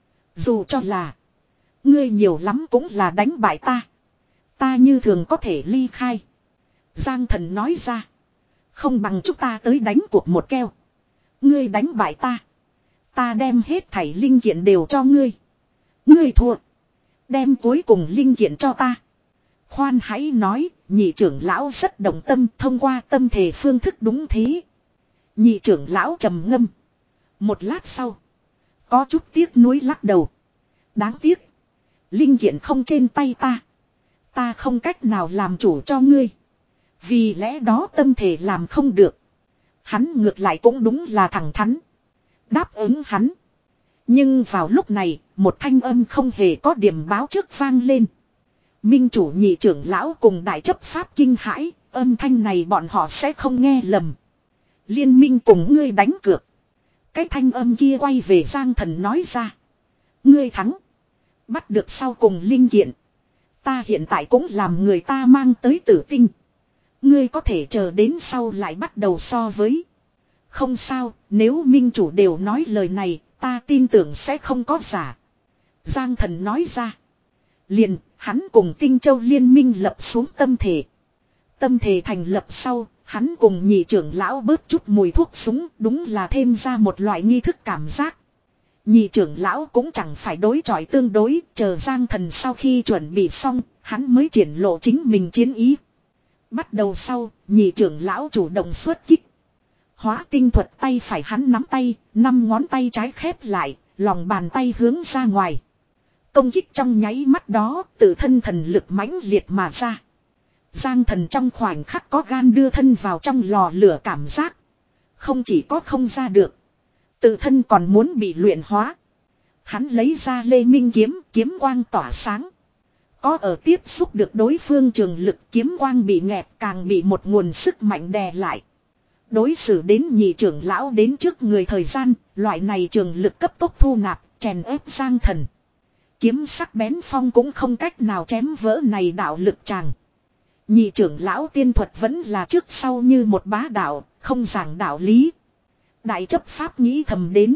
Dù cho là. Ngươi nhiều lắm cũng là đánh bại ta. Ta như thường có thể ly khai. Giang Thần nói ra. Không bằng chúng ta tới đánh cuộc một keo. Ngươi đánh bại ta. Ta đem hết thảy linh kiện đều cho ngươi. Ngươi thua. Đem cuối cùng linh kiện cho ta. Khoan hãy nói. Nhị trưởng lão rất đồng tâm. Thông qua tâm thể phương thức đúng thế. Nhị trưởng lão trầm ngâm. Một lát sau. Có chút tiếc nuối lắc đầu. Đáng tiếc. Linh kiện không trên tay ta. Ta không cách nào làm chủ cho ngươi. Vì lẽ đó tâm thể làm không được. Hắn ngược lại cũng đúng là thẳng thắn. Đáp ứng hắn. Nhưng vào lúc này, một thanh âm không hề có điểm báo trước vang lên. Minh chủ nhị trưởng lão cùng đại chấp pháp kinh hãi, âm thanh này bọn họ sẽ không nghe lầm. Liên minh cùng ngươi đánh cược. Cái thanh âm kia quay về Giang Thần nói ra. Ngươi thắng. Bắt được sau cùng linh kiện. Ta hiện tại cũng làm người ta mang tới tử tinh. Ngươi có thể chờ đến sau lại bắt đầu so với. Không sao, nếu minh chủ đều nói lời này, ta tin tưởng sẽ không có giả. Giang Thần nói ra. Liền, hắn cùng Tinh Châu liên minh lập xuống tâm thể. Tâm thể thành lập sau, hắn cùng nhị trưởng lão bớt chút mùi thuốc súng, đúng là thêm ra một loại nghi thức cảm giác. Nhị trưởng lão cũng chẳng phải đối chọi tương đối, chờ Giang Thần sau khi chuẩn bị xong, hắn mới triển lộ chính mình chiến ý. Bắt đầu sau, nhị trưởng lão chủ động xuất kích. Hóa tinh thuật tay phải hắn nắm tay, năm ngón tay trái khép lại, lòng bàn tay hướng ra ngoài. Công kích trong nháy mắt đó, tự thân thần lực mãnh liệt mà ra. Giang Thần trong khoảnh khắc có gan đưa thân vào trong lò lửa cảm giác. Không chỉ có không ra được. Tự thân còn muốn bị luyện hóa. Hắn lấy ra Lê Minh kiếm, kiếm quang tỏa sáng. Có ở tiếp xúc được đối phương trường lực kiếm quang bị nghẹt càng bị một nguồn sức mạnh đè lại. Đối xử đến nhị trưởng lão đến trước người thời gian, loại này trường lực cấp tốc thu nạp, chèn ép Giang Thần. Kiếm sắc bén phong cũng không cách nào chém vỡ này đạo lực chàng. Nhị trưởng lão tiên thuật vẫn là trước sau như một bá đạo, không giảng đạo lý. Đại chấp pháp nghĩ thầm đến.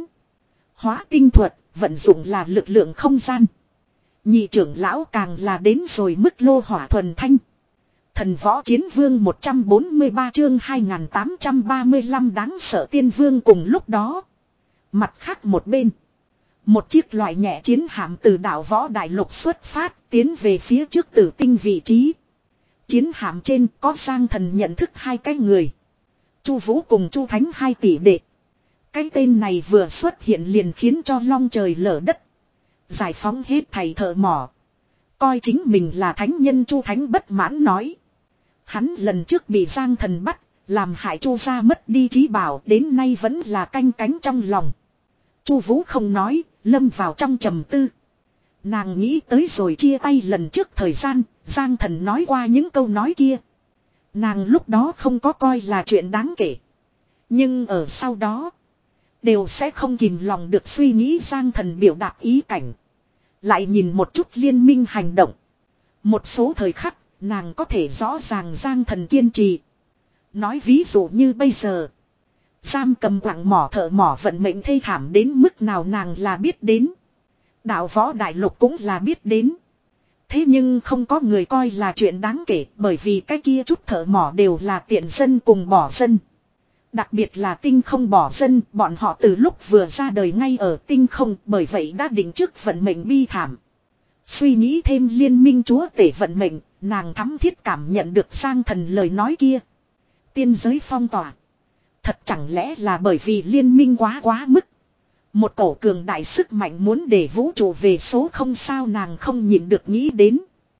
Hóa tinh thuật, vận dụng là lực lượng không gian. Nhị trưởng lão càng là đến rồi mức lô hỏa thuần thanh. Thần võ chiến vương một trăm bốn mươi ba chương hai nghìn tám trăm ba mươi lăm đáng sợ tiên vương cùng lúc đó. Mặt khác một bên. Một chiếc loại nhẹ chiến hạm từ đảo võ đại lục xuất phát tiến về phía trước tử tinh vị trí. Chiến hạm trên có Giang Thần nhận thức hai cái người. Chu Vũ cùng Chu Thánh hai tỷ đệ. Cái tên này vừa xuất hiện liền khiến cho long trời lở đất. Giải phóng hết thầy thợ mỏ. Coi chính mình là thánh nhân. Chu Thánh bất mãn nói. Hắn lần trước bị Giang Thần bắt, làm hại Chu gia mất đi trí bảo, đến nay vẫn là canh cánh trong lòng. Chu Vũ không nói, lâm vào trong trầm tư. Nàng nghĩ tới rồi chia tay lần trước thời gian, Giang Thần nói qua những câu nói kia. Nàng lúc đó không có coi là chuyện đáng kể. Nhưng ở sau đó, đều sẽ không kìm lòng được suy nghĩ Giang Thần biểu đạt ý cảnh. Lại nhìn một chút liên minh hành động. Một số thời khắc, nàng có thể rõ ràng Giang Thần kiên trì. Nói ví dụ như bây giờ. Giam cầm quặng mỏ thợ mỏ vận mệnh thê thảm đến mức nào nàng là biết đến. Đạo võ đại lục cũng là biết đến. Thế nhưng không có người coi là chuyện đáng kể, bởi vì cái kia chút thợ mỏ đều là tiện dân cùng bỏ dân. Đặc biệt là tinh không bỏ dân, bọn họ từ lúc vừa ra đời ngay ở tinh không, bởi vậy đã định trước vận mệnh bi thảm. Suy nghĩ thêm liên minh chúa tể vận mệnh, nàng thắm thiết cảm nhận được Giang Thần lời nói kia. Tiên giới phong tỏa. Thật chẳng lẽ là bởi vì liên minh quá quá mức. Một cổ cường đại sức mạnh muốn để vũ trụ về số không sao nàng không nhịn được nghĩ đến.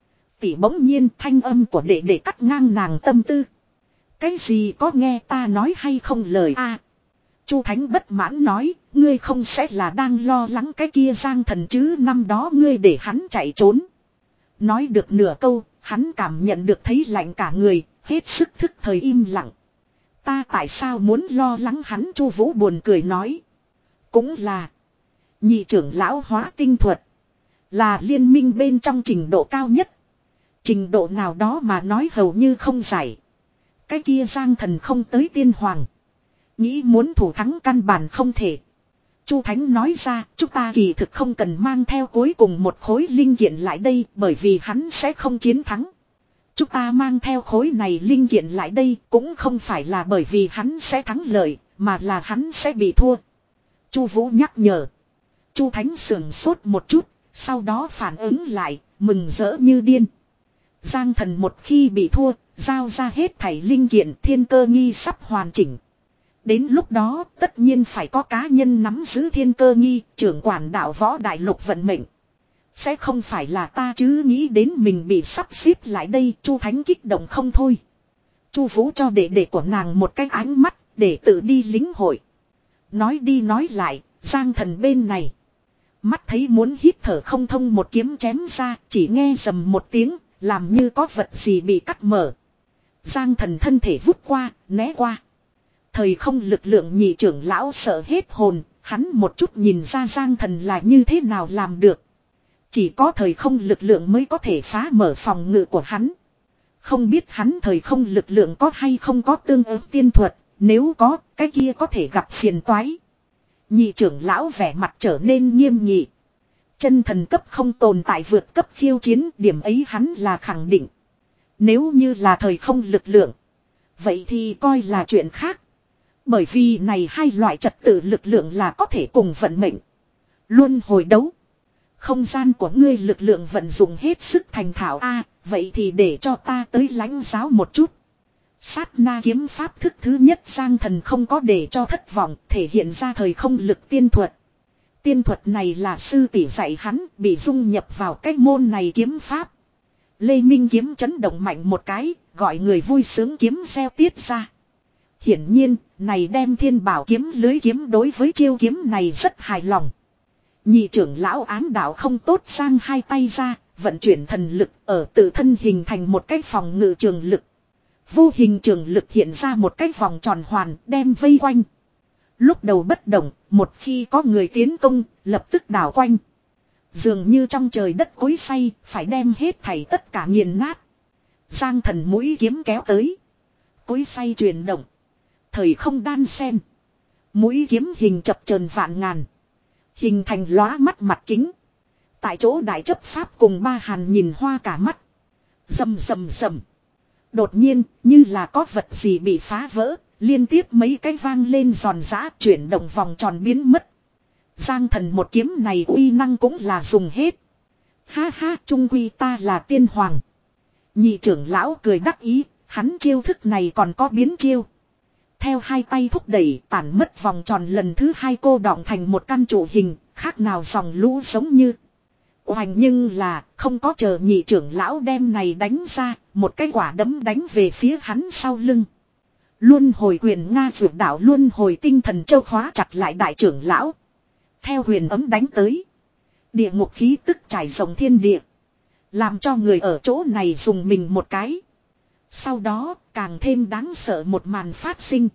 Tỷ bỗng nhiên thanh âm của đệ đệ cắt ngang nàng tâm tư. Cái gì có nghe ta nói hay không lời a? Chu Thánh bất mãn nói, ngươi không sẽ là đang lo lắng cái kia Giang Thần chứ, năm đó ngươi để hắn chạy trốn. Nói được nửa câu, hắn cảm nhận được thấy lạnh cả người, hết sức thức thời im lặng. Ta tại sao muốn lo lắng hắn? Chu Vũ buồn cười nói. Cũng là, nhị trưởng lão hóa tinh thuật, là liên minh bên trong trình độ cao nhất. Trình độ nào đó mà nói hầu như không giải. Cái kia Giang Thần không tới tiên hoàng, nghĩ muốn thủ thắng căn bản không thể. Chu Thánh nói ra, chúng ta kỳ thực không cần mang theo cuối cùng một khối linh kiện lại đây, bởi vì hắn sẽ không chiến thắng. Chúng ta mang theo khối này linh kiện lại đây cũng không phải là bởi vì hắn sẽ thắng lợi, mà là hắn sẽ bị thua. Chu Vũ nhắc nhở. Chu Thánh sững sốt một chút, sau đó phản ứng lại, mừng rỡ như điên. Giang Thần một khi bị thua, giao ra hết thảy linh kiện, thiên cơ nghi sắp hoàn chỉnh. Đến lúc đó, tất nhiên phải có cá nhân nắm giữ thiên cơ nghi, trưởng quản đạo võ đại lục vận mệnh. Sẽ không phải là ta chứ, nghĩ đến mình bị sắp xếp lại đây, Chu Thánh kích động không thôi. Chu Vũ cho đệ đệ của nàng một cái ánh mắt, để tự đi lính hội. Nói đi nói lại, Giang Thần bên này. Mắt thấy muốn hít thở không thông, một kiếm chém ra, chỉ nghe rầm một tiếng, làm như có vật gì bị cắt mở. Giang Thần thân thể vút qua, né qua. Thời không lực lượng nhị trưởng lão sợ hết hồn, hắn một chút nhìn ra Giang Thần là như thế nào làm được. Chỉ có thời không lực lượng mới có thể phá mở phòng ngự của hắn. Không biết hắn thời không lực lượng có hay không có tương ứng tiên thuật, nếu có, cái kia có thể gặp phiền toái. Nhị trưởng lão vẻ mặt trở nên nghiêm nghị. Chân thần cấp không tồn tại vượt cấp khiêu chiến, điểm ấy hắn là khẳng định. Nếu như là thời không lực lượng, vậy thì coi là chuyện khác. Bởi vì này hai loại trật tự lực lượng là có thể cùng vận mệnh luân hồi đấu. Không gian của ngươi lực lượng vận dụng hết sức thành thạo a, vậy thì để cho ta tới lãnh giáo một chút. Sát na kiếm pháp thức thứ nhất Giang Thần không có để cho thất vọng, thể hiện ra thời không lực tiên thuật. Tiên thuật này là sư tỷ dạy hắn, bị dung nhập vào cái môn này kiếm pháp. Lê Minh kiếm chấn động mạnh một cái, gọi người vui sướng kiếm gieo tiết ra. Hiển nhiên, này đem thiên bảo kiếm lưới kiếm đối với chiêu kiếm này rất hài lòng. Nhị trưởng lão ám đạo không tốt, sang hai tay ra, vận chuyển thần lực ở tự thân hình thành một cái phòng ngự trường lực. Vô hình trường lực hiện ra một cái vòng tròn hoàn đem vây quanh. Lúc đầu bất động, một khi có người tiến công, lập tức đảo quanh. Dường như trong trời đất cối xay, phải đem hết thảy tất cả nghiền nát. Giang Thần mũi kiếm kéo tới. Cối xay chuyển động. Thời không đan sen. Mũi kiếm hình chập chờn vạn ngàn. Hình thành lóa mắt mặt kính. Tại chỗ đại chấp pháp cùng ba hàn nhìn hoa cả mắt. Rầm rầm rầm. Đột nhiên, như là có vật gì bị phá vỡ, liên tiếp mấy cái vang lên giòn giã, chuyển động vòng tròn biến mất. Giang Thần một kiếm này uy năng cũng là dùng hết. Ha ha, trung quy ta là tiên hoàng. Nhị trưởng lão cười đắc ý, hắn chiêu thức này còn có biến chiêu. Theo hai tay thúc đẩy, tản mất vòng tròn lần thứ hai cô đọng thành một căn trụ hình, khác nào dòng lũ giống như. Hoành nhưng là, không có chờ nhị trưởng lão đem này đánh ra, một cái quả đấm đánh về phía hắn sau lưng. Luân hồi quyền Nga vượt đảo luân hồi tinh thần châu khóa chặt lại đại trưởng lão. Theo huyền ấm đánh tới. Địa ngục khí tức trải rộng thiên địa. Làm cho người ở chỗ này dùng mình một cái. Sau đó, càng thêm đáng sợ một màn phát sinh.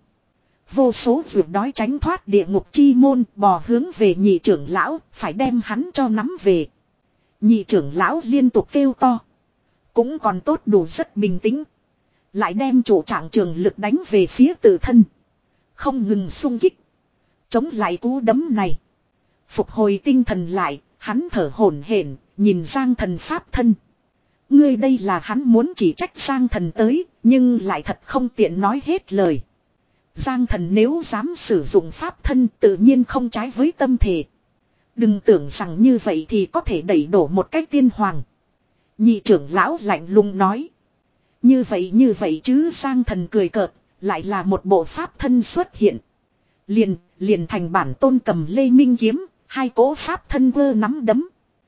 Vô số vượt đói tránh thoát địa ngục chi môn, bò hướng về nhị trưởng lão, phải đem hắn cho nắm về. Nhị trưởng lão liên tục kêu to. Cũng còn tốt đủ rất bình tĩnh. Lại đem chủ trạng trường lực đánh về phía tự thân. Không ngừng xung kích. Chống lại cú đấm này. Phục hồi tinh thần lại, hắn thở hổn hển, nhìn Giang Thần pháp thân. Ngươi đây là hắn muốn chỉ trách Giang Thần tới, nhưng lại thật không tiện nói hết lời. Giang thần nếu dám sử dụng pháp thân tự nhiên không trái với tâm thể. Đừng tưởng rằng như vậy thì có thể đẩy đổ một cách tiên hoàng. Nhị trưởng lão lạnh lùng nói. Như vậy như vậy chứ, Giang thần cười cợt, lại là một bộ pháp thân xuất hiện. Liền, liền thành bản tôn cầm lê minh kiếm, hai cỗ pháp thân vơ nắm đấm.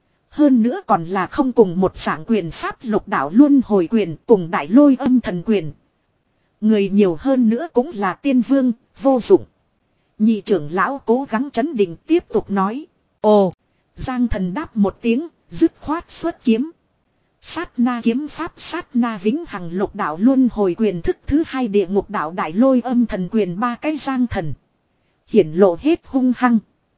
Hơn nữa còn là không cùng một dạng quyền pháp, lục đạo luân hồi quyền cùng đại lôi âm thần quyền. Người nhiều hơn nữa cũng là tiên vương, vô dụng. Nhị trưởng lão cố gắng chấn định tiếp tục nói. Ồ, Giang thần đáp một tiếng, dứt khoát xuất kiếm. Sát na kiếm pháp, sát na vĩnh hằng lục đạo luân hồi quyền thức thứ hai, địa ngục đạo đại lôi âm thần quyền, ba cái Giang thần hiển lộ hết hung hăng.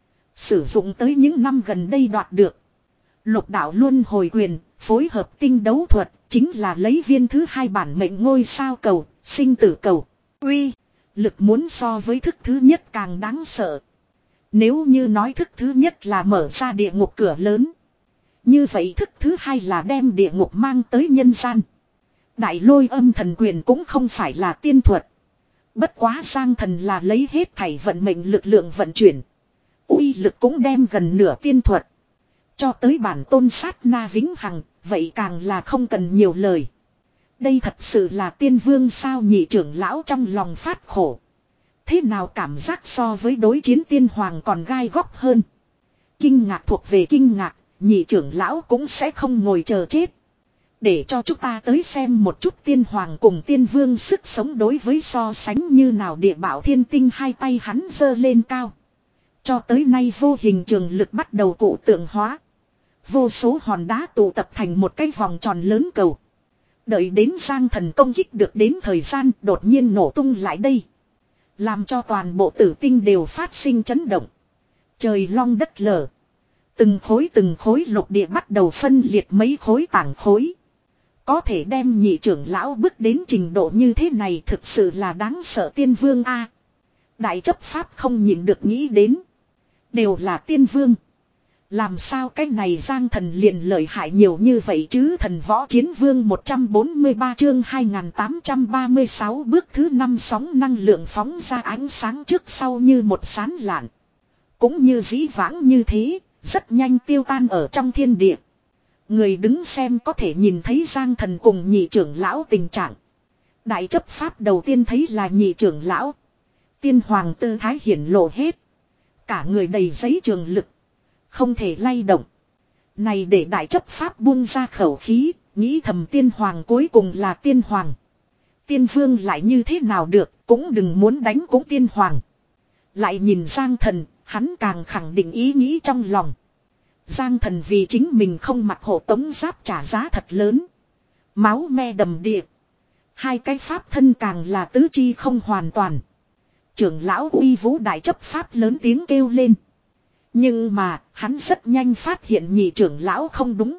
Sử dụng tới những năm gần đây đoạt được. Lục đạo luân hồi quyền, phối hợp tinh đấu thuật, chính là lấy viên thứ hai bản mệnh ngôi sao cầu, sinh tử cầu. Uy, lực muốn so với thức thứ nhất càng đáng sợ. Nếu như nói thức thứ nhất là mở ra địa ngục cửa lớn, như vậy thức thứ hai là đem địa ngục mang tới nhân gian. Đại lôi âm thần quyền cũng không phải là tiên thuật. Bất quá Giang thần là lấy hết thảy vận mệnh lực lượng vận chuyển. Uy lực cũng đem gần nửa tiên thuật. Cho tới bản tôn sát na vĩnh hằng, vậy càng là không cần nhiều lời. Đây thật sự là tiên vương sao? Nhị trưởng lão trong lòng phát khổ. Thế nào cảm giác so với đối chiến tiên hoàng còn gai góc hơn. Kinh ngạc thuộc về kinh ngạc, nhị trưởng lão cũng sẽ không ngồi chờ chết. Để cho chúng ta tới xem một chút tiên hoàng cùng tiên vương sức sống đối với so sánh như nào. Địa bảo thiên tinh hai tay hắn giơ lên cao. Cho tới nay vô hình trường lực bắt đầu cụ tượng hóa. Vô số hòn đá tụ tập thành một cái vòng tròn lớn cầu. Đợi đến Giang thần công kích được đến thời gian, đột nhiên nổ tung lại đây. Làm cho toàn bộ tử tinh đều phát sinh chấn động. Trời long đất lở. Từng khối từng khối lục địa bắt đầu phân liệt mấy khối tảng khối. Có thể đem nhị trưởng lão bước đến trình độ như thế này thực sự là đáng sợ. Tiên vương a. Đại chấp pháp không nhịn được nghĩ đến. Đều là tiên vương. Làm sao cái này Giang thần liền lợi hại nhiều như vậy chứ? Thần võ chiến vương một trăm bốn mươi ba chương hai nghìn tám trăm ba mươi sáu, bước thứ năm, sóng năng lượng phóng ra ánh sáng trước sau như một sán lạn. Cũng như dĩ vãng như thế, rất nhanh tiêu tan ở trong thiên địa. Người đứng xem có thể nhìn thấy Giang thần cùng nhị trưởng lão tình trạng. Đại chấp pháp đầu tiên thấy là nhị trưởng lão. Tiên hoàng tư thái hiển lộ hết. Cả người đầy giấy trường lực. Không thể lay động. Này để đại chấp pháp buông ra khẩu khí, nghĩ thầm tiên hoàng cuối cùng là tiên hoàng. Tiên vương lại như thế nào được, cũng đừng muốn đánh cũng tiên hoàng. Lại nhìn Giang thần, hắn càng khẳng định ý nghĩ trong lòng. Giang thần vì chính mình không mặc hộ tống giáp trả giá thật lớn. Máu me đầm đìa. Hai cái pháp thân càng là tứ chi không hoàn toàn. Trưởng lão uy vũ đại chấp pháp lớn tiếng kêu lên. Nhưng mà, hắn rất nhanh phát hiện nhị trưởng lão không đúng.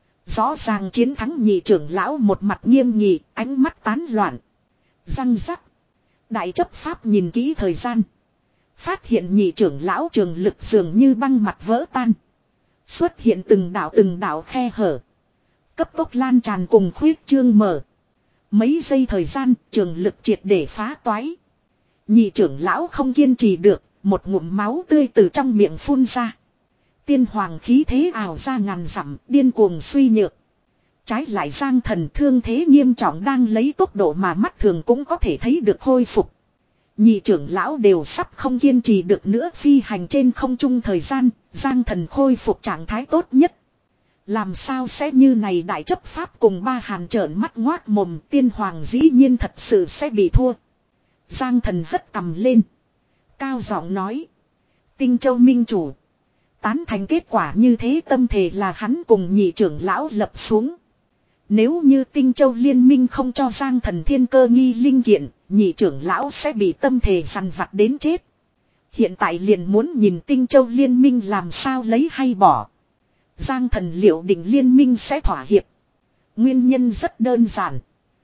Rõ ràng chiến thắng nhị trưởng lão một mặt nghiêm nghị, ánh mắt tán loạn. Răng rắc. Đại chấp pháp nhìn kỹ thời gian. Phát hiện nhị trưởng lão trường lực dường như băng mặt vỡ tan. Xuất hiện từng đạo từng đạo khe hở. Cấp tốc lan tràn cùng khuyết trương mở. Mấy giây thời gian, trường lực triệt để phá toái. Nhị trưởng lão không kiên trì được. Một ngụm máu tươi từ trong miệng phun ra. Tiên hoàng khí thế ảo ra ngàn dặm, điên cuồng suy nhược. Trái lại Giang thần thương thế nghiêm trọng đang lấy tốc độ mà mắt thường cũng có thể thấy được khôi phục. Nhị trưởng lão đều sắp không kiên trì được nữa, phi hành trên không trung thời gian, Giang thần khôi phục trạng thái tốt nhất. Làm sao sẽ như này? Đại chấp pháp cùng ba hàn trợn mắt ngoác mồm, tiên hoàng dĩ nhiên thật sự sẽ bị thua. Giang thần hất cằm lên. Cao giọng nói. Tinh Châu minh chủ. Tán thành kết quả như thế, tâm thể là hắn cùng nhị trưởng lão lập xuống. Nếu như Tinh Châu liên minh không cho Giang thần thiên cơ nghi linh kiện, nhị trưởng lão sẽ bị tâm thể sằn vặt đến chết. Hiện tại liền muốn nhìn Tinh Châu liên minh làm sao lấy hay bỏ. Giang thần liệu định liên minh sẽ thỏa hiệp. Nguyên nhân rất đơn giản.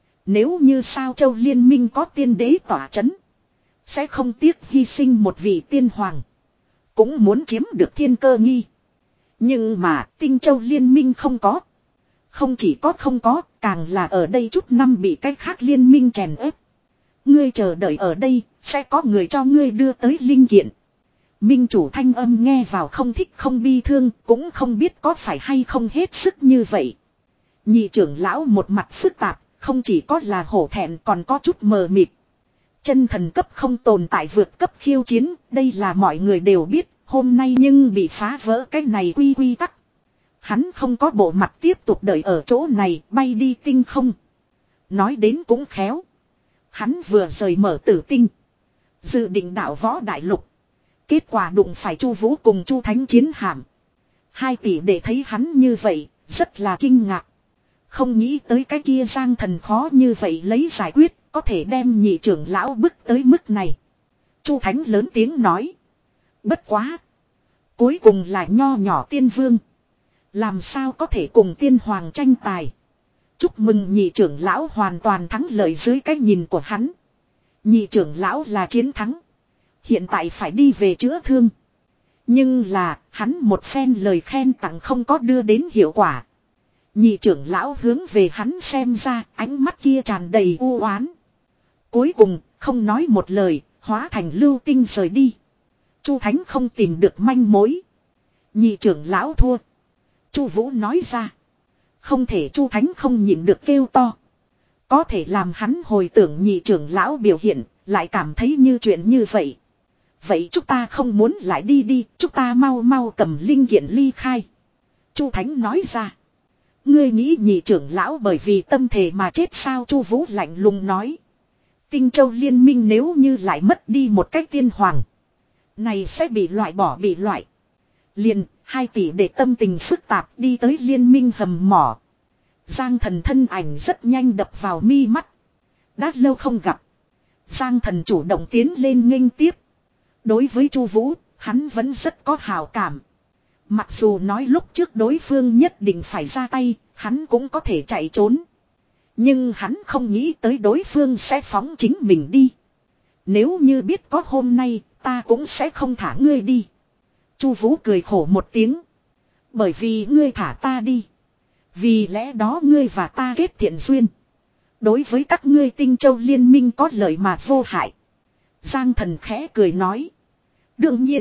Nếu như Sao Châu liên minh có tiên đế tỏa chấn, sẽ không tiếc hy sinh một vị tiên hoàng. Cũng muốn chiếm được thiên cơ nghi. Nhưng mà Tinh Châu liên minh không có. Không chỉ có không có, càng là ở đây chút năm bị cái khác liên minh chèn ép. Ngươi chờ đợi ở đây, sẽ có người cho ngươi đưa tới linh kiện. Minh chủ thanh âm nghe vào không thích không bi thương, cũng không biết có phải hay không hết sức như vậy. Nhị trưởng lão một mặt phức tạp, không chỉ có là hổ thẹn còn có chút mờ mịt. Chân thần cấp không tồn tại vượt cấp khiêu chiến, đây là mọi người đều biết, hôm nay nhưng bị phá vỡ cái này quy quy tắc. Hắn không có bộ mặt tiếp tục đợi ở chỗ này, bay đi tinh không. Nói đến cũng khéo. Hắn vừa rời mở tử tinh. Dự định đạo võ đại lục. Kết quả đụng phải Chu Vũ cùng Chu Thánh chiến hạm. Hai tỷ để thấy hắn như vậy, rất là kinh ngạc. Không nghĩ tới cái kia Giang Thần khó như vậy lấy giải quyết, có thể đem nhị trưởng lão bức tới mức này. Chu Thánh lớn tiếng nói. Bất quá. Cuối cùng là nho nhỏ tiên vương. Làm sao có thể cùng tiên hoàng tranh tài. Chúc mừng nhị trưởng lão hoàn toàn thắng lợi dưới cái nhìn của hắn. Nhị trưởng lão là chiến thắng. Hiện tại phải đi về chữa thương. Nhưng là hắn một phen lời khen tặng không có đưa đến hiệu quả. Nhị trưởng lão hướng về hắn xem ra, ánh mắt kia tràn đầy u oán. Cuối cùng không nói một lời, hóa thành lưu tinh rời đi. Chu Thánh không tìm được manh mối. Nhị trưởng lão thua. Chu Vũ nói ra. Không thể. Chu Thánh không nhịn được kêu to. Có thể làm hắn hồi tưởng nhị trưởng lão biểu hiện, lại cảm thấy như chuyện như vậy. Vậy chúng ta không muốn lại đi đi, chúng ta mau mau cầm linh kiện ly khai. Chu Thánh nói ra. Ngươi nghĩ nhị trưởng lão bởi vì tâm thể mà chết sao? Chu Vũ lạnh lùng nói. Tinh Châu liên minh nếu như lại mất đi một cách tiên hoàng, này sẽ bị loại bỏ bị loại. Liền, hai tỷ để tâm tình phức tạp đi tới liên minh hầm mỏ. Giang Thần thân ảnh rất nhanh đập vào mi mắt. Đã lâu không gặp. Giang Thần chủ động tiến lên nghênh tiếp. Đối với Chu Vũ, hắn vẫn rất có hảo cảm. Mặc dù nói lúc trước đối phương nhất định phải ra tay, hắn cũng có thể chạy trốn. Nhưng hắn không nghĩ tới đối phương sẽ phóng chính mình đi. Nếu như biết có hôm nay, ta cũng sẽ không thả ngươi đi. Chu Vũ cười khổ một tiếng. Bởi vì ngươi thả ta đi. Vì lẽ đó ngươi và ta kết thiện duyên. Đối với các ngươi Tinh Châu liên minh có lợi mà vô hại. Giang Thần khẽ cười nói. Đương nhiên.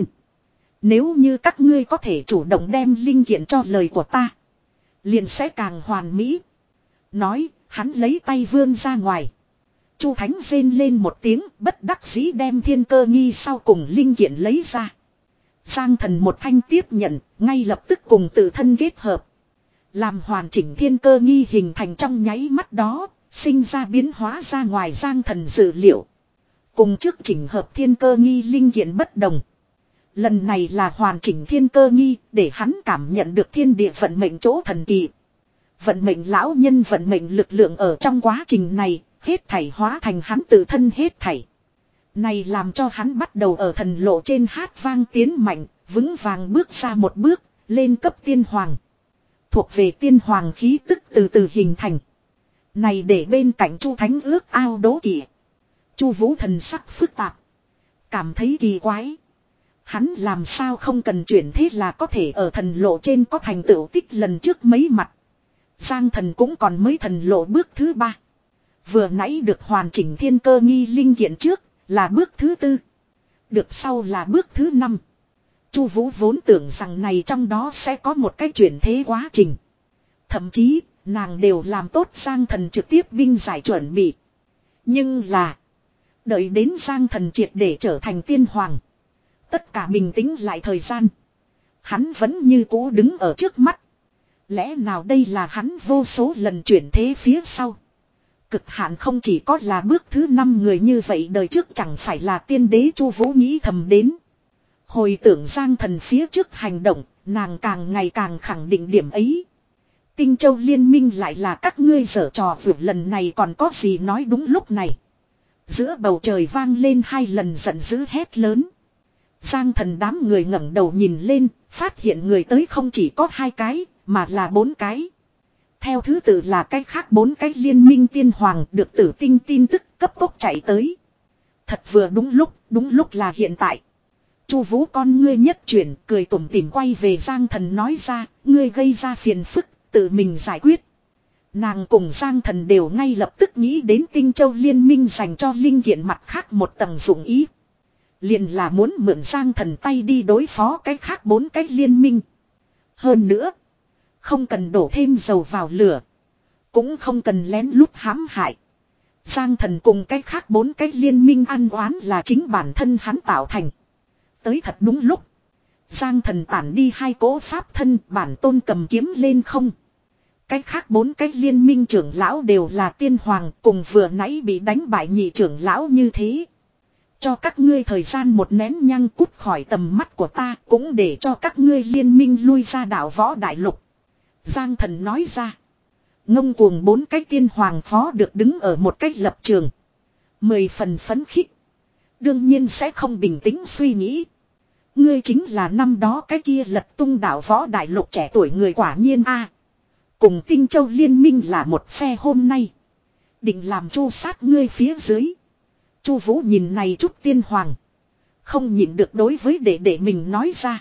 Nếu như các ngươi có thể chủ động đem linh kiện cho lời của ta, liền sẽ càng hoàn mỹ. Nói, hắn lấy tay vươn ra ngoài. Chu Thánh rên lên một tiếng, bất đắc dĩ đem thiên cơ nghi sau cùng linh kiện lấy ra. Giang Thần một thanh tiếp nhận, ngay lập tức cùng tự thân kết hợp. Làm hoàn chỉnh thiên cơ nghi hình thành trong nháy mắt đó, sinh ra biến hóa ra ngoài Giang Thần dự liệu. Cùng trước chỉnh hợp thiên cơ nghi linh kiện bất đồng. Lần này là hoàn chỉnh thiên cơ nghi, để hắn cảm nhận được thiên địa vận mệnh chỗ thần kỳ. Vận mệnh lão nhân vận mệnh lực lượng ở trong quá trình này, hết thảy hóa thành hắn tự thân hết thảy. Này làm cho hắn bắt đầu ở thần lộ trên hát vang tiến mạnh, vững vàng bước ra một bước, lên cấp tiên hoàng. Thuộc về tiên hoàng khí tức từ từ hình thành. Này để bên cạnh Chu Thánh ước ao đố kỵ. Chu Vũ thần sắc phức tạp, cảm thấy kỳ quái. Hắn làm sao không cần chuyển thế là có thể ở thần lộ trên có thành tựu tích lần trước mấy mặt. Giang Thần cũng còn mới thần lộ bước thứ ba. Vừa nãy được hoàn chỉnh thiên cơ nghi linh kiện trước là bước thứ tư. Được sau là bước thứ năm. Chu Vũ vốn tưởng rằng này trong đó sẽ có một cái chuyển thế quá trình. Thậm chí nàng đều làm tốt Giang Thần trực tiếp binh giải chuẩn bị. Nhưng là đợi đến Giang Thần triệt để trở thành tiên hoàng, tất cả bình tĩnh lại thời gian, hắn vẫn như cũ đứng ở trước mắt. Lẽ nào đây là hắn vô số lần chuyển thế phía sau? Cực hạn không chỉ có là bước thứ năm người như vậy, đời trước chẳng phải là tiên đế? Chu Vũ nghĩ thầm đến. Hồi tưởng Giang Thần phía trước hành động, nàng càng ngày càng khẳng định điểm ấy. Tinh Châu liên minh lại là các ngươi giở trò vượt, lần này còn có gì nói? Đúng lúc này, giữa bầu trời vang lên hai lần giận dữ hét lớn. Giang Thần đám người ngẩng đầu nhìn lên, phát hiện người tới không chỉ có hai cái, mà là bốn cái. Theo thứ tự là cái khác bốn cái liên minh tiên hoàng được tử tinh tin tức cấp tốc chạy tới. Thật vừa đúng lúc, đúng lúc là hiện tại. Chu Vũ con ngươi nhất chuyển, cười tủm tỉm quay về Giang Thần nói ra, ngươi gây ra phiền phức, tự mình giải quyết. Nàng cùng Giang Thần đều ngay lập tức nghĩ đến Tinh Châu Liên minh dành cho linh kiện mặt khác một tầng dụng ý. Liền là muốn mượn Giang Thần tay đi đối phó cái khác bốn cái liên minh. Hơn nữa, không cần đổ thêm dầu vào lửa, cũng không cần lén lút hãm hại. Giang Thần cùng cái khác bốn cái liên minh ăn oán là chính bản thân hắn tạo thành. Tới thật đúng lúc, Giang Thần tản đi hai cỗ pháp thân, bản tôn cầm kiếm lên không. Cái khác bốn cái liên minh trưởng lão đều là tiên hoàng, cùng vừa nãy bị đánh bại nhị trưởng lão như thế. Cho các ngươi thời gian một nén nhang cút khỏi tầm mắt của ta, cũng để cho các ngươi liên minh lui ra đảo võ đại lục. Giang Thần nói ra. Ngông cuồng bốn cái tiên hoàng phó được đứng ở một cách lập trường. Mười phần phấn khích. Đương nhiên sẽ không bình tĩnh suy nghĩ. Ngươi chính là năm đó cái kia lật tung đảo võ đại lục trẻ tuổi người quả nhiên a. Cùng Tinh Châu liên minh là một phe hôm nay. Định làm chu sát ngươi phía dưới. Chu Vũ nhìn này chút tiên hoàng. Không nhịn được đối với đệ đệ mình nói ra.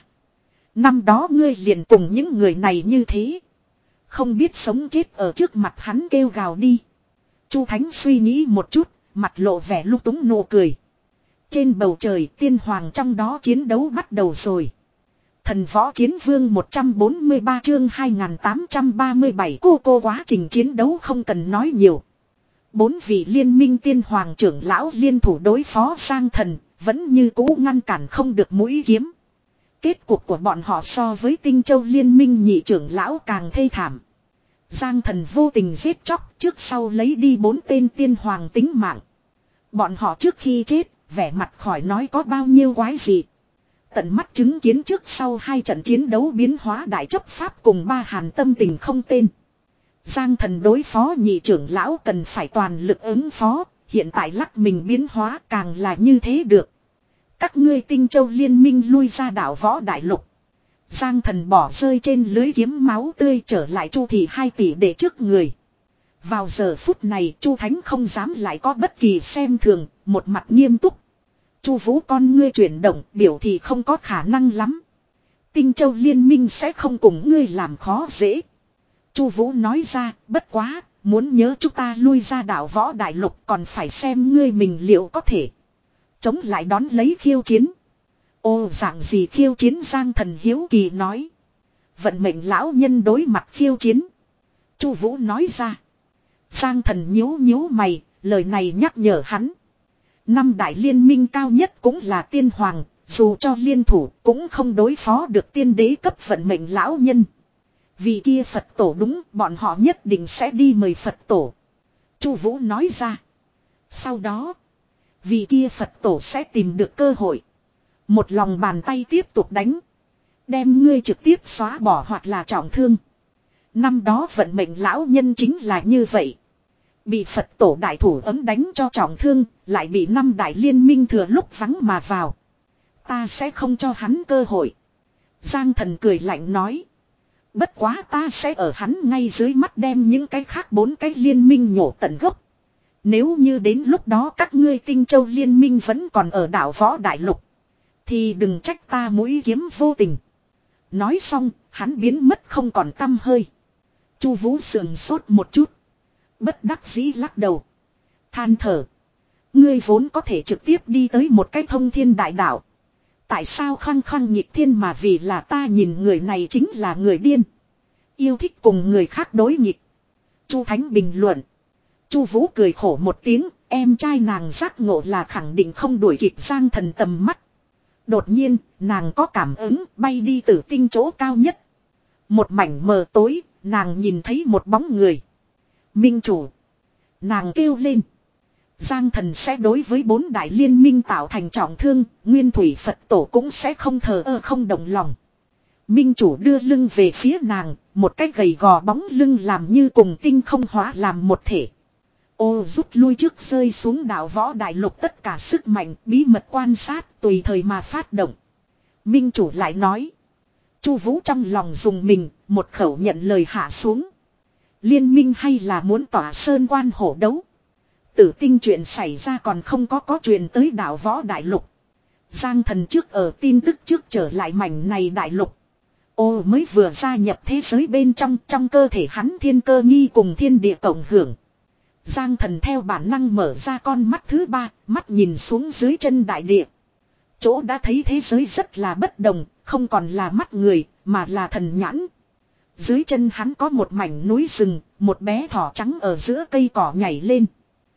Năm đó ngươi liền cùng những người này như thế. Không biết sống chết ở trước mặt hắn kêu gào đi. Chu Thánh suy nghĩ một chút, mặt lộ vẻ lúc túng nụ cười. Trên bầu trời tiên hoàng trong đó chiến đấu bắt đầu rồi. Thần võ chiến vương một trăm bốn mươi ba chương hai nghìn tám trăm ba mươi bảy cô cô quá trình chiến đấu không cần nói nhiều. Bốn vị liên minh tiên hoàng trưởng lão liên thủ đối phó Giang Thần, vẫn như cũ ngăn cản không được mũi kiếm. Kết cục của bọn họ so với Tinh Châu liên minh nhị trưởng lão càng thê thảm. Giang Thần vô tình giết chóc trước sau lấy đi bốn tên tiên hoàng tính mạng. Bọn họ trước khi chết, vẻ mặt khỏi nói có bao nhiêu quái gì. Tận mắt chứng kiến trước sau hai trận chiến đấu biến hóa đại chấp pháp cùng ba hàn tâm tình không tên. Giang Thần đối phó nhị trưởng lão cần phải toàn lực ứng phó, hiện tại lắc mình biến hóa càng là như thế được. Các ngươi Tinh Châu liên minh lui ra đảo võ đại lục. Giang Thần bỏ rơi trên lưới kiếm máu tươi trở lại Chu thị hai tỷ để trước người. Vào giờ phút này Chu Thánh không dám lại có bất kỳ xem thường, một mặt nghiêm túc. Chu Vũ con ngươi chuyển động, biểu thị không có khả năng lắm. Tinh Châu liên minh sẽ không cùng ngươi làm khó dễ. Chu Vũ nói ra, bất quá, muốn nhớ chúng ta lui ra đảo võ đại lục còn phải xem ngươi mình liệu có thể chống lại đón lấy khiêu chiến. Ô dạng gì khiêu chiến? Giang Thần hiếu kỳ nói. Vận mệnh lão nhân đối mặt khiêu chiến. Chu Vũ nói ra. Giang Thần nhíu nhíu mày, lời này nhắc nhở hắn. Năm đại liên minh cao nhất cũng là tiên hoàng, dù cho liên thủ cũng không đối phó được tiên đế cấp vận mệnh lão nhân. Vì kia Phật tổ đúng, bọn họ nhất định sẽ đi mời Phật tổ. Chu Vũ nói ra. Sau đó, vì kia Phật tổ sẽ tìm được cơ hội. Một lòng bàn tay tiếp tục đánh. Đem ngươi trực tiếp xóa bỏ hoặc là trọng thương. Năm đó vận mệnh lão nhân chính là như vậy. Bị Phật tổ đại thủ ấm đánh cho trọng thương, lại bị năm đại liên minh thừa lúc vắng mà vào. Ta sẽ không cho hắn cơ hội. Giang Thần cười lạnh nói. Bất quá ta sẽ ở hắn ngay dưới mắt đem những cái khác bốn cái liên minh nhổ tận gốc. Nếu như đến lúc đó các ngươi Tinh Châu liên minh vẫn còn ở đảo võ đại lục, thì đừng trách ta mũi kiếm vô tình. Nói xong, hắn biến mất không còn tăm hơi. Chu Vũ sườn sốt một chút, bất đắc dĩ lắc đầu, than thở. Ngươi vốn có thể trực tiếp đi tới một cái thông thiên đại đảo. Tại sao khăng khăng nghịch thiên mà vì là ta nhìn người này chính là người điên. Yêu thích cùng người khác đối nghịch. Chu Thánh bình luận. Chu Vũ cười khổ một tiếng, em trai nàng giác ngộ là khẳng định không đuổi kịp Giang Thần tầm mắt. Đột nhiên, nàng có cảm ứng bay đi từ tinh chỗ cao nhất. Một mảnh mờ tối, nàng nhìn thấy một bóng người. Minh chủ. Nàng kêu lên. Giang Thần sẽ đối với bốn đại liên minh tạo thành trọng thương, Nguyên Thủy Phật tổ cũng sẽ không thờ ơ không động lòng. Minh chủ đưa lưng về phía nàng, một cái gầy gò bóng lưng làm như cùng tinh không hóa làm một thể. Ô rút lui trước rơi xuống đảo võ đại lục tất cả sức mạnh bí mật quan sát tùy thời mà phát động. Minh chủ lại nói. Chu Vũ trong lòng dùng mình, một khẩu nhận lời hạ xuống. Liên minh hay là muốn tỏa sơn quan hổ đấu. Tử tinh chuyện xảy ra còn không có có truyền tới đảo võ đại lục. Giang Thần trước ở tin tức trước trở lại mảnh này đại lục. Ô mới vừa gia nhập thế giới bên trong, trong cơ thể hắn thiên cơ nghi cùng thiên địa cộng hưởng. Giang Thần theo bản năng mở ra con mắt thứ ba, mắt nhìn xuống dưới chân đại địa. Chỗ đã thấy thế giới rất là bất đồng, không còn là mắt người, mà là thần nhãn. Dưới chân hắn có một mảnh núi rừng, một bé thỏ trắng ở giữa cây cỏ nhảy lên.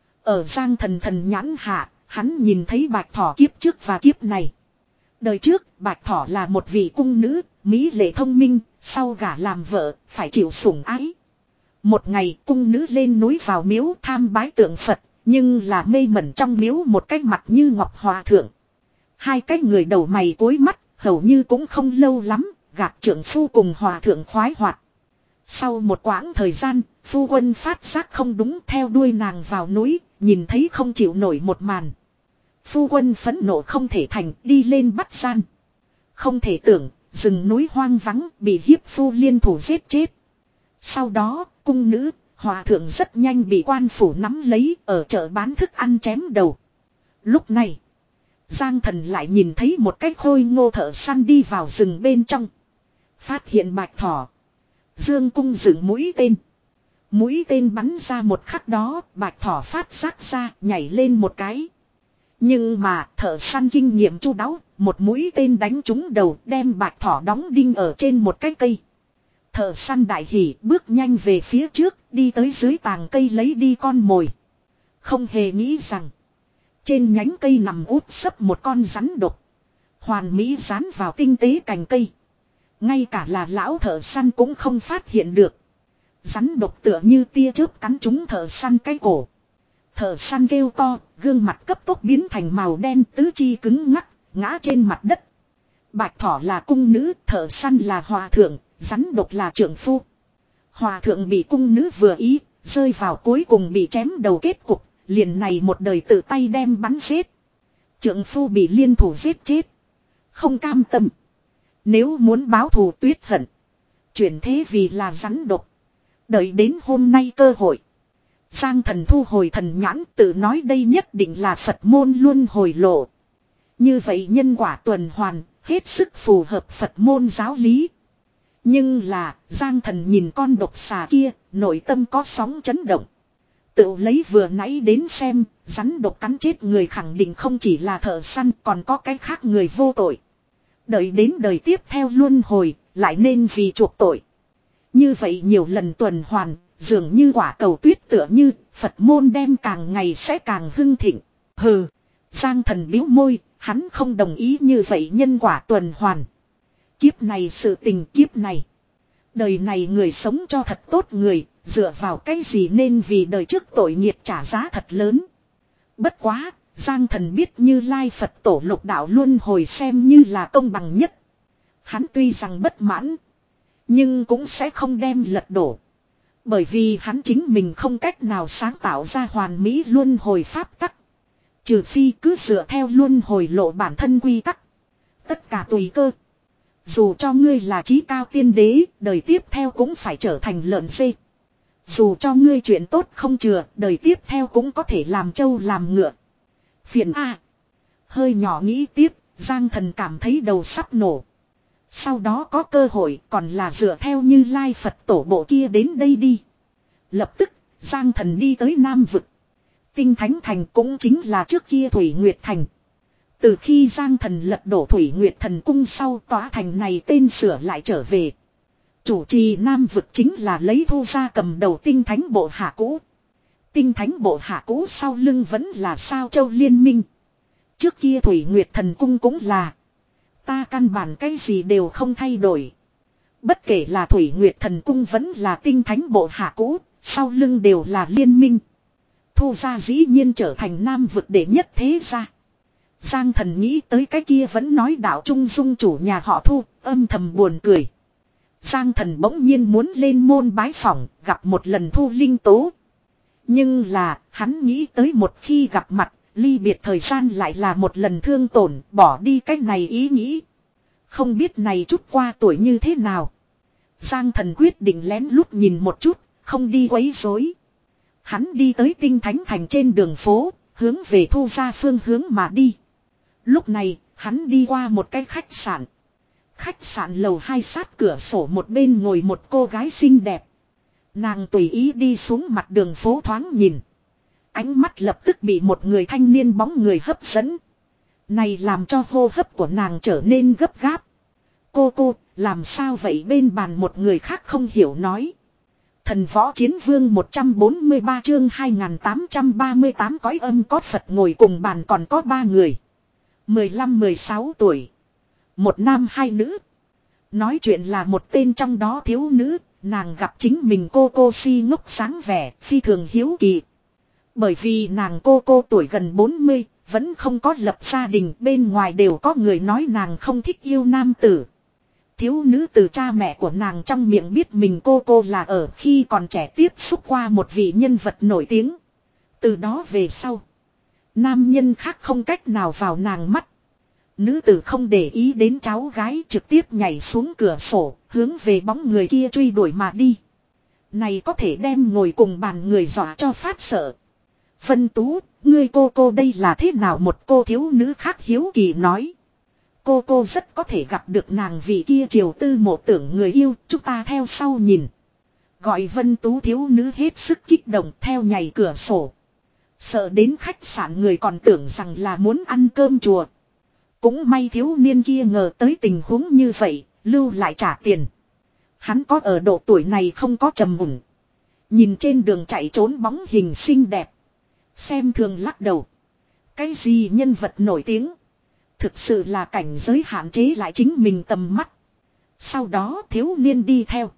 Ở Giang Thần thần nhãn hạ, hắn nhìn thấy bạch thỏ kiếp trước và kiếp này. Đời trước, bạch thỏ là một vị cung nữ, mỹ lệ thông minh, sau gả làm vợ, phải chịu sủng ái. Một ngày, cung nữ lên núi vào miếu tham bái tượng Phật, nhưng là mê mẩn trong miếu một cái mặt như ngọc hòa thượng. Hai cái người đầu mày cối mắt, hầu như cũng không lâu lắm, gạt trưởng phu cùng hòa thượng khoái hoạt. Sau một quãng thời gian, phu quân phát giác không đúng theo đuôi nàng vào núi, nhìn thấy không chịu nổi một màn. Phu quân phẫn nộ không thể thành, đi lên bắt gian. Không thể tưởng, rừng núi hoang vắng, bị hiếp phu liên thủ giết chết. Sau đó, cung nữ, hòa thượng rất nhanh bị quan phủ nắm lấy ở chợ bán thức ăn chém đầu. Lúc này, Giang Thần lại nhìn thấy một cái khôi ngô thợ săn đi vào rừng bên trong. Phát hiện bạch thỏ. Dương cung dựng mũi tên. Mũi tên bắn ra một khắc đó, bạch thỏ phát giác ra, nhảy lên một cái. Nhưng mà thợ săn kinh nghiệm chu đáo, một mũi tên đánh trúng đầu đem bạch thỏ đóng đinh ở trên một cái cây. Thợ săn đại hỉ bước nhanh về phía trước, đi tới dưới tàng cây lấy đi con mồi. Không hề nghĩ rằng, trên nhánh cây nằm úp sấp một con rắn độc. Hoàn mỹ dán vào tinh tế cành cây. Ngay cả là lão thợ săn cũng không phát hiện được. Rắn độc tựa như tia chớp cắn trúng thợ săn cái cổ. Thợ săn kêu to, gương mặt cấp tốc biến thành màu đen, tứ chi cứng ngắc, ngã trên mặt đất. Bạch thỏ là cung nữ, thợ săn là hòa thượng, rắn độc là trưởng phu. Hòa thượng bị cung nữ vừa ý, rơi vào cuối cùng bị chém đầu kết cục, liền này một đời tự tay đem bắn giết. Trưởng phu bị liên thủ giết chết. Không cam tâm. Nếu muốn báo thù tuyết hận, chuyển thế vì là rắn độc. Đợi đến hôm nay cơ hội. Giang Thần thu hồi thần nhãn, tự nói đây nhất định là Phật môn luân hồi lộ. Như vậy nhân quả tuần hoàn, hết sức phù hợp Phật môn giáo lý. Nhưng là, Giang Thần nhìn con độc xà kia, nội tâm có sóng chấn động. Tự lấy vừa nãy đến xem, rắn độc cắn chết người khẳng định không chỉ là thợ săn, còn có cái khác người vô tội. Đợi đến đời tiếp theo luân hồi, lại nên vì chuộc tội. Như vậy nhiều lần tuần hoàn, dường như quả cầu tuyết tựa như, Phật môn đem càng ngày sẽ càng hưng thịnh. Hừ, Giang Thần bĩu môi, hắn không đồng ý như vậy nhân quả tuần hoàn. Kiếp này sự tình kiếp này. Đời này người sống cho thật tốt người, dựa vào cái gì nên vì đời trước tội nghiệp trả giá thật lớn. Bất quá, Giang Thần biết Như Lai Phật tổ lục đạo luân hồi xem như là công bằng nhất. Hắn tuy rằng bất mãn, nhưng cũng sẽ không đem lật đổ. Bởi vì hắn chính mình không cách nào sáng tạo ra hoàn mỹ luân hồi pháp tắc. Trừ phi cứ dựa theo luân hồi lộ bản thân quy tắc. Tất cả tùy cơ. Dù cho ngươi là chí cao tiên đế, đời tiếp theo cũng phải trở thành lợn dê. Dù cho ngươi chuyện tốt không chừa, đời tiếp theo cũng có thể làm trâu làm ngựa. Phiền a. Hơi nhỏ nghĩ tiếp, Giang Thần cảm thấy đầu sắp nổ. Sau đó có cơ hội còn là dựa theo Như Lai Phật tổ bộ kia đến đây đi. Lập tức, Giang Thần đi tới Nam Vực. Tinh Thánh Thành cũng chính là trước kia Thủy Nguyệt Thành. Từ khi Giang Thần lật đổ Thủy Nguyệt Thần Cung sau, tòa thành này tên sửa lại trở về. Chủ trì Nam Vực chính là lấy Thu Gia cầm đầu Tinh Thánh Bộ Hạ cũ. Tinh Thánh Bộ Hạ cũ sau lưng vẫn là Sao Châu Liên Minh. Trước kia Thủy Nguyệt Thần Cung cũng là. Ta căn bản cái gì đều không thay đổi. Bất kể là Thủy Nguyệt Thần Cung vẫn là Tinh Thánh Bộ Hạ cũ, sau lưng đều là liên minh. Thu Gia dĩ nhiên trở thành Nam Vực đệ nhất thế gia. Giang Thần nghĩ tới cái kia vẫn nói đạo trung dung chủ nhà họ Thu, âm thầm buồn cười. Giang Thần bỗng nhiên muốn lên môn bái phỏng, gặp một lần Thu Linh Tố. Nhưng là, hắn nghĩ tới một khi gặp mặt, ly biệt thời gian lại là một lần thương tổn, bỏ đi cách này ý nghĩ. Không biết này chút qua tuổi như thế nào. Giang Thần quyết định lén lút nhìn một chút, không đi quấy rối. Hắn đi tới Tinh Thánh Thành trên đường phố, hướng về Thu Gia phương hướng mà đi. Lúc này, hắn đi qua một cái khách sạn. Khách sạn lầu hai sát cửa sổ một bên ngồi một cô gái xinh đẹp. Nàng tùy ý đi xuống mặt đường phố thoáng nhìn. Ánh mắt lập tức bị một người thanh niên bóng người hấp dẫn. Này làm cho hô hấp của nàng trở nên gấp gáp. Cô cô, làm sao vậy bên bàn một người khác không hiểu nói. Thần võ chiến vương một trăm bốn mươi ba chương hai nghìn tám trăm ba mươi tám cõi âm có Phật ngồi cùng bàn còn có ba người. mười lăm mười sáu tuổi. Một nam hai nữ. Nói chuyện là một tên trong đó thiếu nữ, nàng gặp chính mình cô cô si ngốc sáng vẻ, phi thường hiếu kỳ. Bởi vì nàng cô cô tuổi gần bốn mươi, vẫn không có lập gia đình, bên ngoài đều có người nói nàng không thích yêu nam tử. Thiếu nữ từ cha mẹ của nàng trong miệng biết mình cô cô là ở khi còn trẻ tiếp xúc qua một vị nhân vật nổi tiếng. Từ đó về sau, nam nhân khác không cách nào vào nàng mắt. Nữ tử không để ý đến cháu gái trực tiếp nhảy xuống cửa sổ, hướng về bóng người kia truy đuổi mà đi. Này có thể đem ngồi cùng bàn người dọa cho phát sợ. Vân Tú, ngươi cô cô đây là thế nào một cô thiếu nữ khác hiếu kỳ nói. Cô cô rất có thể gặp được nàng vị kia triều tư mộ tưởng người yêu, chúng ta theo sau nhìn. Gọi Vân Tú thiếu nữ hết sức kích động theo nhảy cửa sổ. Sợ đến khách sạn người còn tưởng rằng là muốn ăn cơm chùa. Cũng may thiếu niên kia ngờ tới tình huống như vậy, lưu lại trả tiền. Hắn có ở độ tuổi này không có trầm mùng. Nhìn trên đường chạy trốn bóng hình xinh đẹp. Xem thường lắc đầu. Cái gì nhân vật nổi tiếng. Thực sự là cảnh giới hạn chế lại chính mình tầm mắt. Sau đó thiếu niên đi theo.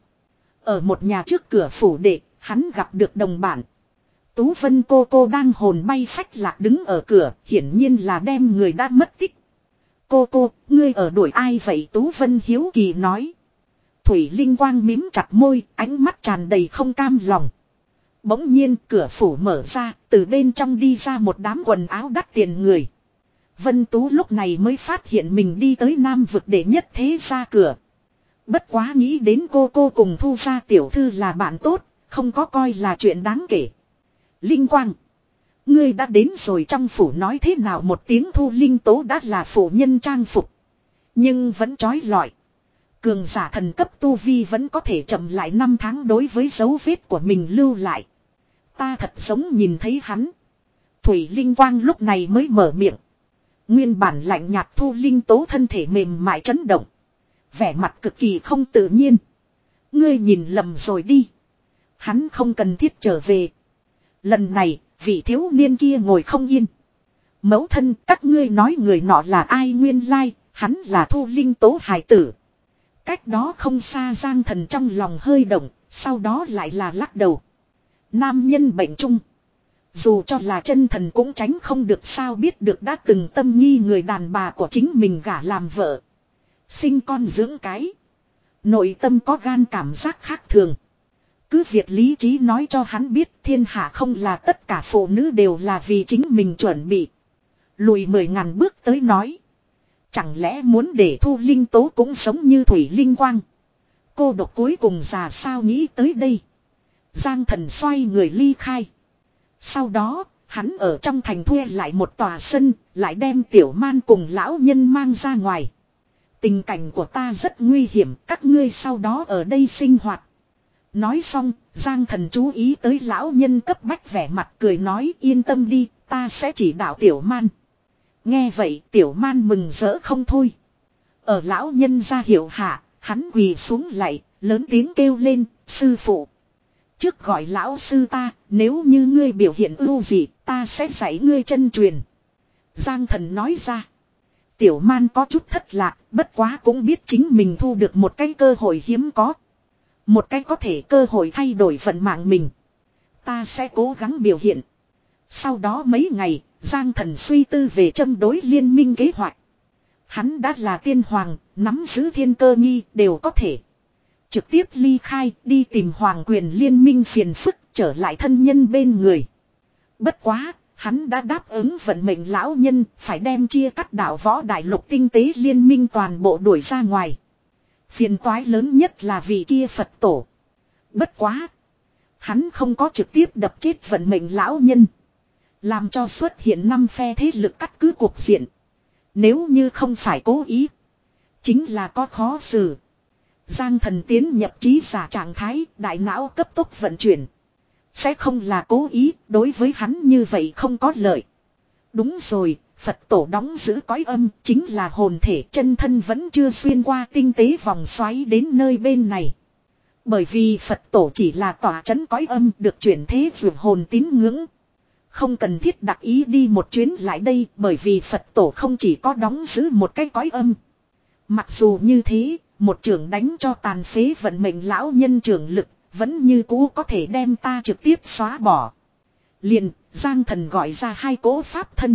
Ở một nhà trước cửa phủ đệ, hắn gặp được đồng bản. Tú Vân cô cô đang hồn bay phách lạc đứng ở cửa, hiển nhiên là đem người đã mất tích. Cô cô, ngươi ở đuổi ai vậy? Tú Vân hiếu kỳ nói. Thủy Linh Quang mím chặt môi, ánh mắt tràn đầy không cam lòng. Bỗng nhiên cửa phủ mở ra, từ bên trong đi ra một đám quần áo đắt tiền người. Vân Tú lúc này mới phát hiện mình đi tới Nam vực để nhất thế ra cửa. Bất quá nghĩ đến cô cô cùng Thu gia tiểu thư là bạn tốt, không có coi là chuyện đáng kể. Linh Quang, ngươi đã đến rồi trong phủ nói thế nào một tiếng Thu Linh Tố đã là phụ nhân trang phục. Nhưng vẫn trói lọi. Cường giả thần cấp tu vi vẫn có thể chậm lại năm tháng đối với dấu vết của mình lưu lại. Ta thật giống nhìn thấy hắn. Thủy Linh Quang lúc này mới mở miệng. Nguyên bản lạnh nhạt Thu Linh Tố thân thể mềm mại chấn động. Vẻ mặt cực kỳ không tự nhiên. Ngươi nhìn lầm rồi đi. Hắn không cần thiết trở về. Lần này, vị thiếu niên kia ngồi không yên. Mẫu thân, các ngươi nói người nọ là ai nguyên lai, hắn là Thu Linh Tố hài tử. Cách đó không xa Giang Thần trong lòng hơi động, sau đó lại là lắc đầu. Nam nhân bệnh chung. Dù cho là chân thần cũng tránh không được sao biết được đã từng tâm nghi người đàn bà của chính mình gả làm vợ. Sinh con dưỡng cái. Nội tâm có gan cảm giác khác thường. Cứ việc lý trí nói cho hắn biết thiên hạ không là tất cả phụ nữ đều là vì chính mình chuẩn bị. Lùi mười ngàn bước tới nói. Chẳng lẽ muốn để Thu Linh Tố cũng sống như Thủy Linh Quang. Cô độc cuối cùng già sao nghĩ tới đây. Giang Thần xoay người ly khai. Sau đó, hắn ở trong thành thuê lại một tòa sân, lại đem Tiểu Man cùng lão nhân mang ra ngoài. Tình cảnh của ta rất nguy hiểm, các ngươi sau đó ở đây sinh hoạt. Nói xong, Giang Thần chú ý tới lão nhân cấp bách vẻ mặt cười nói yên tâm đi, ta sẽ chỉ đạo Tiểu Man. Nghe vậy Tiểu Man mừng rỡ không thôi. Ở lão nhân ra hiệu hạ, hắn quỳ xuống lại, lớn tiếng kêu lên, sư phụ. Trước gọi lão sư ta, nếu như ngươi biểu hiện ưu gì, ta sẽ dạy ngươi chân truyền. Giang Thần nói ra. Tiểu Man có chút thất lạc, bất quá cũng biết chính mình thu được một cái cơ hội hiếm có. Một cái có thể cơ hội thay đổi vận mạng mình. Ta sẽ cố gắng biểu hiện. Sau đó mấy ngày, Giang Thần suy tư về châm đối liên minh kế hoạch. Hắn đã là tiên hoàng, nắm giữ thiên cơ nghi, đều có thể. Trực tiếp ly khai, đi tìm hoàng quyền liên minh phiền phức, trở lại thân nhân bên người. Bất quá, hắn đã đáp ứng vận mệnh lão nhân, phải đem chia cắt đảo võ đại lục tinh tế liên minh toàn bộ đuổi ra ngoài. Phiền toái lớn nhất là vị kia Phật tổ. Bất quá. Hắn không có trực tiếp đập chết vận mệnh lão nhân. Làm cho xuất hiện năm phe thế lực cắt cứ cuộc diện. Nếu như không phải cố ý. Chính là có khó xử. Giang thần tiến nhập trí giả trạng thái, đại não cấp tốc vận chuyển. Sẽ không là cố ý, đối với hắn như vậy không có lợi. Đúng rồi, Phật tổ đóng giữ cõi âm, chính là hồn thể chân thân vẫn chưa xuyên qua tinh tế vòng xoáy đến nơi bên này. Bởi vì Phật tổ chỉ là tỏa trấn cõi âm được chuyển thế vượt hồn tín ngưỡng. Không cần thiết đặc ý đi một chuyến lại đây, bởi vì Phật tổ không chỉ có đóng giữ một cái cõi âm. Mặc dù như thế, một trưởng đánh cho tàn phế vận mệnh lão nhân trưởng lực, vẫn như cũ có thể đem ta trực tiếp xóa bỏ. Liền, Giang thần gọi ra hai cỗ pháp thân.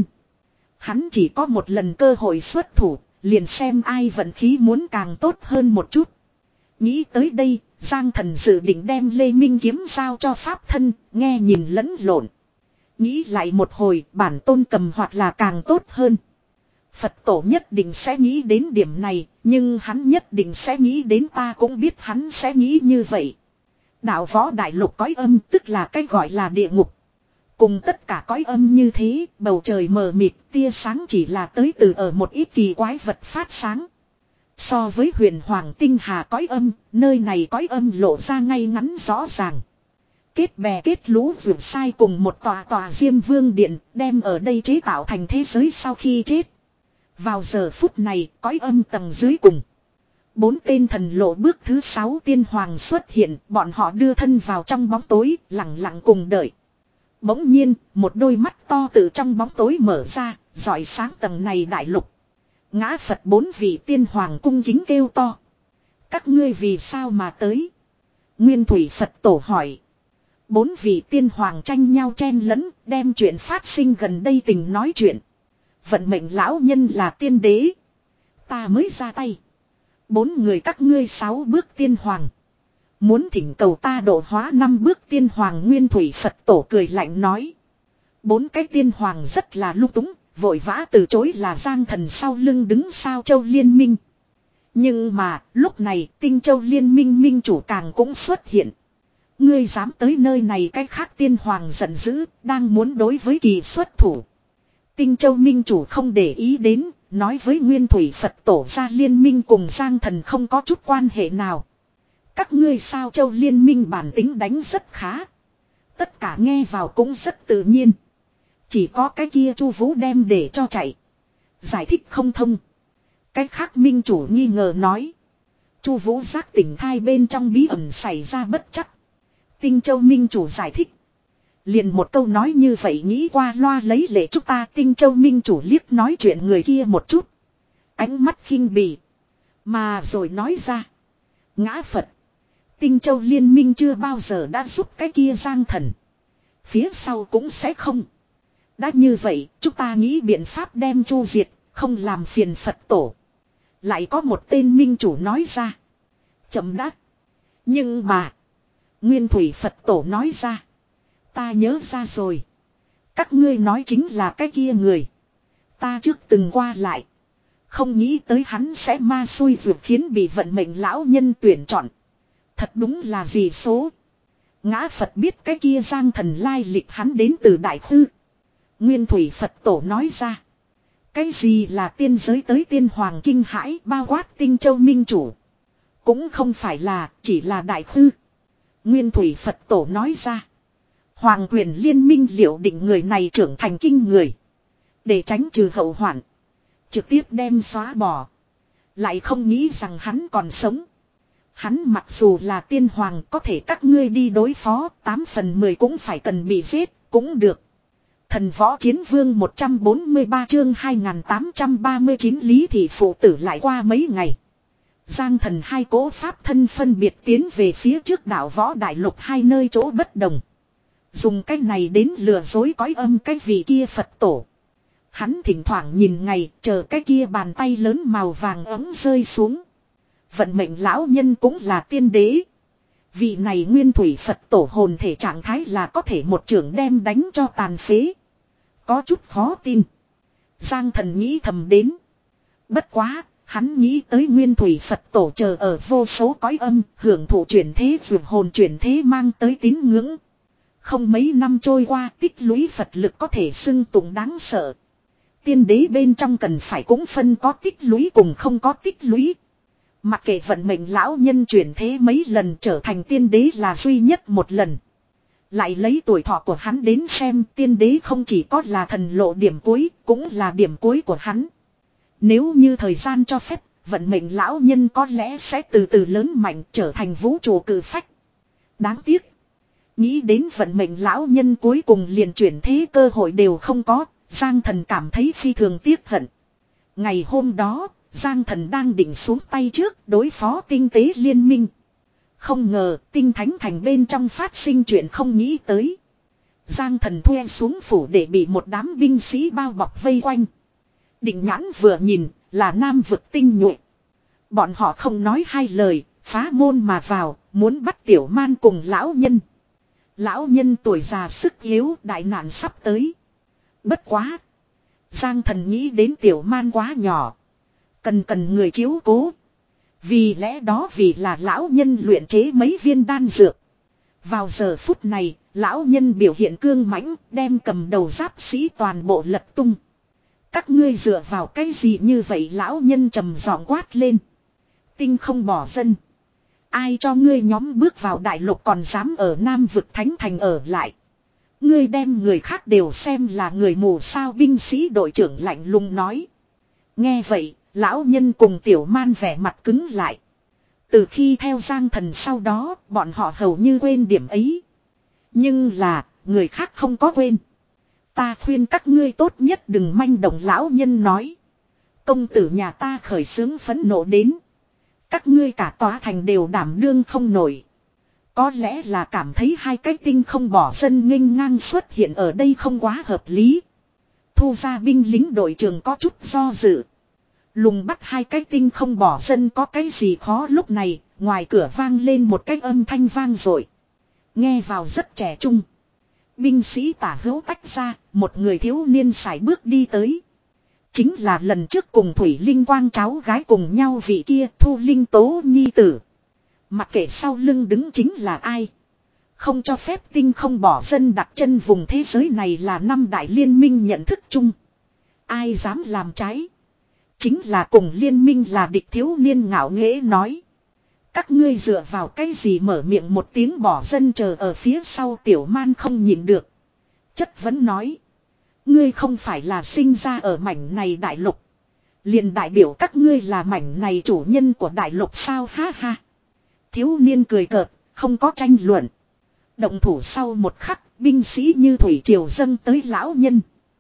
Hắn chỉ có một lần cơ hội xuất thủ, liền xem ai vận khí muốn càng tốt hơn một chút. Nghĩ tới đây, Giang thần dự định đem Lê Minh kiếm giao cho pháp thân, nghe nhìn lẫn lộn. Nghĩ lại một hồi, bản tôn cầm hoặc là càng tốt hơn. Phật tổ nhất định sẽ nghĩ đến điểm này, nhưng hắn nhất định sẽ nghĩ đến ta cũng biết hắn sẽ nghĩ như vậy. Đạo võ đại lục cõi âm tức là cái gọi là địa ngục. Cùng tất cả cõi âm như thế, bầu trời mờ mịt, tia sáng chỉ là tới từ ở một ít kỳ quái vật phát sáng. So với huyền hoàng tinh hà cõi âm, nơi này cõi âm lộ ra ngay ngắn rõ ràng. Kết bè kết lũ vượt sai cùng một tòa tòa Diêm Vương Điện, đem ở đây chế tạo thành thế giới sau khi chết. Vào giờ phút này, cõi âm tầng dưới cùng. Bốn tên thần lộ bước thứ sáu tiên hoàng xuất hiện, bọn họ đưa thân vào trong bóng tối, lặng lặng cùng đợi. Bỗng nhiên, một đôi mắt to từ trong bóng tối mở ra, rọi sáng tầng này đại lục. Ngã Phật bốn vị tiên hoàng cung kính kêu to. Các ngươi vì sao mà tới? Nguyên Thủy Phật tổ hỏi. Bốn vị tiên hoàng tranh nhau chen lẫn, đem chuyện phát sinh gần đây tình nói chuyện. Vận mệnh lão nhân là tiên đế. Ta mới ra tay. Bốn người các ngươi sáu bước tiên hoàng. Muốn thỉnh cầu ta độ hóa năm bước tiên hoàng. Nguyên Thủy Phật tổ cười lạnh nói. Bốn cái tiên hoàng rất là lung túng, vội vã từ chối là Giang thần sau lưng đứng Sao Châu Liên Minh. Nhưng mà, lúc này Tinh Châu Liên Minh minh chủ càng cũng xuất hiện. Ngươi dám tới nơi này, cái khác tiên hoàng giận dữ, đang muốn đối với kỳ xuất thủ. Tinh Châu minh chủ không để ý đến, nói với Nguyên Thủy Phật tổ ra liên minh cùng Giang thần không có chút quan hệ nào. Các ngươi Sao Châu Liên Minh bản tính đánh rất khá. Tất cả nghe vào cũng rất tự nhiên. Chỉ có cái kia Chu Vũ đem để cho chạy. Giải thích không thông. Cái khác minh chủ nghi ngờ nói. Chu Vũ giác tỉnh thai bên trong bí ẩn xảy ra bất trắc. Tinh Châu minh chủ giải thích. Liền một câu nói như vậy nghĩ qua loa lấy lệ chúng ta. Tinh Châu minh chủ liếc nói chuyện người kia một chút. Ánh mắt khinh bỉ. Mà rồi nói ra. Ngã Phật. Tinh Châu Liên Minh chưa bao giờ đã giúp cái kia Giang thần. Phía sau cũng sẽ không. Đã như vậy, chúng ta nghĩ biện pháp đem chu diệt, không làm phiền Phật tổ. Lại có một tên minh chủ nói ra. Chậm đã. Nhưng mà. Nguyên Thủy Phật tổ nói ra. Ta nhớ ra rồi. Các ngươi nói chính là cái kia người. Ta trước từng qua lại. Không nghĩ tới hắn sẽ ma xui vượt khiến bị vận mệnh lão nhân tuyển chọn. Thật đúng là vì số. Ngã Phật biết cái kia Giang thần lai lịch hắn đến từ Đại Khư. Nguyên Thủy Phật tổ nói ra. Cái gì là tiên giới tới tiên hoàng kinh hãi bao quát Tinh Châu minh chủ. Cũng không phải là chỉ là Đại Khư. Nguyên Thủy Phật tổ nói ra. Hoàng quyền liên minh liệu định người này trưởng thành kinh người. Để tránh trừ hậu hoạn. Trực tiếp đem xóa bỏ. Lại không nghĩ rằng hắn còn sống. Hắn mặc dù là tiên hoàng có thể các ngươi đi đối phó tám phần mười cũng phải cần bị giết cũng được. Thần võ chiến vương một trăm bốn mươi ba chương hai nghìn tám trăm ba mươi chín Lý Thị phụ tử lại qua mấy ngày. Giang thần hai cỗ pháp thân phân biệt tiến về phía trước đảo võ đại lục hai nơi chỗ bất đồng. Dùng cách này đến lừa dối cõi âm cái vị kia Phật tổ. Hắn thỉnh thoảng nhìn ngày chờ cái kia bàn tay lớn màu vàng ấm rơi xuống. Vận mệnh lão nhân cũng là tiên đế. Vị này Nguyên Thủy Phật tổ hồn thể trạng thái là có thể một trưởng đem đánh cho tàn phế. Có chút khó tin. Giang thần nghĩ thầm đến. Bất quá, hắn nghĩ tới Nguyên Thủy Phật tổ chờ ở vô số cõi âm, hưởng thụ chuyển thế vượt hồn chuyển thế mang tới tín ngưỡng. Không mấy năm trôi qua tích lũy Phật lực có thể xưng tụng đáng sợ. Tiên đế bên trong cần phải cũng phân có tích lũy cùng không có tích lũy. Mặc kệ vận mệnh lão nhân chuyển thế mấy lần trở thành tiên đế là duy nhất một lần. Lại lấy tuổi thọ của hắn đến xem tiên đế không chỉ có là thần lộ điểm cuối, cũng là điểm cuối của hắn. Nếu như thời gian cho phép, vận mệnh lão nhân có lẽ sẽ từ từ lớn mạnh trở thành vũ trụ cử phách. Đáng tiếc. Nghĩ đến vận mệnh lão nhân cuối cùng liền chuyển thế cơ hội đều không có, Giang Thần cảm thấy phi thường tiếc hận. Ngày hôm đó, Giang Thần đang định xuống tay trước đối phó tinh tế liên minh. Không ngờ tinh thánh thành bên trong phát sinh chuyện không nghĩ tới. Giang Thần thuê xuống phủ để bị một đám binh sĩ bao bọc vây quanh. Định nhãn vừa nhìn là nam vực tinh nhuệ. Bọn họ không nói hai lời, phá môn mà vào, muốn bắt tiểu man cùng lão nhân. Lão nhân tuổi già sức yếu, đại nạn sắp tới. Bất quá. Giang Thần nghĩ đến tiểu man quá nhỏ. Cần cần người chiếu cố. Vì lẽ đó vì là lão nhân luyện chế mấy viên đan dược. Vào giờ phút này, lão nhân biểu hiện cương mãnh, đem cầm đầu giáp sĩ toàn bộ lật tung. Các ngươi dựa vào cái gì như vậy lão nhân trầm giọng quát lên. Tinh không bỏ dân. Ai cho ngươi nhóm bước vào đại lục còn dám ở Nam vực Thánh Thành ở lại. Ngươi đem người khác đều xem là người mù sao binh sĩ đội trưởng lạnh lùng nói. Nghe vậy, lão nhân cùng tiểu man vẻ mặt cứng lại. Từ khi theo Giang Thần sau đó, bọn họ hầu như quên điểm ấy. Nhưng là, người khác không có quên. Ta khuyên các ngươi tốt nhất đừng manh động lão nhân nói. Công tử nhà ta khởi xướng phẫn nộ đến. Các ngươi cả tòa thành đều đảm đương không nổi. Có lẽ là cảm thấy hai cái tinh không bỏ dân nghênh ngang xuất hiện ở đây không quá hợp lý. Thu ra binh lính đội trưởng có chút do dự. Lùng bắt hai cái tinh không bỏ dân có cái gì khó lúc này, ngoài cửa vang lên một cái âm thanh vang rồi. Nghe vào rất trẻ trung. Binh sĩ tả hữu tách ra, một người thiếu niên sải bước đi tới. Chính là lần trước cùng Thủy Linh Quang cháu gái cùng nhau vị kia Thu Linh Tố nhi tử. Mặc kệ sau lưng đứng chính là ai. Không cho phép tinh không bỏ dân đặt chân vùng thế giới này là năm đại liên minh nhận thức chung. Ai dám làm trái. Chính là cùng liên minh là địch thiếu niên ngạo nghễ nói. Các ngươi dựa vào cái gì mở miệng một tiếng bỏ dân chờ ở phía sau tiểu man không nhịn được. Chất vấn nói. Ngươi không phải là sinh ra ở mảnh này đại lục. Liền đại biểu các ngươi là mảnh này chủ nhân của đại lục sao ha ha. Thiếu niên cười cợt, không có tranh luận. Động thủ sau một khắc, binh sĩ như thủy triều dâng tới lão nhân.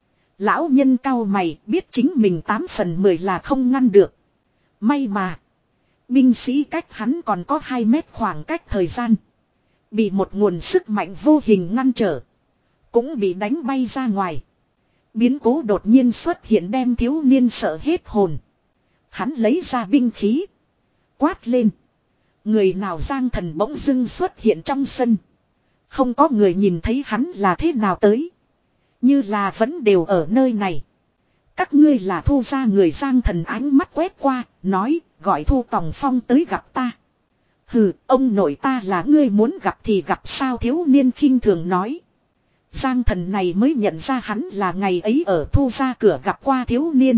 Lão nhân cau mày biết chính mình tám phần mười là không ngăn được. May mà. Binh sĩ cách hắn còn có hai mét khoảng cách thời gian. Bị một nguồn sức mạnh vô hình ngăn trở. Cũng bị đánh bay ra ngoài. Biến cố đột nhiên xuất hiện đem thiếu niên sợ hết hồn. Hắn lấy ra binh khí. Quát lên. Người nào Giang Thần bỗng dưng xuất hiện trong sân. Không có người nhìn thấy hắn là thế nào tới. Như là vẫn đều ở nơi này. Các ngươi là Thu ra người Giang Thần ánh mắt quét qua, nói, gọi Thu Tòng Phong tới gặp ta. Hừ, ông nội ta là ngươi muốn gặp thì gặp sao thiếu niên khinh thường nói. Giang Thần này mới nhận ra hắn là ngày ấy ở Thu ra cửa gặp qua thiếu niên.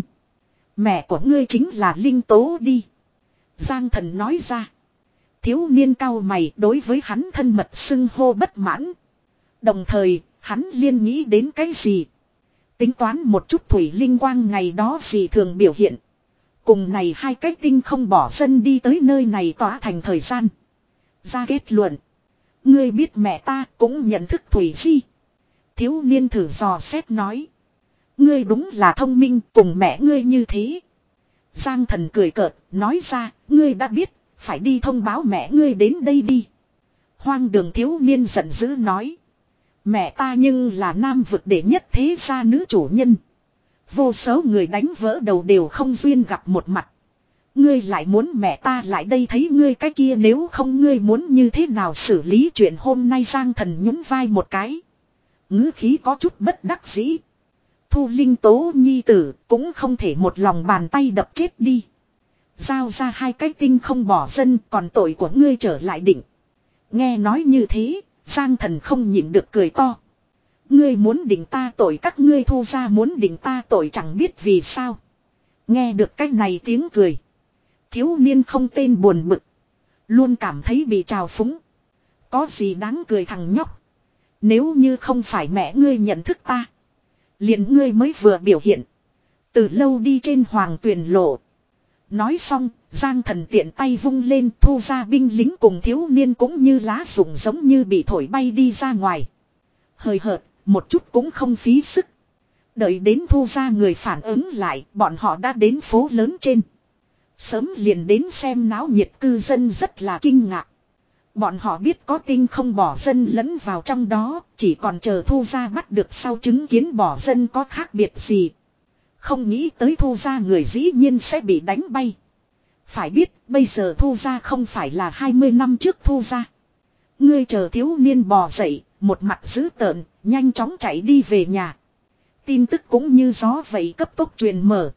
Mẹ của ngươi chính là Linh Tố đi. Giang Thần nói ra. Thiếu niên cau mày đối với hắn thân mật xưng hô bất mãn. Đồng thời, hắn liên nghĩ đến cái gì? Tính toán một chút Thủy Linh Quang ngày đó gì thường biểu hiện. Cùng này hai cái tinh không bỏ dân đi tới nơi này tỏa thành thời gian. Ra kết luận. Ngươi biết mẹ ta cũng nhận thức Thủy Phi. Thiếu niên thử dò xét nói. Ngươi đúng là thông minh cùng mẹ ngươi như thế. Giang Thần cười cợt, nói ra, ngươi đã biết, phải đi thông báo mẹ ngươi đến đây đi. Hoang đường thiếu niên giận dữ nói. Mẹ ta nhưng là nam vực đệ nhất thế gia nữ chủ nhân. Vô số người đánh vỡ đầu đều không duyên gặp một mặt. Ngươi lại muốn mẹ ta lại đây thấy ngươi cái kia nếu không ngươi muốn như thế nào xử lý chuyện hôm nay Giang Thần nhún vai một cái. Ngữ khí có chút bất đắc dĩ. Thu Linh Tố nhi tử cũng không thể một lòng bàn tay đập chết đi. Giao ra hai cái tinh không bỏ dân còn tội của ngươi trở lại định. Nghe nói như thế, Giang Thần không nhịn được cười to. Ngươi muốn định ta tội, các ngươi Thu gia muốn định ta tội, chẳng biết vì sao. Nghe được cái này tiếng cười. Thiếu niên không tên buồn bực. Luôn cảm thấy bị trào phúng. Có gì đáng cười thằng nhóc. Nếu như không phải mẹ ngươi nhận thức ta. Liền ngươi mới vừa biểu hiện. Từ lâu đi trên hoàng tuyền lộ. Nói xong, Giang Thần tiện tay vung lên, Thu gia binh lính cùng thiếu niên cũng như lá rụng giống như bị thổi bay đi ra ngoài. Hời hợt, một chút cũng không phí sức. Đợi đến Thu gia người phản ứng lại, bọn họ đã đến phố lớn trên. Sớm liền đến xem náo nhiệt cư dân rất là kinh ngạc. Bọn họ biết có tinh không bỏ dân lẫn vào trong đó, chỉ còn chờ Thu gia bắt được sau chứng kiến bỏ dân có khác biệt gì. Không nghĩ tới Thu gia người dĩ nhiên sẽ bị đánh bay. Phải biết, bây giờ Thu gia không phải là hai mươi năm trước Thu gia. Ngươi chờ thiếu niên bò dậy, một mặt dữ tợn, nhanh chóng chạy đi về nhà. Tin tức cũng như gió vậy cấp tốc truyền mở.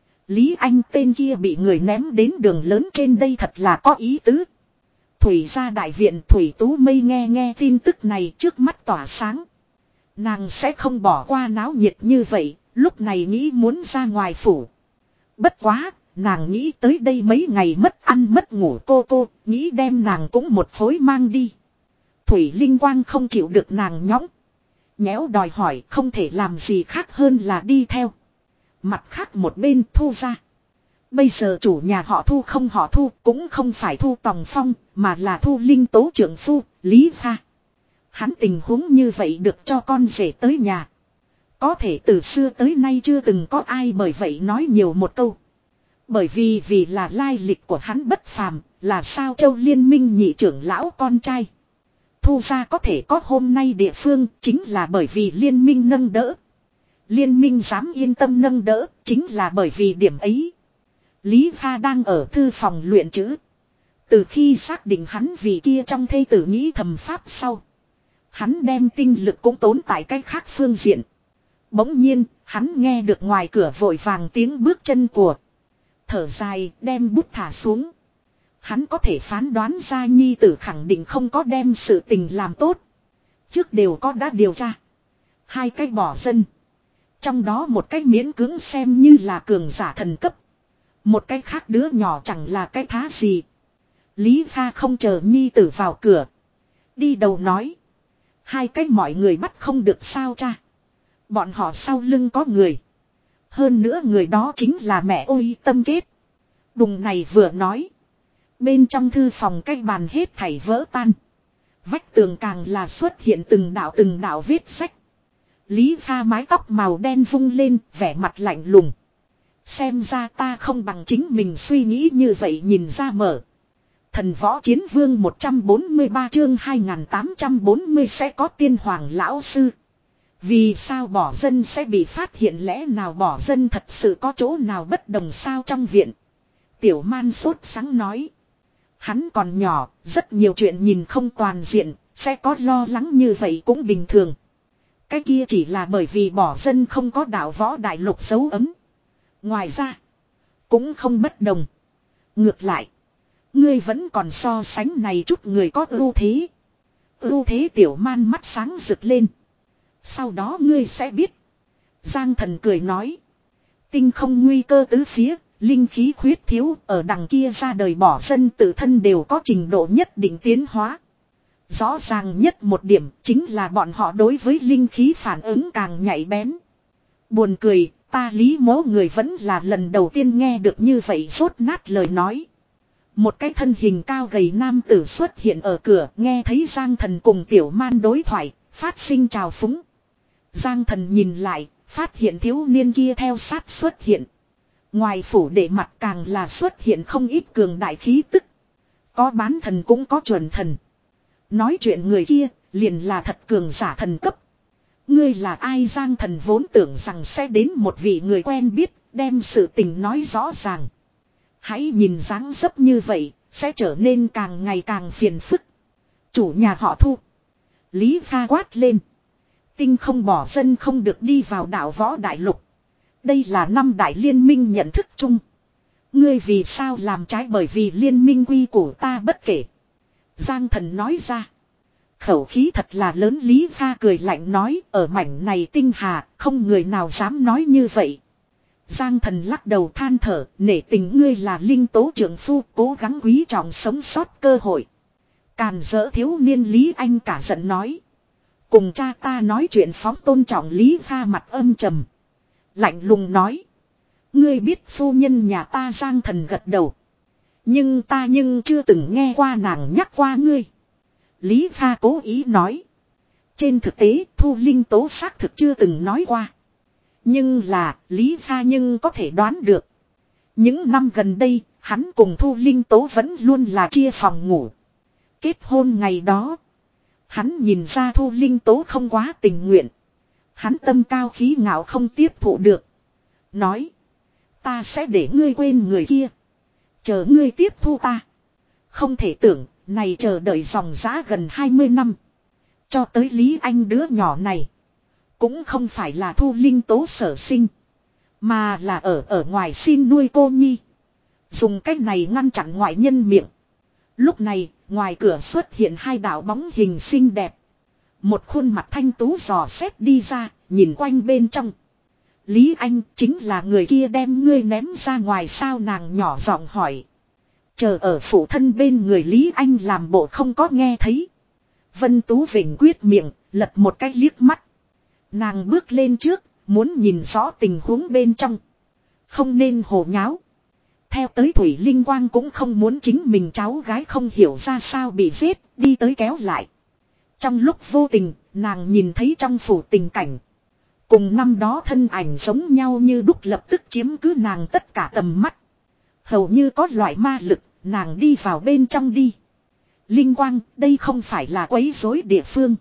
Lý Anh tên kia bị người ném đến đường lớn trên đây thật là có ý tứ. Thủy gia đại viện Thủy Tú Mây nghe nghe tin tức này trước mắt tỏa sáng. Nàng sẽ không bỏ qua náo nhiệt như vậy, lúc này nghĩ muốn ra ngoài phủ. Bất quá, nàng nghĩ tới đây mấy ngày mất ăn mất ngủ cô cô, nghĩ đem nàng cũng một phối mang đi. Thủy Linh Quang không chịu được nàng nhõng. Nhéo đòi hỏi không thể làm gì khác hơn là đi theo. Mặt khác một bên Thu gia. Bây giờ chủ nhà họ Thu không họ Thu cũng không phải Thu Tòng Phong mà là Thu Linh Tố trưởng phu, Lý Pha. Hắn tình huống như vậy được cho con rể tới nhà. Có thể từ xưa tới nay chưa từng có ai bởi vậy nói nhiều một câu. Bởi vì vì là lai lịch của hắn bất phàm, là sao Châu Liên Minh nhị trưởng lão con trai. Thu gia có thể có hôm nay địa phương chính là bởi vì liên minh nâng đỡ. Liên minh dám yên tâm nâng đỡ chính là bởi vì điểm ấy. Lý Pha đang ở thư phòng luyện chữ. Từ khi xác định hắn vì kia trong thê tử nghĩ thầm pháp sau. Hắn đem tinh lực cũng tốn tại cách khác phương diện. Bỗng nhiên, hắn nghe được ngoài cửa vội vàng tiếng bước chân của. Thở dài, đem bút thả xuống. Hắn có thể phán đoán ra nhi tử khẳng định không có đem sự tình làm tốt. Trước đều có đã điều tra. Hai cái bỏ dân. Trong đó một cái miễn cưỡng xem như là cường giả thần cấp. Một cái khác đứa nhỏ chẳng là cái thá gì. Lý Pha không chờ nhi tử vào cửa. Đi đầu nói. Hai cái mọi người bắt không được sao cha. Bọn họ sau lưng có người. Hơn nữa người đó chính là mẹ ôi tâm kết. Đùng này vừa nói. Bên trong thư phòng cái bàn hết thảy vỡ tan. Vách tường càng là xuất hiện từng đạo từng đạo vết sách. Lý Pha mái tóc màu đen vung lên, vẻ mặt lạnh lùng. Xem ra ta không bằng chính mình suy nghĩ như vậy nhìn ra mở. Thần võ chiến vương một trăm bốn mươi ba chương hai nghìn tám trăm bốn mươi sẽ có tiên hoàng lão sư. Vì sao bỏ dân sẽ bị phát hiện, lẽ nào bỏ dân thật sự có chỗ nào bất đồng sao trong viện. Tiểu Man sốt sắng nói. Hắn còn nhỏ, rất nhiều chuyện nhìn không toàn diện, sẽ có lo lắng như vậy cũng bình thường. Cái kia chỉ là bởi vì bỏ dân không có đạo võ đại lục dấu ấm. Ngoài ra, cũng không bất đồng. Ngược lại, ngươi vẫn còn so sánh này chút người có ưu thế. Ưu thế Tiểu Man mắt sáng rực lên. Sau đó ngươi sẽ biết. Giang Thần cười nói. Tinh không nguy cơ tứ phía, linh khí khuyết thiếu, ở đằng kia ra đời bỏ dân tự thân đều có trình độ nhất định tiến hóa. Rõ ràng nhất một điểm chính là bọn họ đối với linh khí phản ứng càng nhạy bén. Buồn cười, ta Lý Mỗ người vẫn là lần đầu tiên nghe được như vậy rốt nát lời nói. Một cái thân hình cao gầy nam tử xuất hiện ở cửa, nghe thấy Giang Thần cùng Tiểu Man đối thoại, phát sinh trào phúng. Giang Thần nhìn lại, phát hiện thiếu niên kia theo sát xuất hiện. Ngoài phủ đệ mặt càng là xuất hiện không ít cường đại khí tức. Có bán thần cũng có chuẩn thần. Nói chuyện người kia, liền là thật cường giả thần cấp. Ngươi là ai? Giang Thần vốn tưởng rằng sẽ đến một vị người quen biết, đem sự tình nói rõ ràng. Hãy nhìn dáng dấp như vậy, sẽ trở nên càng ngày càng phiền phức. Chủ nhà họ Thu. Lý Pha quát lên. Tinh không bỏ dân không được đi vào đạo võ đại lục. Đây là năm đại liên minh nhận thức chung. Ngươi vì sao làm trái, bởi vì liên minh quy củ ta bất kể. Giang Thần nói ra. Khẩu khí thật là lớn, Lý Pha cười lạnh nói, ở mảnh này tinh hà, không người nào dám nói như vậy. Giang Thần lắc đầu than thở, nể tình ngươi là linh tố trưởng phu, cố gắng quý trọng sống sót cơ hội. Càn dỡ thiếu niên Lý Anh cả giận nói. Cùng cha ta nói chuyện phóng tôn trọng. Lý Pha mặt âm trầm. Lạnh lùng nói. Ngươi biết phu nhân nhà ta. Giang Thần gật đầu. Nhưng ta nhưng chưa từng nghe qua nàng nhắc qua ngươi. Lý Pha cố ý nói. Trên thực tế Thu Linh Tố xác thực chưa từng nói qua. Nhưng là Lý Pha nhưng có thể đoán được. Những năm gần đây hắn cùng Thu Linh Tố vẫn luôn là chia phòng ngủ. Kết hôn ngày đó. Hắn nhìn ra Thu Linh Tố không quá tình nguyện. Hắn tâm cao khí ngạo không tiếp thụ được. Nói. Ta sẽ để ngươi quên người kia. Chờ ngươi tiếp thu ta. Không thể tưởng. Này chờ đợi dòng dã gần hai mươi năm. Cho tới Lý Anh đứa nhỏ này. Cũng không phải là Thu Linh Tố sở sinh. Mà là ở ở ngoài xin nuôi cô nhi. Dùng cách này ngăn chặn ngoại nhân miệng. Lúc này ngoài cửa xuất hiện hai đạo bóng hình xinh đẹp. Một khuôn mặt thanh tú dò xét đi ra. Nhìn quanh bên trong. Lý Anh chính là người kia đem ngươi ném ra ngoài sao, nàng nhỏ giọng hỏi. Chờ ở phụ thân bên người Lý Anh làm bộ không có nghe thấy. Vân Tú Vịnh quyết miệng, lật một cái liếc mắt. Nàng bước lên trước, muốn nhìn rõ tình huống bên trong. Không nên hồ nháo. Theo tới Thủy Linh Quang cũng không muốn chính mình cháu gái không hiểu ra sao bị giết, đi tới kéo lại. Trong lúc vô tình, nàng nhìn thấy trong phủ tình cảnh. Cùng năm đó thân ảnh giống nhau như đúc, lập tức chiếm cứ nàng tất cả tầm mắt. Hầu như có loại ma lực, nàng đi vào bên trong đi. Linh Quang, đây không phải là quấy rối địa phương.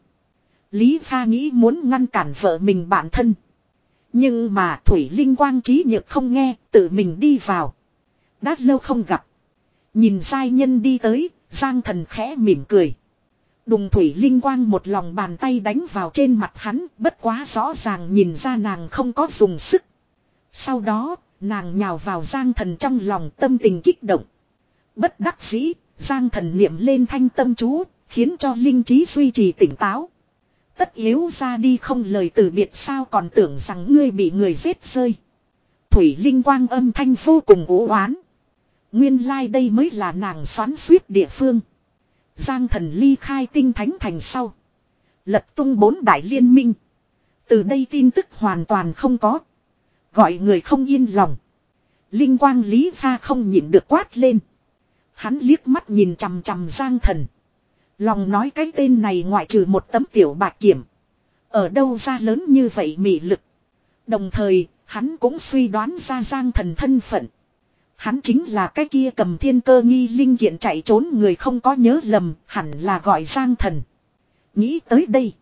Lý Pha nghĩ muốn ngăn cản vợ mình bản thân. Nhưng mà Thủy Linh Quang trí nhược không nghe, tự mình đi vào. Đã lâu không gặp. Nhìn giai nhân đi tới, Giang Thần khẽ mỉm cười. Đùng Thủy Linh Quang một lòng bàn tay đánh vào trên mặt hắn, bất quá rõ ràng nhìn ra nàng không có dùng sức. Sau đó, nàng nhào vào Giang Thần trong lòng, tâm tình kích động. Bất đắc dĩ, Giang Thần niệm lên thanh tâm chú, khiến cho linh trí duy trì tỉnh táo. Tất yếu ra đi không lời từ biệt sao, còn tưởng rằng ngươi bị người giết rơi. Thủy Linh Quang âm thanh vô cùng u oán. Nguyên lai like đây mới là nàng xoắn xuýt địa phương. Giang Thần ly khai Tinh Thánh Thành sau. Lật tung bốn đại liên minh. Từ đây tin tức hoàn toàn không có. Gọi người không yên lòng. Linh Quang Lý Pha không nhịn được quát lên. Hắn liếc mắt nhìn chằm chằm Giang Thần. Lòng nói cái tên này ngoại trừ một tấm tiểu bạc kiểm. Ở đâu ra lớn như vậy mị lực. Đồng thời, hắn cũng suy đoán ra Giang Thần thân phận. Hắn chính là cái kia cầm thiên cơ nghi linh kiện chạy trốn người, không có nhớ lầm, hẳn là gọi Giang Thần. Nghĩ tới đây.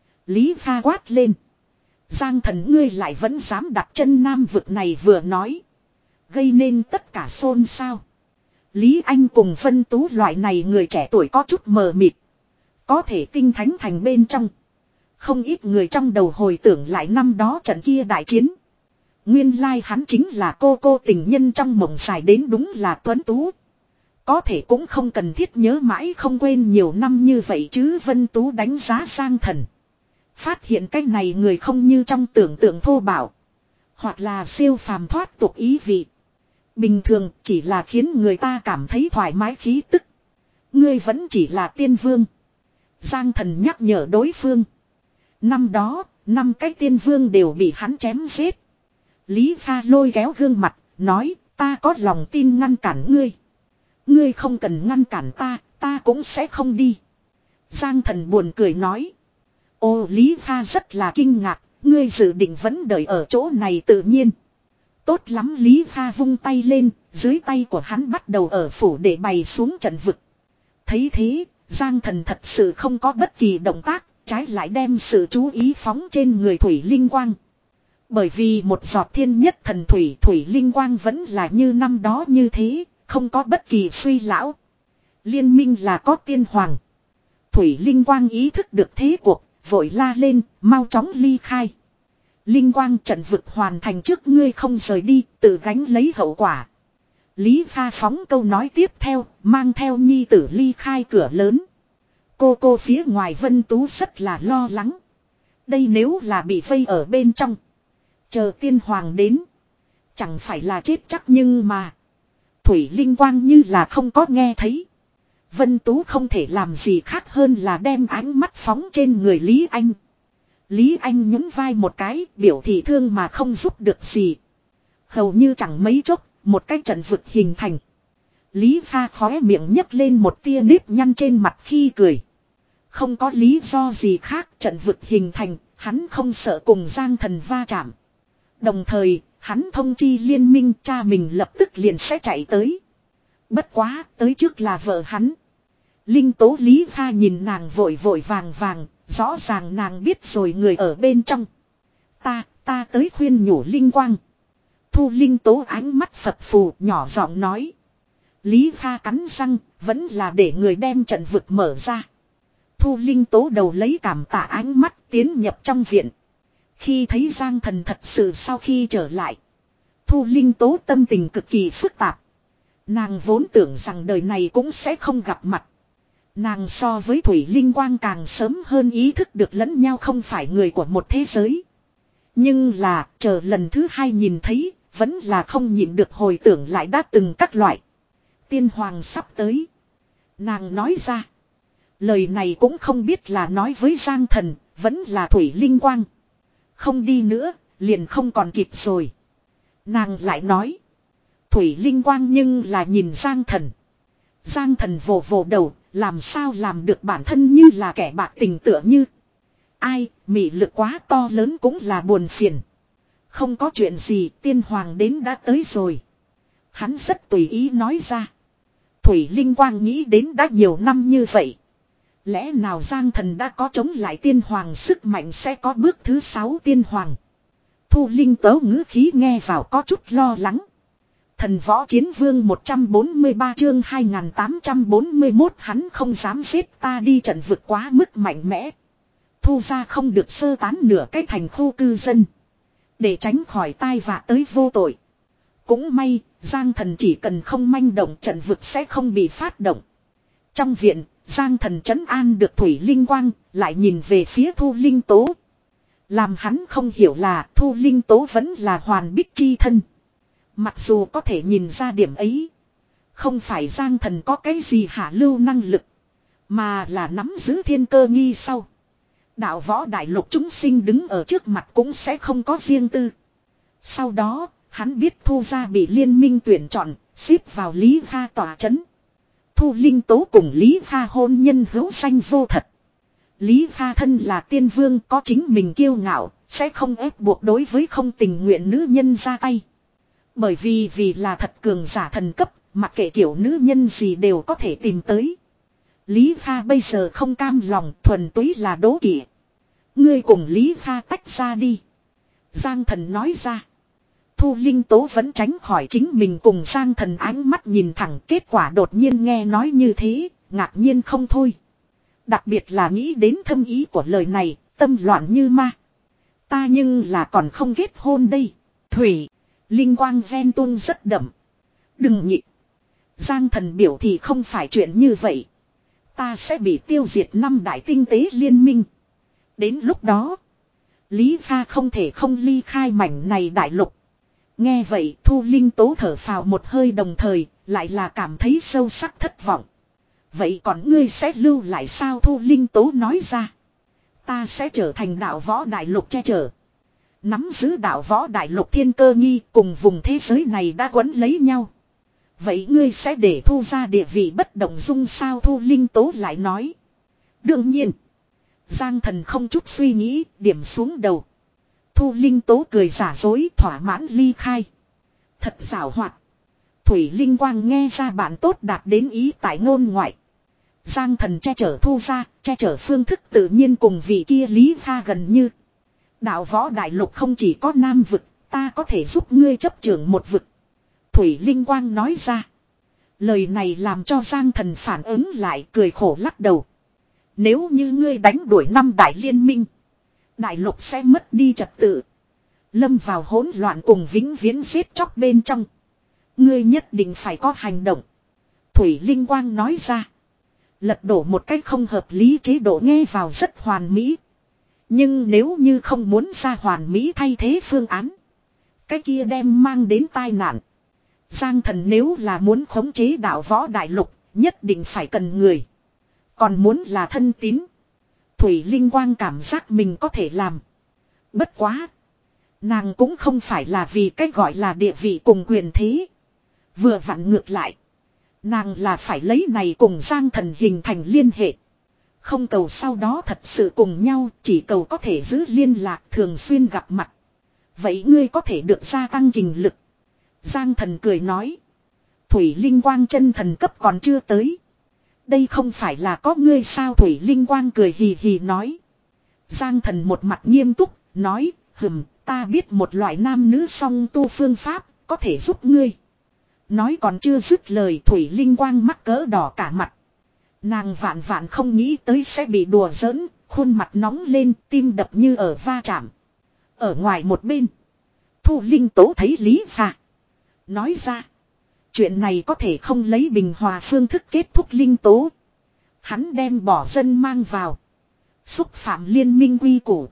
Lý Pha quát lên. Giang Thần, ngươi lại vẫn dám đặt chân Nam vực này, vừa nói. Gây nên tất cả xôn xao. Lý Anh cùng Vân Tú loại này người trẻ tuổi có chút mờ mịt. Có thể Tinh Thánh Thành bên trong. Không ít người trong đầu hồi tưởng lại năm đó trận kia đại chiến. Nguyên lai like hắn chính là cô cô tình nhân trong mộng dài đến đúng là tuấn tú. Có thể cũng không cần thiết nhớ mãi không quên nhiều năm như vậy chứ. Vân Tú đánh giá Giang Thần. Phát hiện cái này người không như trong tưởng tượng thô bạo. Hoặc là siêu phàm thoát tục ý vị. Bình thường chỉ là khiến người ta cảm thấy thoải mái khí tức. Ngươi vẫn chỉ là tiên vương. Giang Thần nhắc nhở đối phương. Năm đó, năm cái tiên vương đều bị hắn chém giết. Lý Pha lôi kéo gương mặt, nói, ta có lòng tin ngăn cản ngươi. Ngươi không cần ngăn cản ta, ta cũng sẽ không đi. Giang Thần buồn cười nói. Ô, Lý Pha rất là kinh ngạc, ngươi dự định vẫn đợi ở chỗ này tự nhiên. Tốt lắm, Lý Pha vung tay lên, dưới tay của hắn bắt đầu ở phủ để bày xuống trận vực. Thấy thế, Giang Thần thật sự không có bất kỳ động tác, trái lại đem sự chú ý phóng trên người Thủy Linh Quang. Bởi vì một giọt thiên nhất thần thủy, Thủy Linh Quang vẫn là như năm đó như thế, không có bất kỳ suy lão. Liên minh là có tiên hoàng. Thủy Linh Quang ý thức được thế cuộc, vội la lên, mau chóng ly khai. Linh Quang, trận vực hoàn thành trước ngươi không rời đi, tự gánh lấy hậu quả. Lý Pha phóng câu nói tiếp theo, mang theo nhi tử ly khai cửa lớn. Cô cô phía ngoài Vân Tú rất là lo lắng. Đây nếu là bị vây ở bên trong. Chờ tiên hoàng đến. Chẳng phải là chết chắc nhưng mà. Thủy Linh Quang như là không có nghe thấy. Vân Tú không thể làm gì khác hơn là đem ánh mắt phóng trên người Lý Anh. Lý Anh nhún vai một cái, biểu thị thương mà không giúp được gì. Hầu như chẳng mấy chốc, một cái trận vực hình thành. Lý Pha khóe miệng nhấc lên một tia nếp nhăn trên mặt khi cười. Không có lý do gì khác, trận vực hình thành, hắn không sợ cùng Giang Thần va chạm. Đồng thời, hắn thông chi liên minh, cha mình lập tức liền sẽ chạy tới. Bất quá, tới trước là vợ hắn. Linh tố Lý Pha nhìn nàng vội vội vàng vàng, rõ ràng nàng biết rồi người ở bên trong. Ta, ta tới khuyên nhủ Linh Quang. Thu Linh tố ánh mắt phập phù, nhỏ giọng nói. Lý Pha cắn răng, vẫn là để người đem trận vực mở ra. Thu Linh tố đầu lấy cảm tạ ánh mắt tiến nhập trong viện. Khi thấy Giang Thần thật sự sau khi trở lại. Thu Linh tố tâm tình cực kỳ phức tạp. Nàng vốn tưởng rằng đời này cũng sẽ không gặp mặt. Nàng so với Thủy Linh Quang càng sớm hơn ý thức được lẫn nhau không phải người của một thế giới. Nhưng là chờ lần thứ hai nhìn thấy, vẫn là không nhịn được hồi tưởng lại đã từng các loại. Tiên hoàng sắp tới. Nàng nói ra. Lời này cũng không biết là nói với Giang Thần, vẫn là Thủy Linh Quang. Không đi nữa, liền không còn kịp rồi. Nàng lại nói. Thủy Linh Quang nhưng là nhìn Giang Thần. Giang Thần vồ vồ đầu, làm sao làm được bản thân như là kẻ bạc tình tựa như. Ai, mị lực quá to lớn cũng là buồn phiền. Không có chuyện gì, tiên hoàng đến đã tới rồi. Hắn rất tùy ý nói ra. Thủy Linh Quang nghĩ đến đã nhiều năm như vậy. Lẽ nào Giang Thần đã có chống lại tiên hoàng sức mạnh sẽ có bước thứ sáu tiên hoàng. Thu Linh tớ ngữ khí nghe vào có chút lo lắng. Thần võ chiến vương một trăm bốn mươi ba chương hai nghìn tám trăm bốn mươi mốt hắn không dám giết ta đi trận vực quá mức mạnh mẽ. Thu ra không được sơ tán nửa cái thành khu cư dân. Để tránh khỏi tai vạ tới vô tội. Cũng may, Giang Thần chỉ cần không manh động trận vực sẽ không bị phát động. Trong viện, Giang Thần trấn an được Thủy Linh Quang, lại nhìn về phía Thu Linh Tố. Làm hắn không hiểu là Thu Linh Tố vẫn là hoàn bích chi thân. Mặc dù có thể nhìn ra điểm ấy. Không phải Giang Thần có cái gì hạ lưu năng lực. Mà là nắm giữ thiên cơ nghi sau. Đạo võ đại lục chúng sinh đứng ở trước mặt cũng sẽ không có riêng tư. Sau đó, hắn biết Thu gia bị liên minh tuyển chọn, xếp vào Lý Pha tòa chấn. Thu Linh Tố cùng Lý Pha hôn nhân hữu danh vô thật. Lý Pha thân là tiên vương có chính mình kiêu ngạo, sẽ không ép buộc đối với không tình nguyện nữ nhân ra tay. Bởi vì vì là thật cường giả thần cấp, mặc kệ kiểu nữ nhân gì đều có thể tìm tới. Lý Pha bây giờ không cam lòng, thuần túy là đố kỵ. Ngươi cùng Lý Pha tách ra đi. Giang Thần nói ra. Thu Linh Tố vẫn tránh khỏi chính mình cùng Giang Thần ánh mắt nhìn thẳng, kết quả đột nhiên nghe nói như thế, ngạc nhiên không thôi. Đặc biệt là nghĩ đến thâm ý của lời này, tâm loạn như ma. Ta nhưng là còn không kết hôn đây. Thủy, Linh Quang ven tuôn rất đậm. Đừng nhị. Giang Thần biểu thì không phải chuyện như vậy. Ta sẽ bị tiêu diệt năm đại tinh tế liên minh. Đến lúc đó, Lý Pha không thể không ly khai mảnh này đại lục. Nghe vậy Thu Linh Tố thở phào một hơi đồng thời, lại là cảm thấy sâu sắc thất vọng. Vậy còn ngươi sẽ lưu lại sao? Thu Linh Tố nói ra. Ta sẽ trở thành đạo võ đại lục che chở. Nắm giữ đạo võ đại lục thiên cơ nghi cùng vùng thế giới này đã quấn lấy nhau. Vậy ngươi sẽ để Thu ra địa vị bất động dung sao? Thu Linh Tố lại nói. Đương nhiên. Giang Thần không chút suy nghĩ, điểm xuống đầu. Thu Linh Tố cười giả dối thỏa mãn ly khai. Thật giảo hoạt. Thủy Linh Quang nghe ra bạn tốt đạt đến ý tại ngôn ngoại. Giang Thần che chở Thu ra, che chở phương thức tự nhiên cùng vị kia Lý Pha gần như. Đạo võ đại lục không chỉ có nam vực, ta có thể giúp ngươi chấp trưởng một vực. Thủy Linh Quang nói ra. Lời này làm cho Giang Thần phản ứng lại, cười khổ lắc đầu. Nếu như ngươi đánh đuổi năm đại liên minh, đại lục sẽ mất đi trật tự. Lâm vào hỗn loạn cùng vĩnh viễn giết chóc bên trong. Ngươi nhất định phải có hành động. Thủy Linh Quang nói ra. Lật đổ một cách không hợp lý chế độ nghe vào rất hoàn mỹ. Nhưng nếu như không muốn ra hoàn mỹ thay thế phương án. Cái kia đem mang đến tai nạn. Giang Thần nếu là muốn khống chế đạo võ đại lục, nhất định phải cần người. Còn muốn là thân tín. Thủy Linh Quang cảm giác mình có thể làm. Bất quá. Nàng cũng không phải là vì cái gọi là địa vị cùng quyền thế. Vừa vặn ngược lại. Nàng là phải lấy này cùng Giang Thần hình thành liên hệ. Không cầu sau đó thật sự cùng nhau, chỉ cầu có thể giữ liên lạc thường xuyên gặp mặt. Vậy ngươi có thể được gia tăng kình lực. Giang Thần cười nói. Thủy Linh Quang chân thần cấp còn chưa tới. Đây không phải là có ngươi sao? Thủy Linh Quang cười hì hì nói. Giang Thần một mặt nghiêm túc, nói, hừm, ta biết một loại nam nữ song tu phương pháp, có thể giúp ngươi. Nói còn chưa dứt lời, Thủy Linh Quang mắc cỡ đỏ cả mặt. Nàng vạn vạn không nghĩ tới sẽ bị đùa giỡn, khuôn mặt nóng lên, tim đập như ở va chạm. Ở ngoài một bên, Thu Linh Tố thấy Lý Phà. Nói ra, chuyện này có thể không lấy bình hòa phương thức kết thúc. Linh Tố. Hắn đem bỏ dân mang vào. Xúc phạm liên minh quy củ.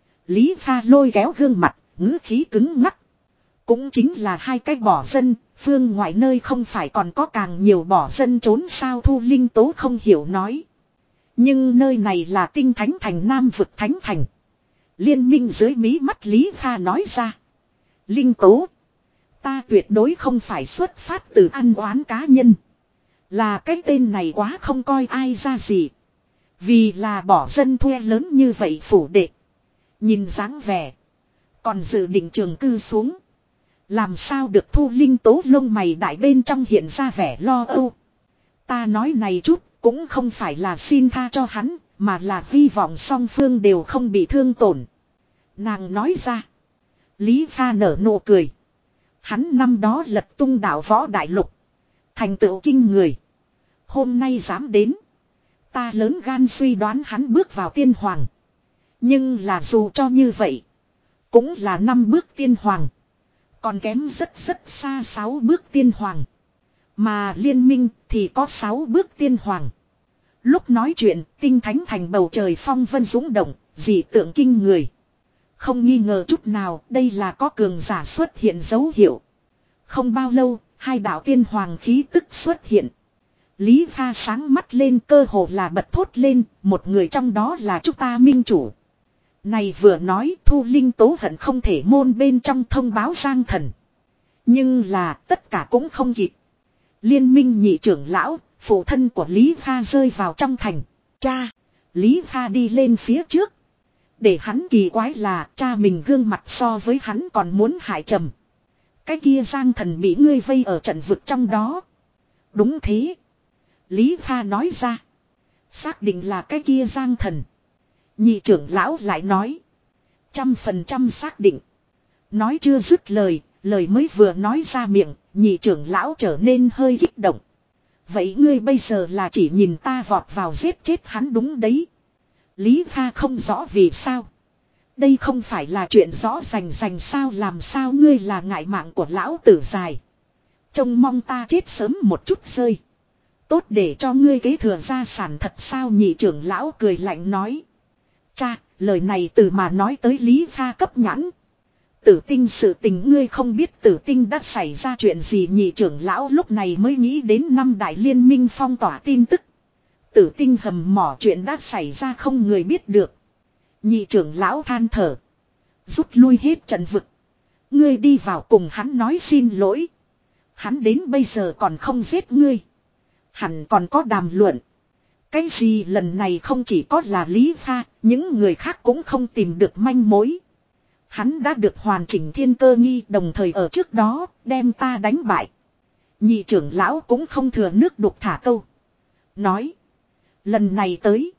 Lý Pha lôi kéo gương mặt, ngữ khí cứng ngắc. Cũng chính là hai cái bỏ dân, phương ngoại nơi không phải còn có càng nhiều bỏ dân trốn sao? Thu Linh Tố không hiểu nói. Nhưng nơi này là Tinh Thánh Thành, Nam vực Thánh Thành. Liên minh dưới mí mắt Lý Pha nói ra. Linh Tố. Ta tuyệt đối không phải xuất phát từ ăn oán cá nhân. Là cái tên này quá không coi ai ra gì. Vì là bỏ dân thuê lớn như vậy phủ đệ. Nhìn dáng vẻ. Còn dự định trường cư xuống. Làm sao được? Thu Linh Tố lông mày đại bên trong hiện ra vẻ lo âu. Ta nói này chút cũng không phải là xin tha cho hắn, mà là hy vọng song phương đều không bị thương tổn. Nàng nói ra. Lý Pha nở nụ cười. Hắn năm đó lật tung đạo võ đại lục. Thành tựu kinh người. Hôm nay dám đến. Ta lớn gan suy đoán hắn bước vào tiên hoàng. Nhưng là dù cho như vậy. Cũng là năm bước tiên hoàng. Còn kém rất rất xa sáu bước tiên hoàng. Mà liên minh thì có sáu bước tiên hoàng. Lúc nói chuyện, Tinh Thánh Thành bầu trời phong vân dũng động, dị tượng kinh người. Không nghi ngờ chút nào, đây là có cường giả xuất hiện dấu hiệu. Không bao lâu, hai đạo tiên hoàng khí tức xuất hiện. Lý Pha sáng mắt lên, cơ hồ là bật thốt lên, một người trong đó là chúng ta minh chủ. Này vừa nói, Thu Linh Tố hận không thể môn bên trong thông báo Giang Thần. Nhưng là tất cả cũng không kịp. Liên minh nhị trưởng lão, phụ thân của Lý Pha rơi vào trong thành. Cha, Lý Pha đi lên phía trước. Để hắn kỳ quái là cha mình gương mặt so với hắn còn muốn hại trầm. Cái kia Giang Thần bị ngươi vây ở trận vực trong đó. Đúng thế. Lý Pha nói ra. Xác định là cái kia Giang Thần. Nhị trưởng lão lại nói. Trăm phần trăm xác định. Nói chưa dứt lời, lời mới vừa nói ra miệng, nhị trưởng lão trở nên hơi kích động. Vậy ngươi bây giờ là chỉ nhìn ta vọt vào giết chết hắn đúng đấy. Lý Pha không rõ vì sao. Đây không phải là chuyện rõ rành rành sao? Làm sao ngươi là ngại mạng của lão tử dài. Trông mong ta chết sớm một chút rơi. Tốt để cho ngươi kế thừa gia sản thật sao? Nhị trưởng lão cười lạnh nói. Cha, lời này từ mà nói tới Lý Pha cấp nhãn. Tử Tinh sự tình ngươi không biết Tử Tinh đã xảy ra chuyện gì? Nhị trưởng lão lúc này mới nghĩ đến năm đại liên minh phong tỏa tin tức. Tử Tinh hầm mỏ chuyện đã xảy ra không người biết được. Nhị trưởng lão than thở. Rút lui hết trận vực. Ngươi đi vào cùng hắn nói xin lỗi. Hắn đến bây giờ còn không giết ngươi. Hẳn còn có đàm luận. Cái gì lần này không chỉ có là Lý Pha, những người khác cũng không tìm được manh mối. Hắn đã được hoàn chỉnh thiên cơ nghi, đồng thời ở trước đó đem ta đánh bại. Nhị trưởng lão cũng không thừa nước đục thả câu. Nói. Lần này tới.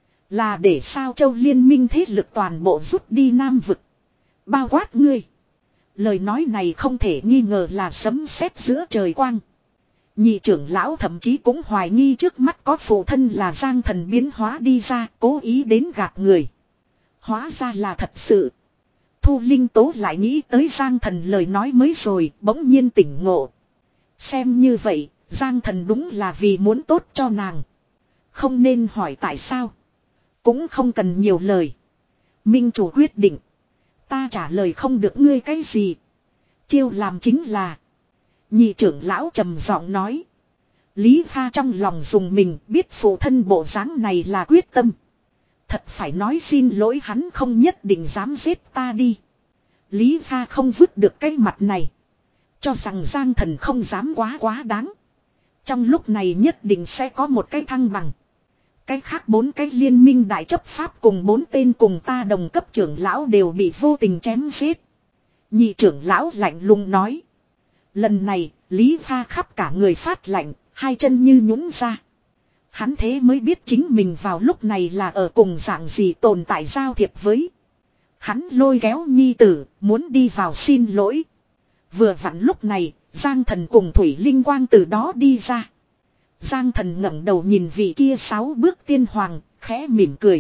Là để sao châu liên minh thế lực toàn bộ rút đi Nam vực. Bao quát ngươi. Lời nói này không thể nghi ngờ là sấm sét giữa trời quang. Nhị trưởng lão thậm chí cũng hoài nghi trước mắt có phụ thân là Giang Thần biến hóa đi ra, cố ý đến gạt người. Hóa ra là thật sự. Thu Linh Tố lại nghĩ tới Giang Thần lời nói mới rồi, bỗng nhiên tỉnh ngộ. Xem như vậy, Giang Thần đúng là vì muốn tốt cho nàng. Không nên hỏi tại sao. Cũng không cần nhiều lời. Minh chủ quyết định. Ta trả lời không được ngươi cái gì. Chiêu làm chính là. Nhị trưởng lão trầm giọng nói. Lý Pha trong lòng dùng mình biết phụ thân bộ dáng này là quyết tâm. Thật phải nói xin lỗi hắn không nhất định dám giết ta đi. Lý Pha không vứt được cái mặt này. Cho rằng Giang Thần không dám quá quá đáng. Trong lúc này nhất định sẽ có một cái thăng bằng. Cái khác bốn cái liên minh đại chấp pháp cùng bốn tên cùng ta đồng cấp trưởng lão đều bị vô tình chém giết. Nhị trưởng lão lạnh lùng nói. Lần này, Lý Pha khắp cả người phát lạnh, hai chân như nhũn ra. Hắn thế mới biết chính mình vào lúc này là ở cùng dạng gì tồn tại giao thiệp với. Hắn lôi kéo nhi tử, muốn đi vào xin lỗi. Vừa vặn lúc này, Giang Thần cùng Thủy Linh Quang từ đó đi ra. Giang Thần ngẩng đầu nhìn vị kia sáu bước tiên hoàng, khẽ mỉm cười.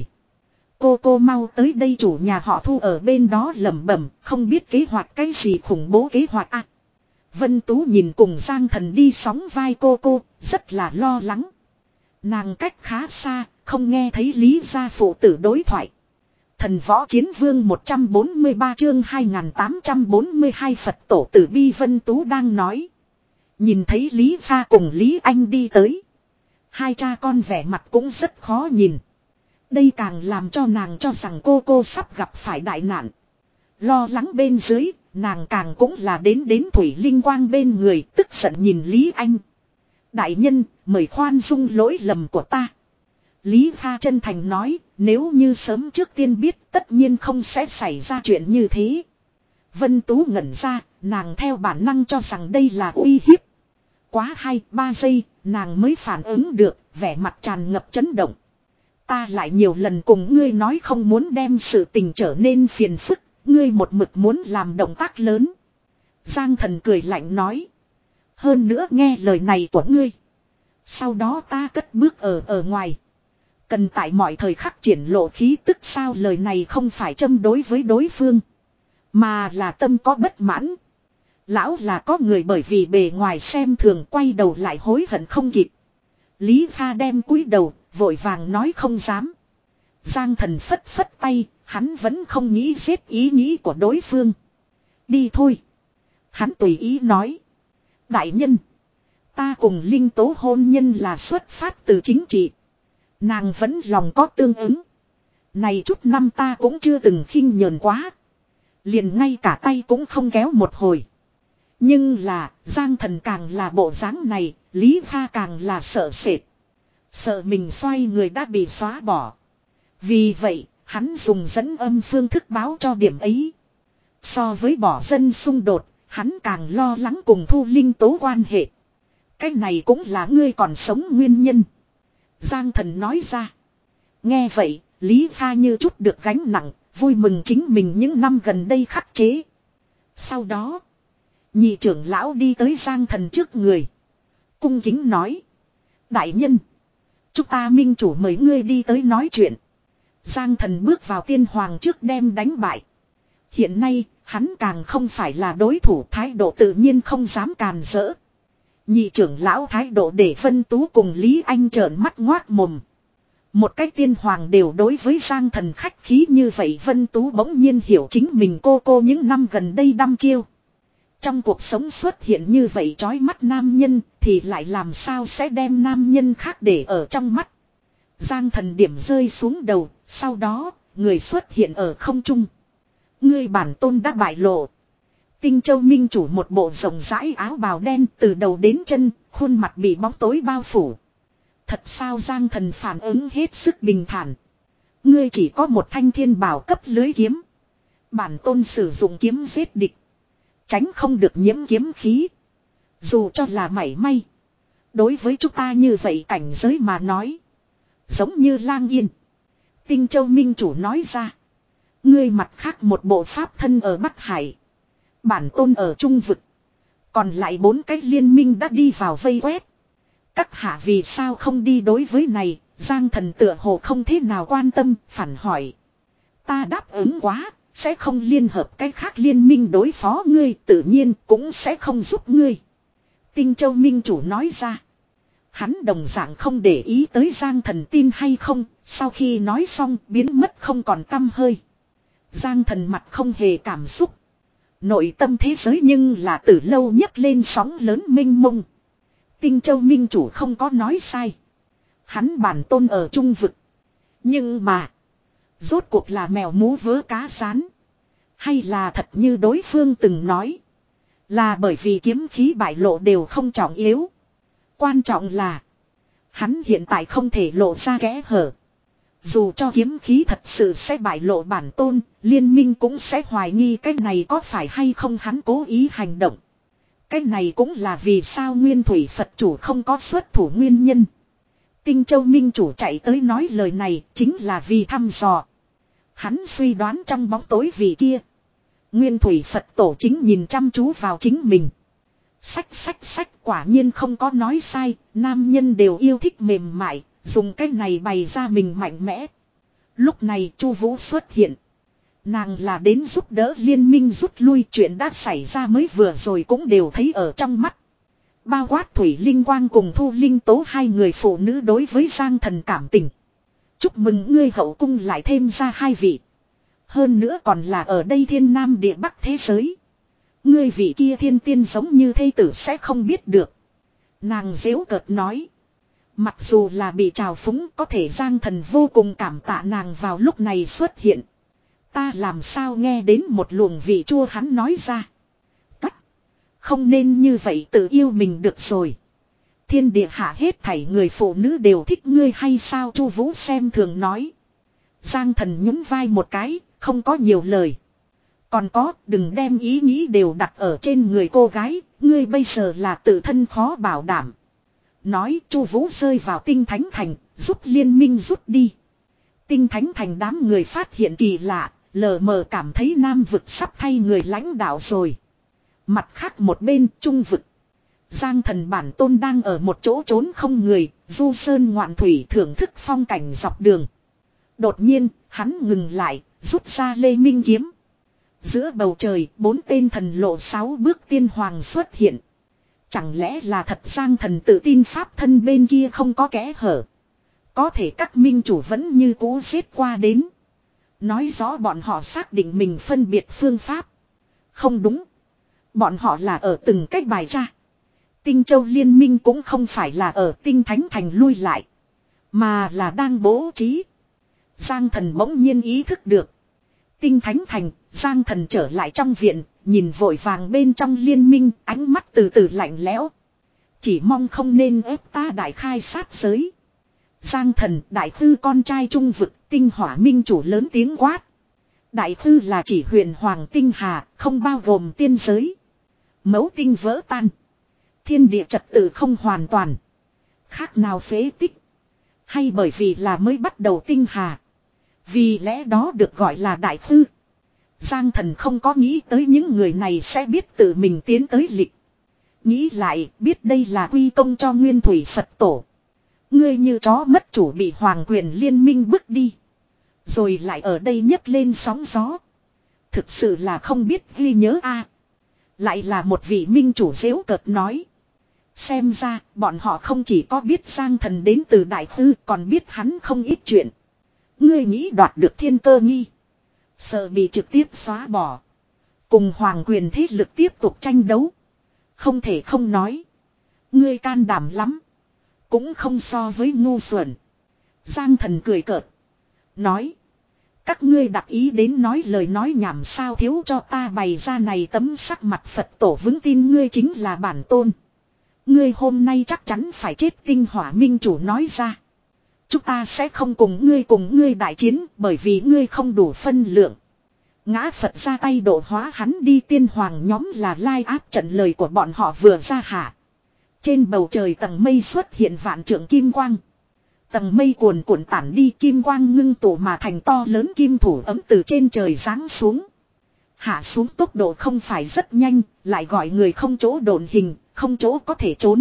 Cô cô mau tới đây, chủ nhà họ Thu ở bên đó lẩm bẩm, không biết kế hoạch cái gì khủng bố kế hoạch à. Vân Tú nhìn cùng Giang Thần đi sóng vai cô cô, rất là lo lắng. Nàng cách khá xa, không nghe thấy Lý gia phụ tử đối thoại. Thần võ chiến vương một trăm bốn mươi ba chương hai nghìn tám trăm bốn mươi hai Phật tổ tử bi. Vân Tú đang nói. Nhìn thấy Lý Pha cùng Lý Anh đi tới. Hai cha con vẻ mặt cũng rất khó nhìn. Đây càng làm cho nàng cho rằng cô cô sắp gặp phải đại nạn. Lo lắng bên dưới, nàng càng cũng là đến đến Thủy Linh Quang bên người, tức giận nhìn Lý Anh. Đại nhân, mời khoan dung lỗi lầm của ta. Lý Pha chân thành nói, nếu như sớm trước tiên biết tất nhiên không sẽ xảy ra chuyện như thế. Vân Tú ngẩn ra, nàng theo bản năng cho rằng đây là uy hiếp. Quá hai, ba giây, nàng mới phản ứng được, vẻ mặt tràn ngập chấn động. Ta lại nhiều lần cùng ngươi nói không muốn đem sự tình trở nên phiền phức, ngươi một mực muốn làm động tác lớn. Giang Thần cười lạnh nói. Hơn nữa nghe lời này của ngươi. Sau đó ta cất bước ở ở ngoài. Cần tại mọi thời khắc triển lộ khí tức sao, lời này không phải châm đối với đối phương. Mà là tâm có bất mãn. Lão là có người bởi vì bề ngoài xem thường quay đầu lại hối hận không kịp. Lý Pha đem cúi đầu, vội vàng nói không dám. Giang Thần phất phất tay, hắn vẫn không nghĩ giết ý nghĩ của đối phương. Đi thôi. Hắn tùy ý nói. Đại nhân. Ta cùng Linh Tố hôn nhân là xuất phát từ chính trị. Nàng vẫn lòng có tương ứng. Này chút năm ta cũng chưa từng khinh nhờn quá. Liền ngay cả tay cũng không kéo một hồi. Nhưng là, Giang Thần càng là bộ dáng này, Lý Pha càng là sợ sệt. Sợ mình xoay người đã bị xóa bỏ. Vì vậy, hắn dùng dẫn âm phương thức báo cho điểm ấy. So với bỏ dân xung đột, hắn càng lo lắng cùng Thu Linh Tố quan hệ. Cái này cũng là ngươi còn sống nguyên nhân. Giang Thần nói ra. Nghe vậy, Lý Pha như chút được gánh nặng, vui mừng chính mình những năm gần đây khắc chế. Sau đó, nhị trưởng lão đi tới Giang Thần trước người. Cung kính nói. Đại nhân, chúng ta minh chủ mời ngươi đi tới nói chuyện. Giang Thần bước vào tiên hoàng trước đem đánh bại. Hiện nay, hắn càng không phải là đối thủ, thái độ tự nhiên không dám càn rỡ. Nhị trưởng lão thái độ để Vân Tú cùng Lý Anh trợn mắt ngoác mồm. Một cái tiên hoàng đều đối với Giang Thần khách khí như vậy, Vân Tú bỗng nhiên hiểu chính mình cô cô những năm gần đây đăm chiêu. Trong cuộc sống xuất hiện như vậy trói mắt nam nhân thì lại làm sao sẽ đem nam nhân khác để ở trong mắt. Giang Thần điểm rơi xuống đầu, sau đó người xuất hiện ở không trung. Ngươi bản tôn đã bại lộ. Tinh Châu Minh chủ một bộ rộng rãi áo bào đen từ đầu đến chân, khuôn mặt bị bóng tối bao phủ. Thật sao? Giang Thần phản ứng hết sức bình thản. Ngươi chỉ có một thanh thiên bảo cấp lưới kiếm. Bản tôn sử dụng kiếm giết địch. Tránh không được nhiễm kiếm khí. Dù cho là mảy may. Đối với chúng ta như vậy cảnh giới mà nói. Giống như lang yên. Tinh Châu Minh chủ nói ra. Ngươi mặt khác một bộ pháp thân ở Bắc Hải. Bản tôn ở Trung Vực. Còn lại bốn cái liên minh đã đi vào vây quét. Các hạ vì sao không đi? Đối với này, Giang Thần tựa hồ không thế nào quan tâm, phản hỏi. Ta đáp ứng quá, sẽ không liên hợp cái khác liên minh đối phó ngươi, tự nhiên cũng sẽ không giúp ngươi. Tinh Châu Minh chủ nói ra. Hắn đồng dạng không để ý tới Giang Thần tin hay không, sau khi nói xong biến mất không còn tăm hơi. Giang Thần mặt không hề cảm xúc. Nội tâm thế giới nhưng là từ lâu nhấc lên sóng lớn mênh mông. Tinh Châu Minh Chủ không có nói sai. Hắn bản tôn ở trung vực. Nhưng mà, rốt cuộc là mèo mú vớ cá rán. Hay là thật như đối phương từng nói, là bởi vì kiếm khí bại lộ đều không trọng yếu. Quan trọng là, hắn hiện tại không thể lộ ra kẽ hở. Dù cho kiếm khí thật sự sẽ bại lộ bản tôn, liên minh cũng sẽ hoài nghi cái này có phải hay không hắn cố ý hành động. Cái này cũng là vì sao Nguyên Thủy Phật chủ không có xuất thủ nguyên nhân. Tinh Châu Minh chủ chạy tới nói lời này chính là vì thăm dò. Hắn suy đoán trong bóng tối vì kia, Nguyên Thủy Phật tổ chính nhìn chăm chú vào chính mình. Sách sách sách, quả nhiên không có nói sai, nam nhân đều yêu thích mềm mại, dùng cái này bày ra mình mạnh mẽ. Lúc này Chu Vũ xuất hiện. Nàng là đến giúp đỡ liên minh rút lui, chuyện đã xảy ra mới vừa rồi cũng đều thấy ở trong mắt. Bao quát Thủy Linh Quang cùng Thu Linh Tố hai người phụ nữ đối với Giang Thần cảm tình. Chúc mừng ngươi hậu cung lại thêm ra hai vị. Hơn nữa còn là ở đây thiên nam địa bắc thế giới. Ngươi vị kia thiên tiên giống như thê tử sẽ không biết được. Nàng giễu cợt nói. Mặc dù là bị trào phúng, có thể Giang Thần vô cùng cảm tạ nàng vào lúc này xuất hiện. Ta làm sao nghe đến một luồng vị chua, hắn nói ra. Cắt. Không nên như vậy tự yêu mình được rồi. Thiên địa hạ hết thảy người phụ nữ đều thích ngươi hay sao, Chu Vũ xem thường nói. Giang Thần nhún vai một cái, không có nhiều lời. Còn có, đừng đem ý nghĩ đều đặt ở trên người cô gái, ngươi bây giờ là tự thân khó bảo đảm. Nói, Chu Vũ rơi vào Tinh Thánh Thành, giúp liên minh rút đi. Tinh Thánh Thành đám người phát hiện kỳ lạ, lờ mờ cảm thấy Nam vực sắp thay người lãnh đạo rồi. Mặt khác một bên, Trung vực. Giang Thần bản tôn đang ở một chỗ trốn không người, du sơn ngoạn thủy thưởng thức phong cảnh dọc đường. Đột nhiên, hắn ngừng lại, rút ra Lê Minh kiếm. Giữa bầu trời, bốn tên thần lộ sáu bước tiên hoàng xuất hiện. Chẳng lẽ là thật Giang Thần tự tin pháp thân bên kia không có kẽ hở. Có thể các minh chủ vẫn như cũ giết qua đến. Nói rõ bọn họ xác định mình phân biệt phương pháp. Không đúng. Bọn họ là ở từng cách bài tra. Tinh Châu liên minh cũng không phải là ở Tinh Thánh Thành lui lại, mà là đang bố trí. Giang Thần bỗng nhiên ý thức được. Tinh Thánh Thành, Giang Thần trở lại trong viện, nhìn vội vàng bên trong liên minh, ánh mắt từ từ lạnh lẽo. Chỉ mong không nên ép ta đại khai sát giới. Giang Thần, đại thư con trai trung vực, tinh hỏa minh chủ lớn tiếng quát. Đại thư là chỉ huyền hoàng tinh hà, không bao gồm tiên giới. Mẫu tinh vỡ tan. Thiên địa trật tự không hoàn toàn. Khác nào phế tích. Hay bởi vì là mới bắt đầu tinh hà. Vì lẽ đó được gọi là đại thư. Giang Thần không có nghĩ tới những người này sẽ biết tự mình tiến tới lịch. Nghĩ lại biết đây là quy công cho Nguyên Thủy Phật tổ. Ngươi như chó mất chủ bị hoàng quyền liên minh bước đi. Rồi lại ở đây nhấc lên sóng gió. Thực sự là không biết ghi nhớ a. Lại là một vị minh chủ giễu cợt nói. Xem ra bọn họ không chỉ có biết Giang Thần đến từ đại thư, còn biết hắn không ít chuyện. Ngươi nghĩ đoạt được thiên cơ nghi, sợ bị trực tiếp xóa bỏ, cùng hoàng quyền thế lực tiếp tục tranh đấu. Không thể không nói, ngươi can đảm lắm, cũng không so với ngu xuẩn. Giang Thần cười cợt nói. Các ngươi đặc ý đến nói lời nói nhảm sao, thiếu cho ta bày ra này tấm sắc mặt Phật tổ vững tin ngươi chính là bản tôn. Ngươi hôm nay chắc chắn phải chết, tinh hỏa minh chủ nói ra. Chúng ta sẽ không cùng ngươi cùng ngươi đại chiến, bởi vì ngươi không đủ phân lượng. Ngã Phật ra tay độ hóa hắn đi, tiên hoàng nhóm là lai áp trận lời của bọn họ vừa ra hạ. Trên bầu trời tầng mây xuất hiện vạn trượng kim quang. Tầng mây cuồn cuộn tản đi, kim quang ngưng tụ mà thành to lớn kim thủ ấm từ trên trời giáng xuống. Hạ xuống tốc độ không phải rất nhanh, lại gọi người không chỗ độn hình, không chỗ có thể trốn.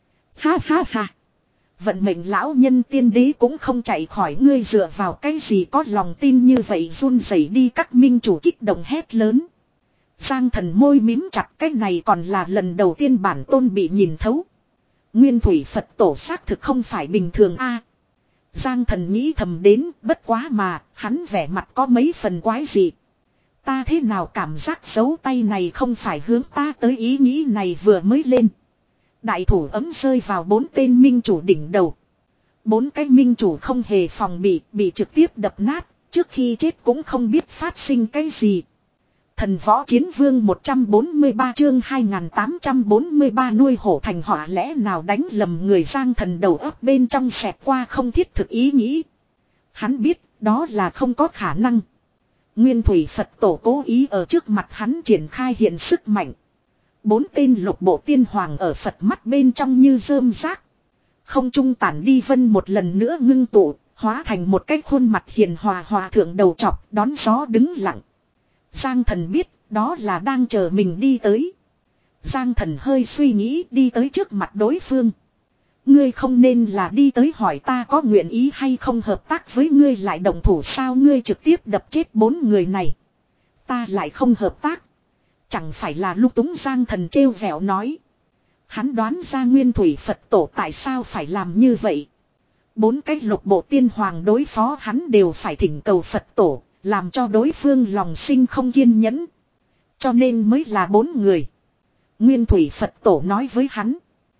Ha ha ha. Vận mệnh lão nhân tiên đế cũng không chạy khỏi ngươi, dựa vào cái gì có lòng tin như vậy, run rẩy đi. Các minh chủ kích động hét lớn. Giang Thần môi mím chặt, cái này còn là lần đầu tiên bản tôn bị nhìn thấu. Nguyên thủy Phật tổ xác thực không phải bình thường a. Giang Thần nghĩ thầm đến, bất quá mà, hắn vẻ mặt có mấy phần quái dị. Ta thế nào cảm giác dấu tay này không phải hướng ta tới, ý nghĩ này vừa mới lên. Đại thủ ấm rơi vào bốn tên minh chủ đỉnh đầu. Bốn cái minh chủ không hề phòng bị, bị trực tiếp đập nát, trước khi chết cũng không biết phát sinh cái gì. Thần võ chiến vương một trăm bốn mươi ba chương hai nghìn tám trăm bốn mươi ba nuôi hổ thành họa, lẽ nào đánh lầm người. Giang Thần đầu óc bên trong xẹt qua không thiết thực ý nghĩ. Hắn biết đó là không có khả năng. Nguyên thủy Phật tổ cố ý ở trước mặt hắn triển khai hiện sức mạnh. Bốn tên lục bộ tiên hoàng ở Phật mắt bên trong như rơm rác. Không trung tản đi vân một lần nữa ngưng tụ, hóa thành một cái khuôn mặt hiền hòa hòa thượng đầu trọc đón gió đứng lặng. Giang Thần biết đó là đang chờ mình đi tới. Giang Thần hơi suy nghĩ đi tới trước mặt đối phương. Ngươi không nên là đi tới hỏi ta có nguyện ý hay không hợp tác với ngươi lại động thủ sao, ngươi trực tiếp đập chết bốn người này. Ta lại không hợp tác. Chẳng phải là lúc túng. Giang Thần trêu vẻo nói. Hắn đoán ra Nguyên thủy Phật tổ tại sao phải làm như vậy. Bốn cái lục bộ tiên hoàng đối phó hắn đều phải thỉnh cầu Phật tổ, làm cho đối phương lòng sinh không kiên nhẫn. Cho nên mới là bốn người. Nguyên thủy Phật tổ nói với hắn.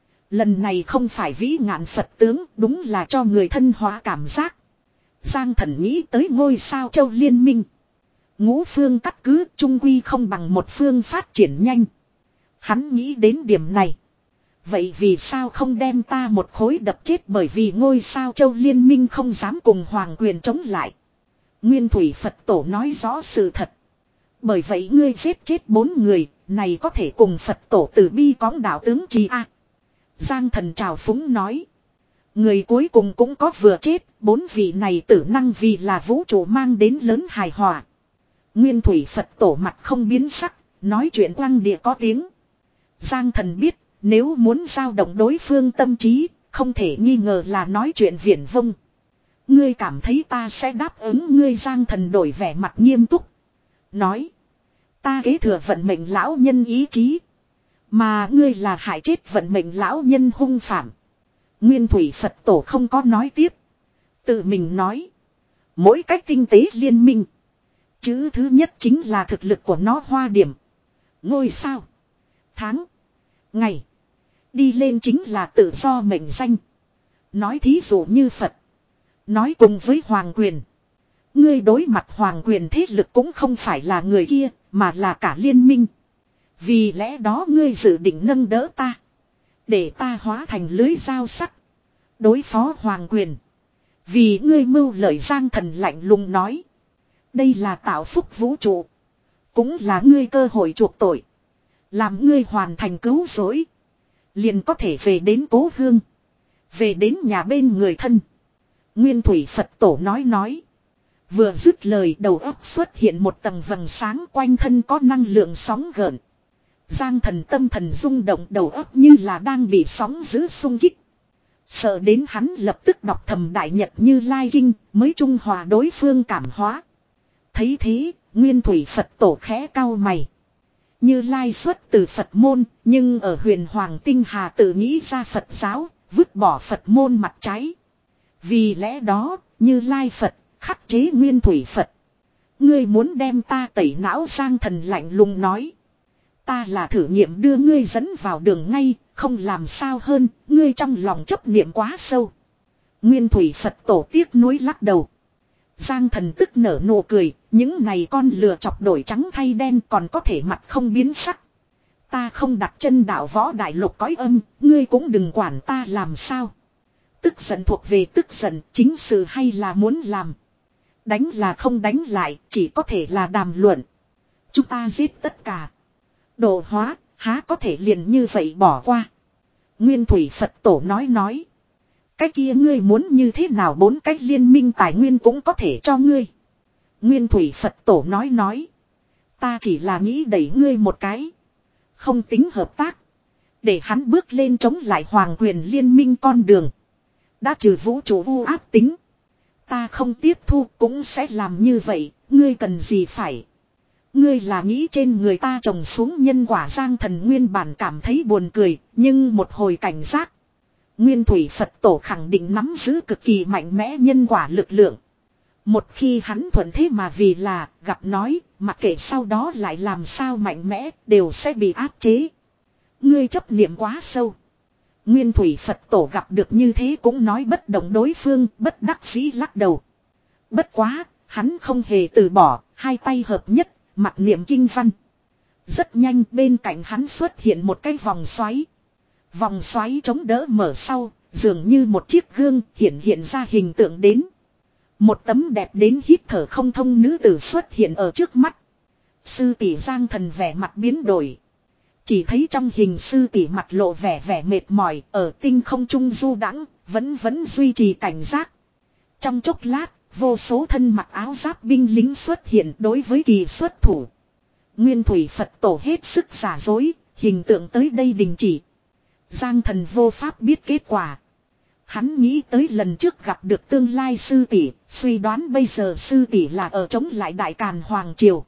Lần này không phải vĩ ngạn Phật tướng, đúng là cho người thân hóa cảm giác. Giang Thần nghĩ tới ngôi sao châu liên minh. Ngũ phương cắt cứ trung quy không bằng một phương phát triển nhanh. Hắn nghĩ đến điểm này. Vậy vì sao không đem ta một khối đập chết, bởi vì ngôi sao châu liên minh không dám cùng hoàng quyền chống lại. Nguyên thủy Phật tổ nói rõ sự thật. Bởi vậy ngươi giết chết bốn người, này có thể cùng Phật tổ từ bi cõng đạo tướng trì a. Giang Thần trào phúng nói. Người cuối cùng cũng có vừa chết, bốn vị này tử năng vì là vũ trụ mang đến lớn hài hòa. Nguyên thủy Phật tổ mặt không biến sắc, nói chuyện quang địa có tiếng. Giang Thần biết, nếu muốn giao động đối phương tâm trí, không thể nghi ngờ là nói chuyện viển vông. Ngươi cảm thấy ta sẽ đáp ứng ngươi? Giang Thần đổi vẻ mặt nghiêm túc. Nói. Ta kế thừa vận mệnh lão nhân ý chí. Mà ngươi là hại chết vận mệnh lão nhân hung phạm. Nguyên thủy Phật tổ không có nói tiếp. Tự mình nói. Mỗi cách kinh tế liên minh. Chữ thứ nhất chính là thực lực của nó hoa điểm. Ngôi sao. Tháng. Ngày. Đi lên chính là tự do mệnh danh. Nói thí dụ như Phật. Nói cùng với hoàng quyền. Ngươi đối mặt hoàng quyền thế lực cũng không phải là người kia, mà là cả liên minh. Vì lẽ đó ngươi dự định nâng đỡ ta. Để ta hóa thành lưới dao sắc. Đối phó hoàng quyền. Vì ngươi mưu lợi. Giang Thần lạnh lùng nói. Đây là tạo phúc vũ trụ. Cũng là ngươi cơ hội chuộc tội. Làm ngươi hoàn thành cứu rỗi. Liền có thể về đến cố hương. Về đến nhà bên người thân. Nguyên thủy Phật tổ nói nói. Vừa dứt lời đầu óc xuất hiện một tầng vầng sáng, quanh thân có năng lượng sóng gợn. Giang Thần tâm thần rung động, đầu óc như là đang bị sóng dữ xung kích. Sợ đến hắn lập tức đọc thầm Đại Nhật Như Lai Kinh mới trung hòa đối phương cảm hóa. Thấy thế, Nguyên thủy Phật tổ khẽ cau mày. Như Lai xuất từ Phật môn, nhưng ở huyền Hoàng Tinh Hà tự nghĩ ra Phật giáo, vứt bỏ Phật môn mặt trái. Vì lẽ đó, Như Lai Phật khắc chế Nguyên thủy Phật. Ngươi muốn đem ta tẩy não? Giang Thần lạnh lùng nói. Ta là thử nghiệm đưa ngươi dẫn vào đường ngay, không làm sao hơn, ngươi trong lòng chấp niệm quá sâu. Nguyên thủy Phật tổ tiếc nuối lắc đầu. Giang Thần tức nở nụ cười, những này con lừa chọc đổi trắng thay đen còn có thể mặt không biến sắc. Ta không đặt chân đạo võ đại lục cõi âm, ngươi cũng đừng quản ta làm sao. Tức giận thuộc về tức giận, chính sự hay là muốn làm. Đánh là không đánh lại, chỉ có thể là đàm luận. Chúng ta giết tất cả. Độ hóa, há có thể liền như vậy bỏ qua. Nguyên thủy Phật tổ nói nói. Cái kia ngươi muốn như thế nào? Bốn cách liên minh tài nguyên cũng có thể cho ngươi. Nguyên thủy Phật tổ nói nói. Ta chỉ là nghĩ đẩy ngươi một cái. Không tính hợp tác. Để hắn bước lên chống lại hoàng quyền liên minh con đường. Đã trừ vũ trụ u áp tính. Ta không tiếp thu cũng sẽ làm như vậy. Ngươi cần gì phải. Ngươi là nghĩ trên người ta trồng xuống nhân quả. Giang Thần nguyên bản cảm thấy buồn cười. Nhưng một hồi cảnh giác. Nguyên thủy Phật tổ khẳng định nắm giữ cực kỳ mạnh mẽ nhân quả lực lượng. Một khi hắn thuận thế mà vì là gặp nói, mặc kệ sau đó lại làm sao mạnh mẽ, đều sẽ bị áp chế. Ngươi chấp niệm quá sâu. Nguyên thủy Phật tổ gặp được như thế cũng nói bất động đối phương, bất đắc dĩ lắc đầu. Bất quá, hắn không hề từ bỏ, hai tay hợp nhất, mặc niệm kinh văn. Rất nhanh bên cạnh hắn xuất hiện một cái vòng xoáy. Vòng xoáy chống đỡ mở sau, dường như một chiếc gương hiện hiện ra hình tượng đến. Một tấm đẹp đến hít thở không thông nữ tử xuất hiện ở trước mắt. Sư tỷ Giang Thần vẻ mặt biến đổi. Chỉ thấy trong hình sư tỷ mặt lộ vẻ vẻ mệt mỏi, ở tinh không trung du đãng, vẫn vẫn duy trì cảnh giác. Trong chốc lát, vô số thân mặc áo giáp binh lính xuất hiện đối với kỳ xuất thủ. Nguyên thủy Phật tổ hết sức giả dối, hình tượng tới đây đình chỉ. Giang Thần vô pháp biết kết quả. Hắn nghĩ tới lần trước gặp được tương lai sư tỷ, suy đoán bây giờ sư tỷ là ở chống lại Đại Càn Hoàng Triều.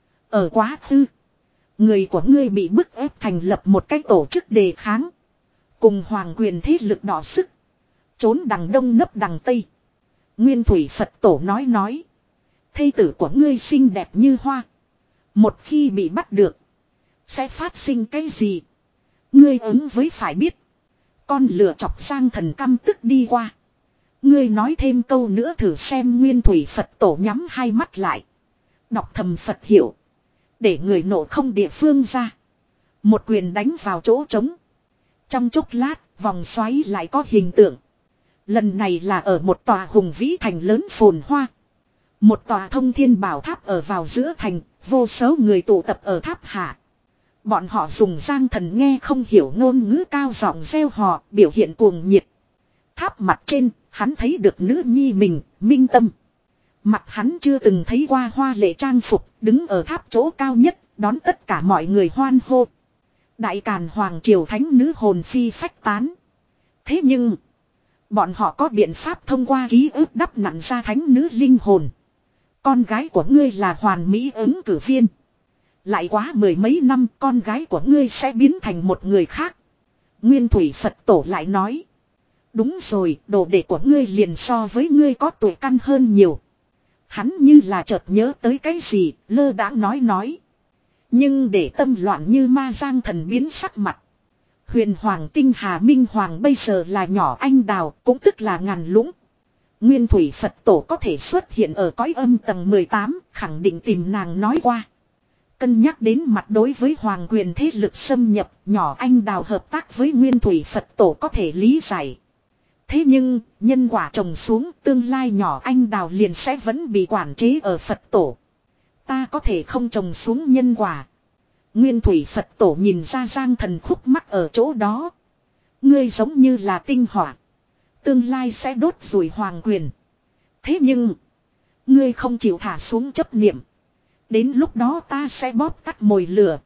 Ở quá khứ, người của ngươi bị bức ép thành lập một cái tổ chức đề kháng. Cùng hoàng quyền thế lực đỏ sức. Trốn đằng đông nấp đằng tây. Nguyên thủy Phật tổ nói nói. Thê tử của ngươi xinh đẹp như hoa. Một khi bị bắt được, sẽ phát sinh cái gì? Ngươi ứng với phải biết. Con lửa chọc Giang Thần căm tức đi qua. Ngươi nói thêm câu nữa thử xem. Nguyên thủy Phật tổ nhắm hai mắt lại. Đọc thầm Phật hiệu. Để người nộ không địa phương ra. Một quyền đánh vào chỗ trống. Trong chốc lát, vòng xoáy lại có hình tượng. Lần này là ở một tòa hùng vĩ thành lớn phồn hoa. Một tòa thông thiên bảo tháp ở vào giữa thành, vô số người tụ tập ở tháp hạ. Bọn họ dùng Giang Thần nghe không hiểu ngôn ngữ cao giọng reo hò, biểu hiện cuồng nhiệt. Tháp mặt trên, hắn thấy được nữ nhi mình, Minh Tâm. Mặt hắn chưa từng thấy qua hoa lệ trang phục, đứng ở tháp chỗ cao nhất, đón tất cả mọi người hoan hô. Đại Càn Hoàng Triều thánh nữ hồn phi phách tán. Thế nhưng, bọn họ có biện pháp thông qua ký ức đắp nặn ra thánh nữ linh hồn. Con gái của ngươi là hoàn mỹ ứng cử viên. Lại quá mười mấy năm con gái của ngươi sẽ biến thành một người khác. Nguyên thủy Phật tổ lại nói. Đúng rồi, đồ đệ của ngươi liền so với ngươi có tuổi căn hơn nhiều. Hắn như là chợt nhớ tới cái gì, lơ đãng nói nói. Nhưng để tâm loạn như ma Giang Thần biến sắc mặt. Huyền Hoàng Tinh Hà Minh Hoàng bây giờ là nhỏ anh đào, cũng tức là ngàn lũng. Nguyên thủy Phật tổ có thể xuất hiện ở cõi âm tầng mười tám, khẳng định tìm nàng nói qua. Cân nhắc đến mặt đối với hoàng quyền thế lực xâm nhập, nhỏ anh đào hợp tác với Nguyên thủy Phật tổ có thể lý giải. Thế nhưng, nhân quả trồng xuống, tương lai nhỏ anh đào liền sẽ vẫn bị quản chế ở Phật tổ. Ta có thể không trồng xuống nhân quả. Nguyên thủy Phật tổ nhìn ra Giang Thần khúc mắc ở chỗ đó. Ngươi giống như là tinh hỏa. Tương lai sẽ đốt rủi hoàng quyền. Thế nhưng, ngươi không chịu thả xuống chấp niệm. Đến lúc đó ta sẽ bóp tắt mồi lửa.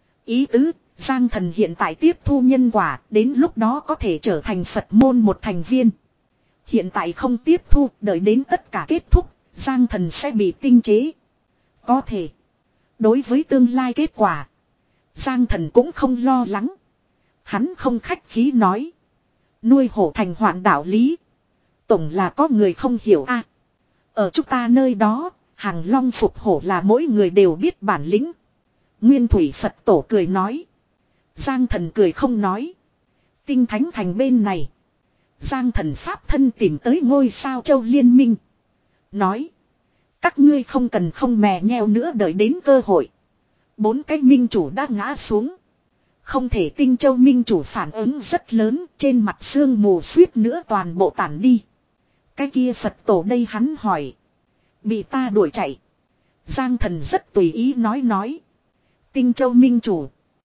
Ý tứ, Giang Thần hiện tại tiếp thu nhân quả, đến lúc đó có thể trở thành Phật môn một thành viên. Hiện tại không tiếp thu, đợi đến tất cả kết thúc, Giang Thần sẽ bị tinh chế. Có thể. Đối với tương lai kết quả, Giang Thần cũng không lo lắng. Hắn không khách khí nói. Nuôi hổ thành hoạn đạo lý. Tổng là có người không hiểu a. Ở chúng ta nơi đó, hàng long phục hổ là mỗi người đều biết bản lĩnh. Nguyên thủy Phật tổ cười nói. Giang Thần cười không nói. Tinh Thánh Thành bên này, Giang Thần pháp thân tìm tới ngôi sao châu liên minh. Nói. Các ngươi không cần không mè nheo nữa đợi đến cơ hội. Bốn cái minh chủ đã ngã xuống. Không thể Tinh Châu minh chủ phản ứng rất lớn, trên mặt sương mù suýt nữa toàn bộ tản đi. Cái kia Phật tổ đây hắn hỏi. Bị ta đuổi chạy. Giang Thần rất tùy ý nói nói. Tinh Châu minh chủ.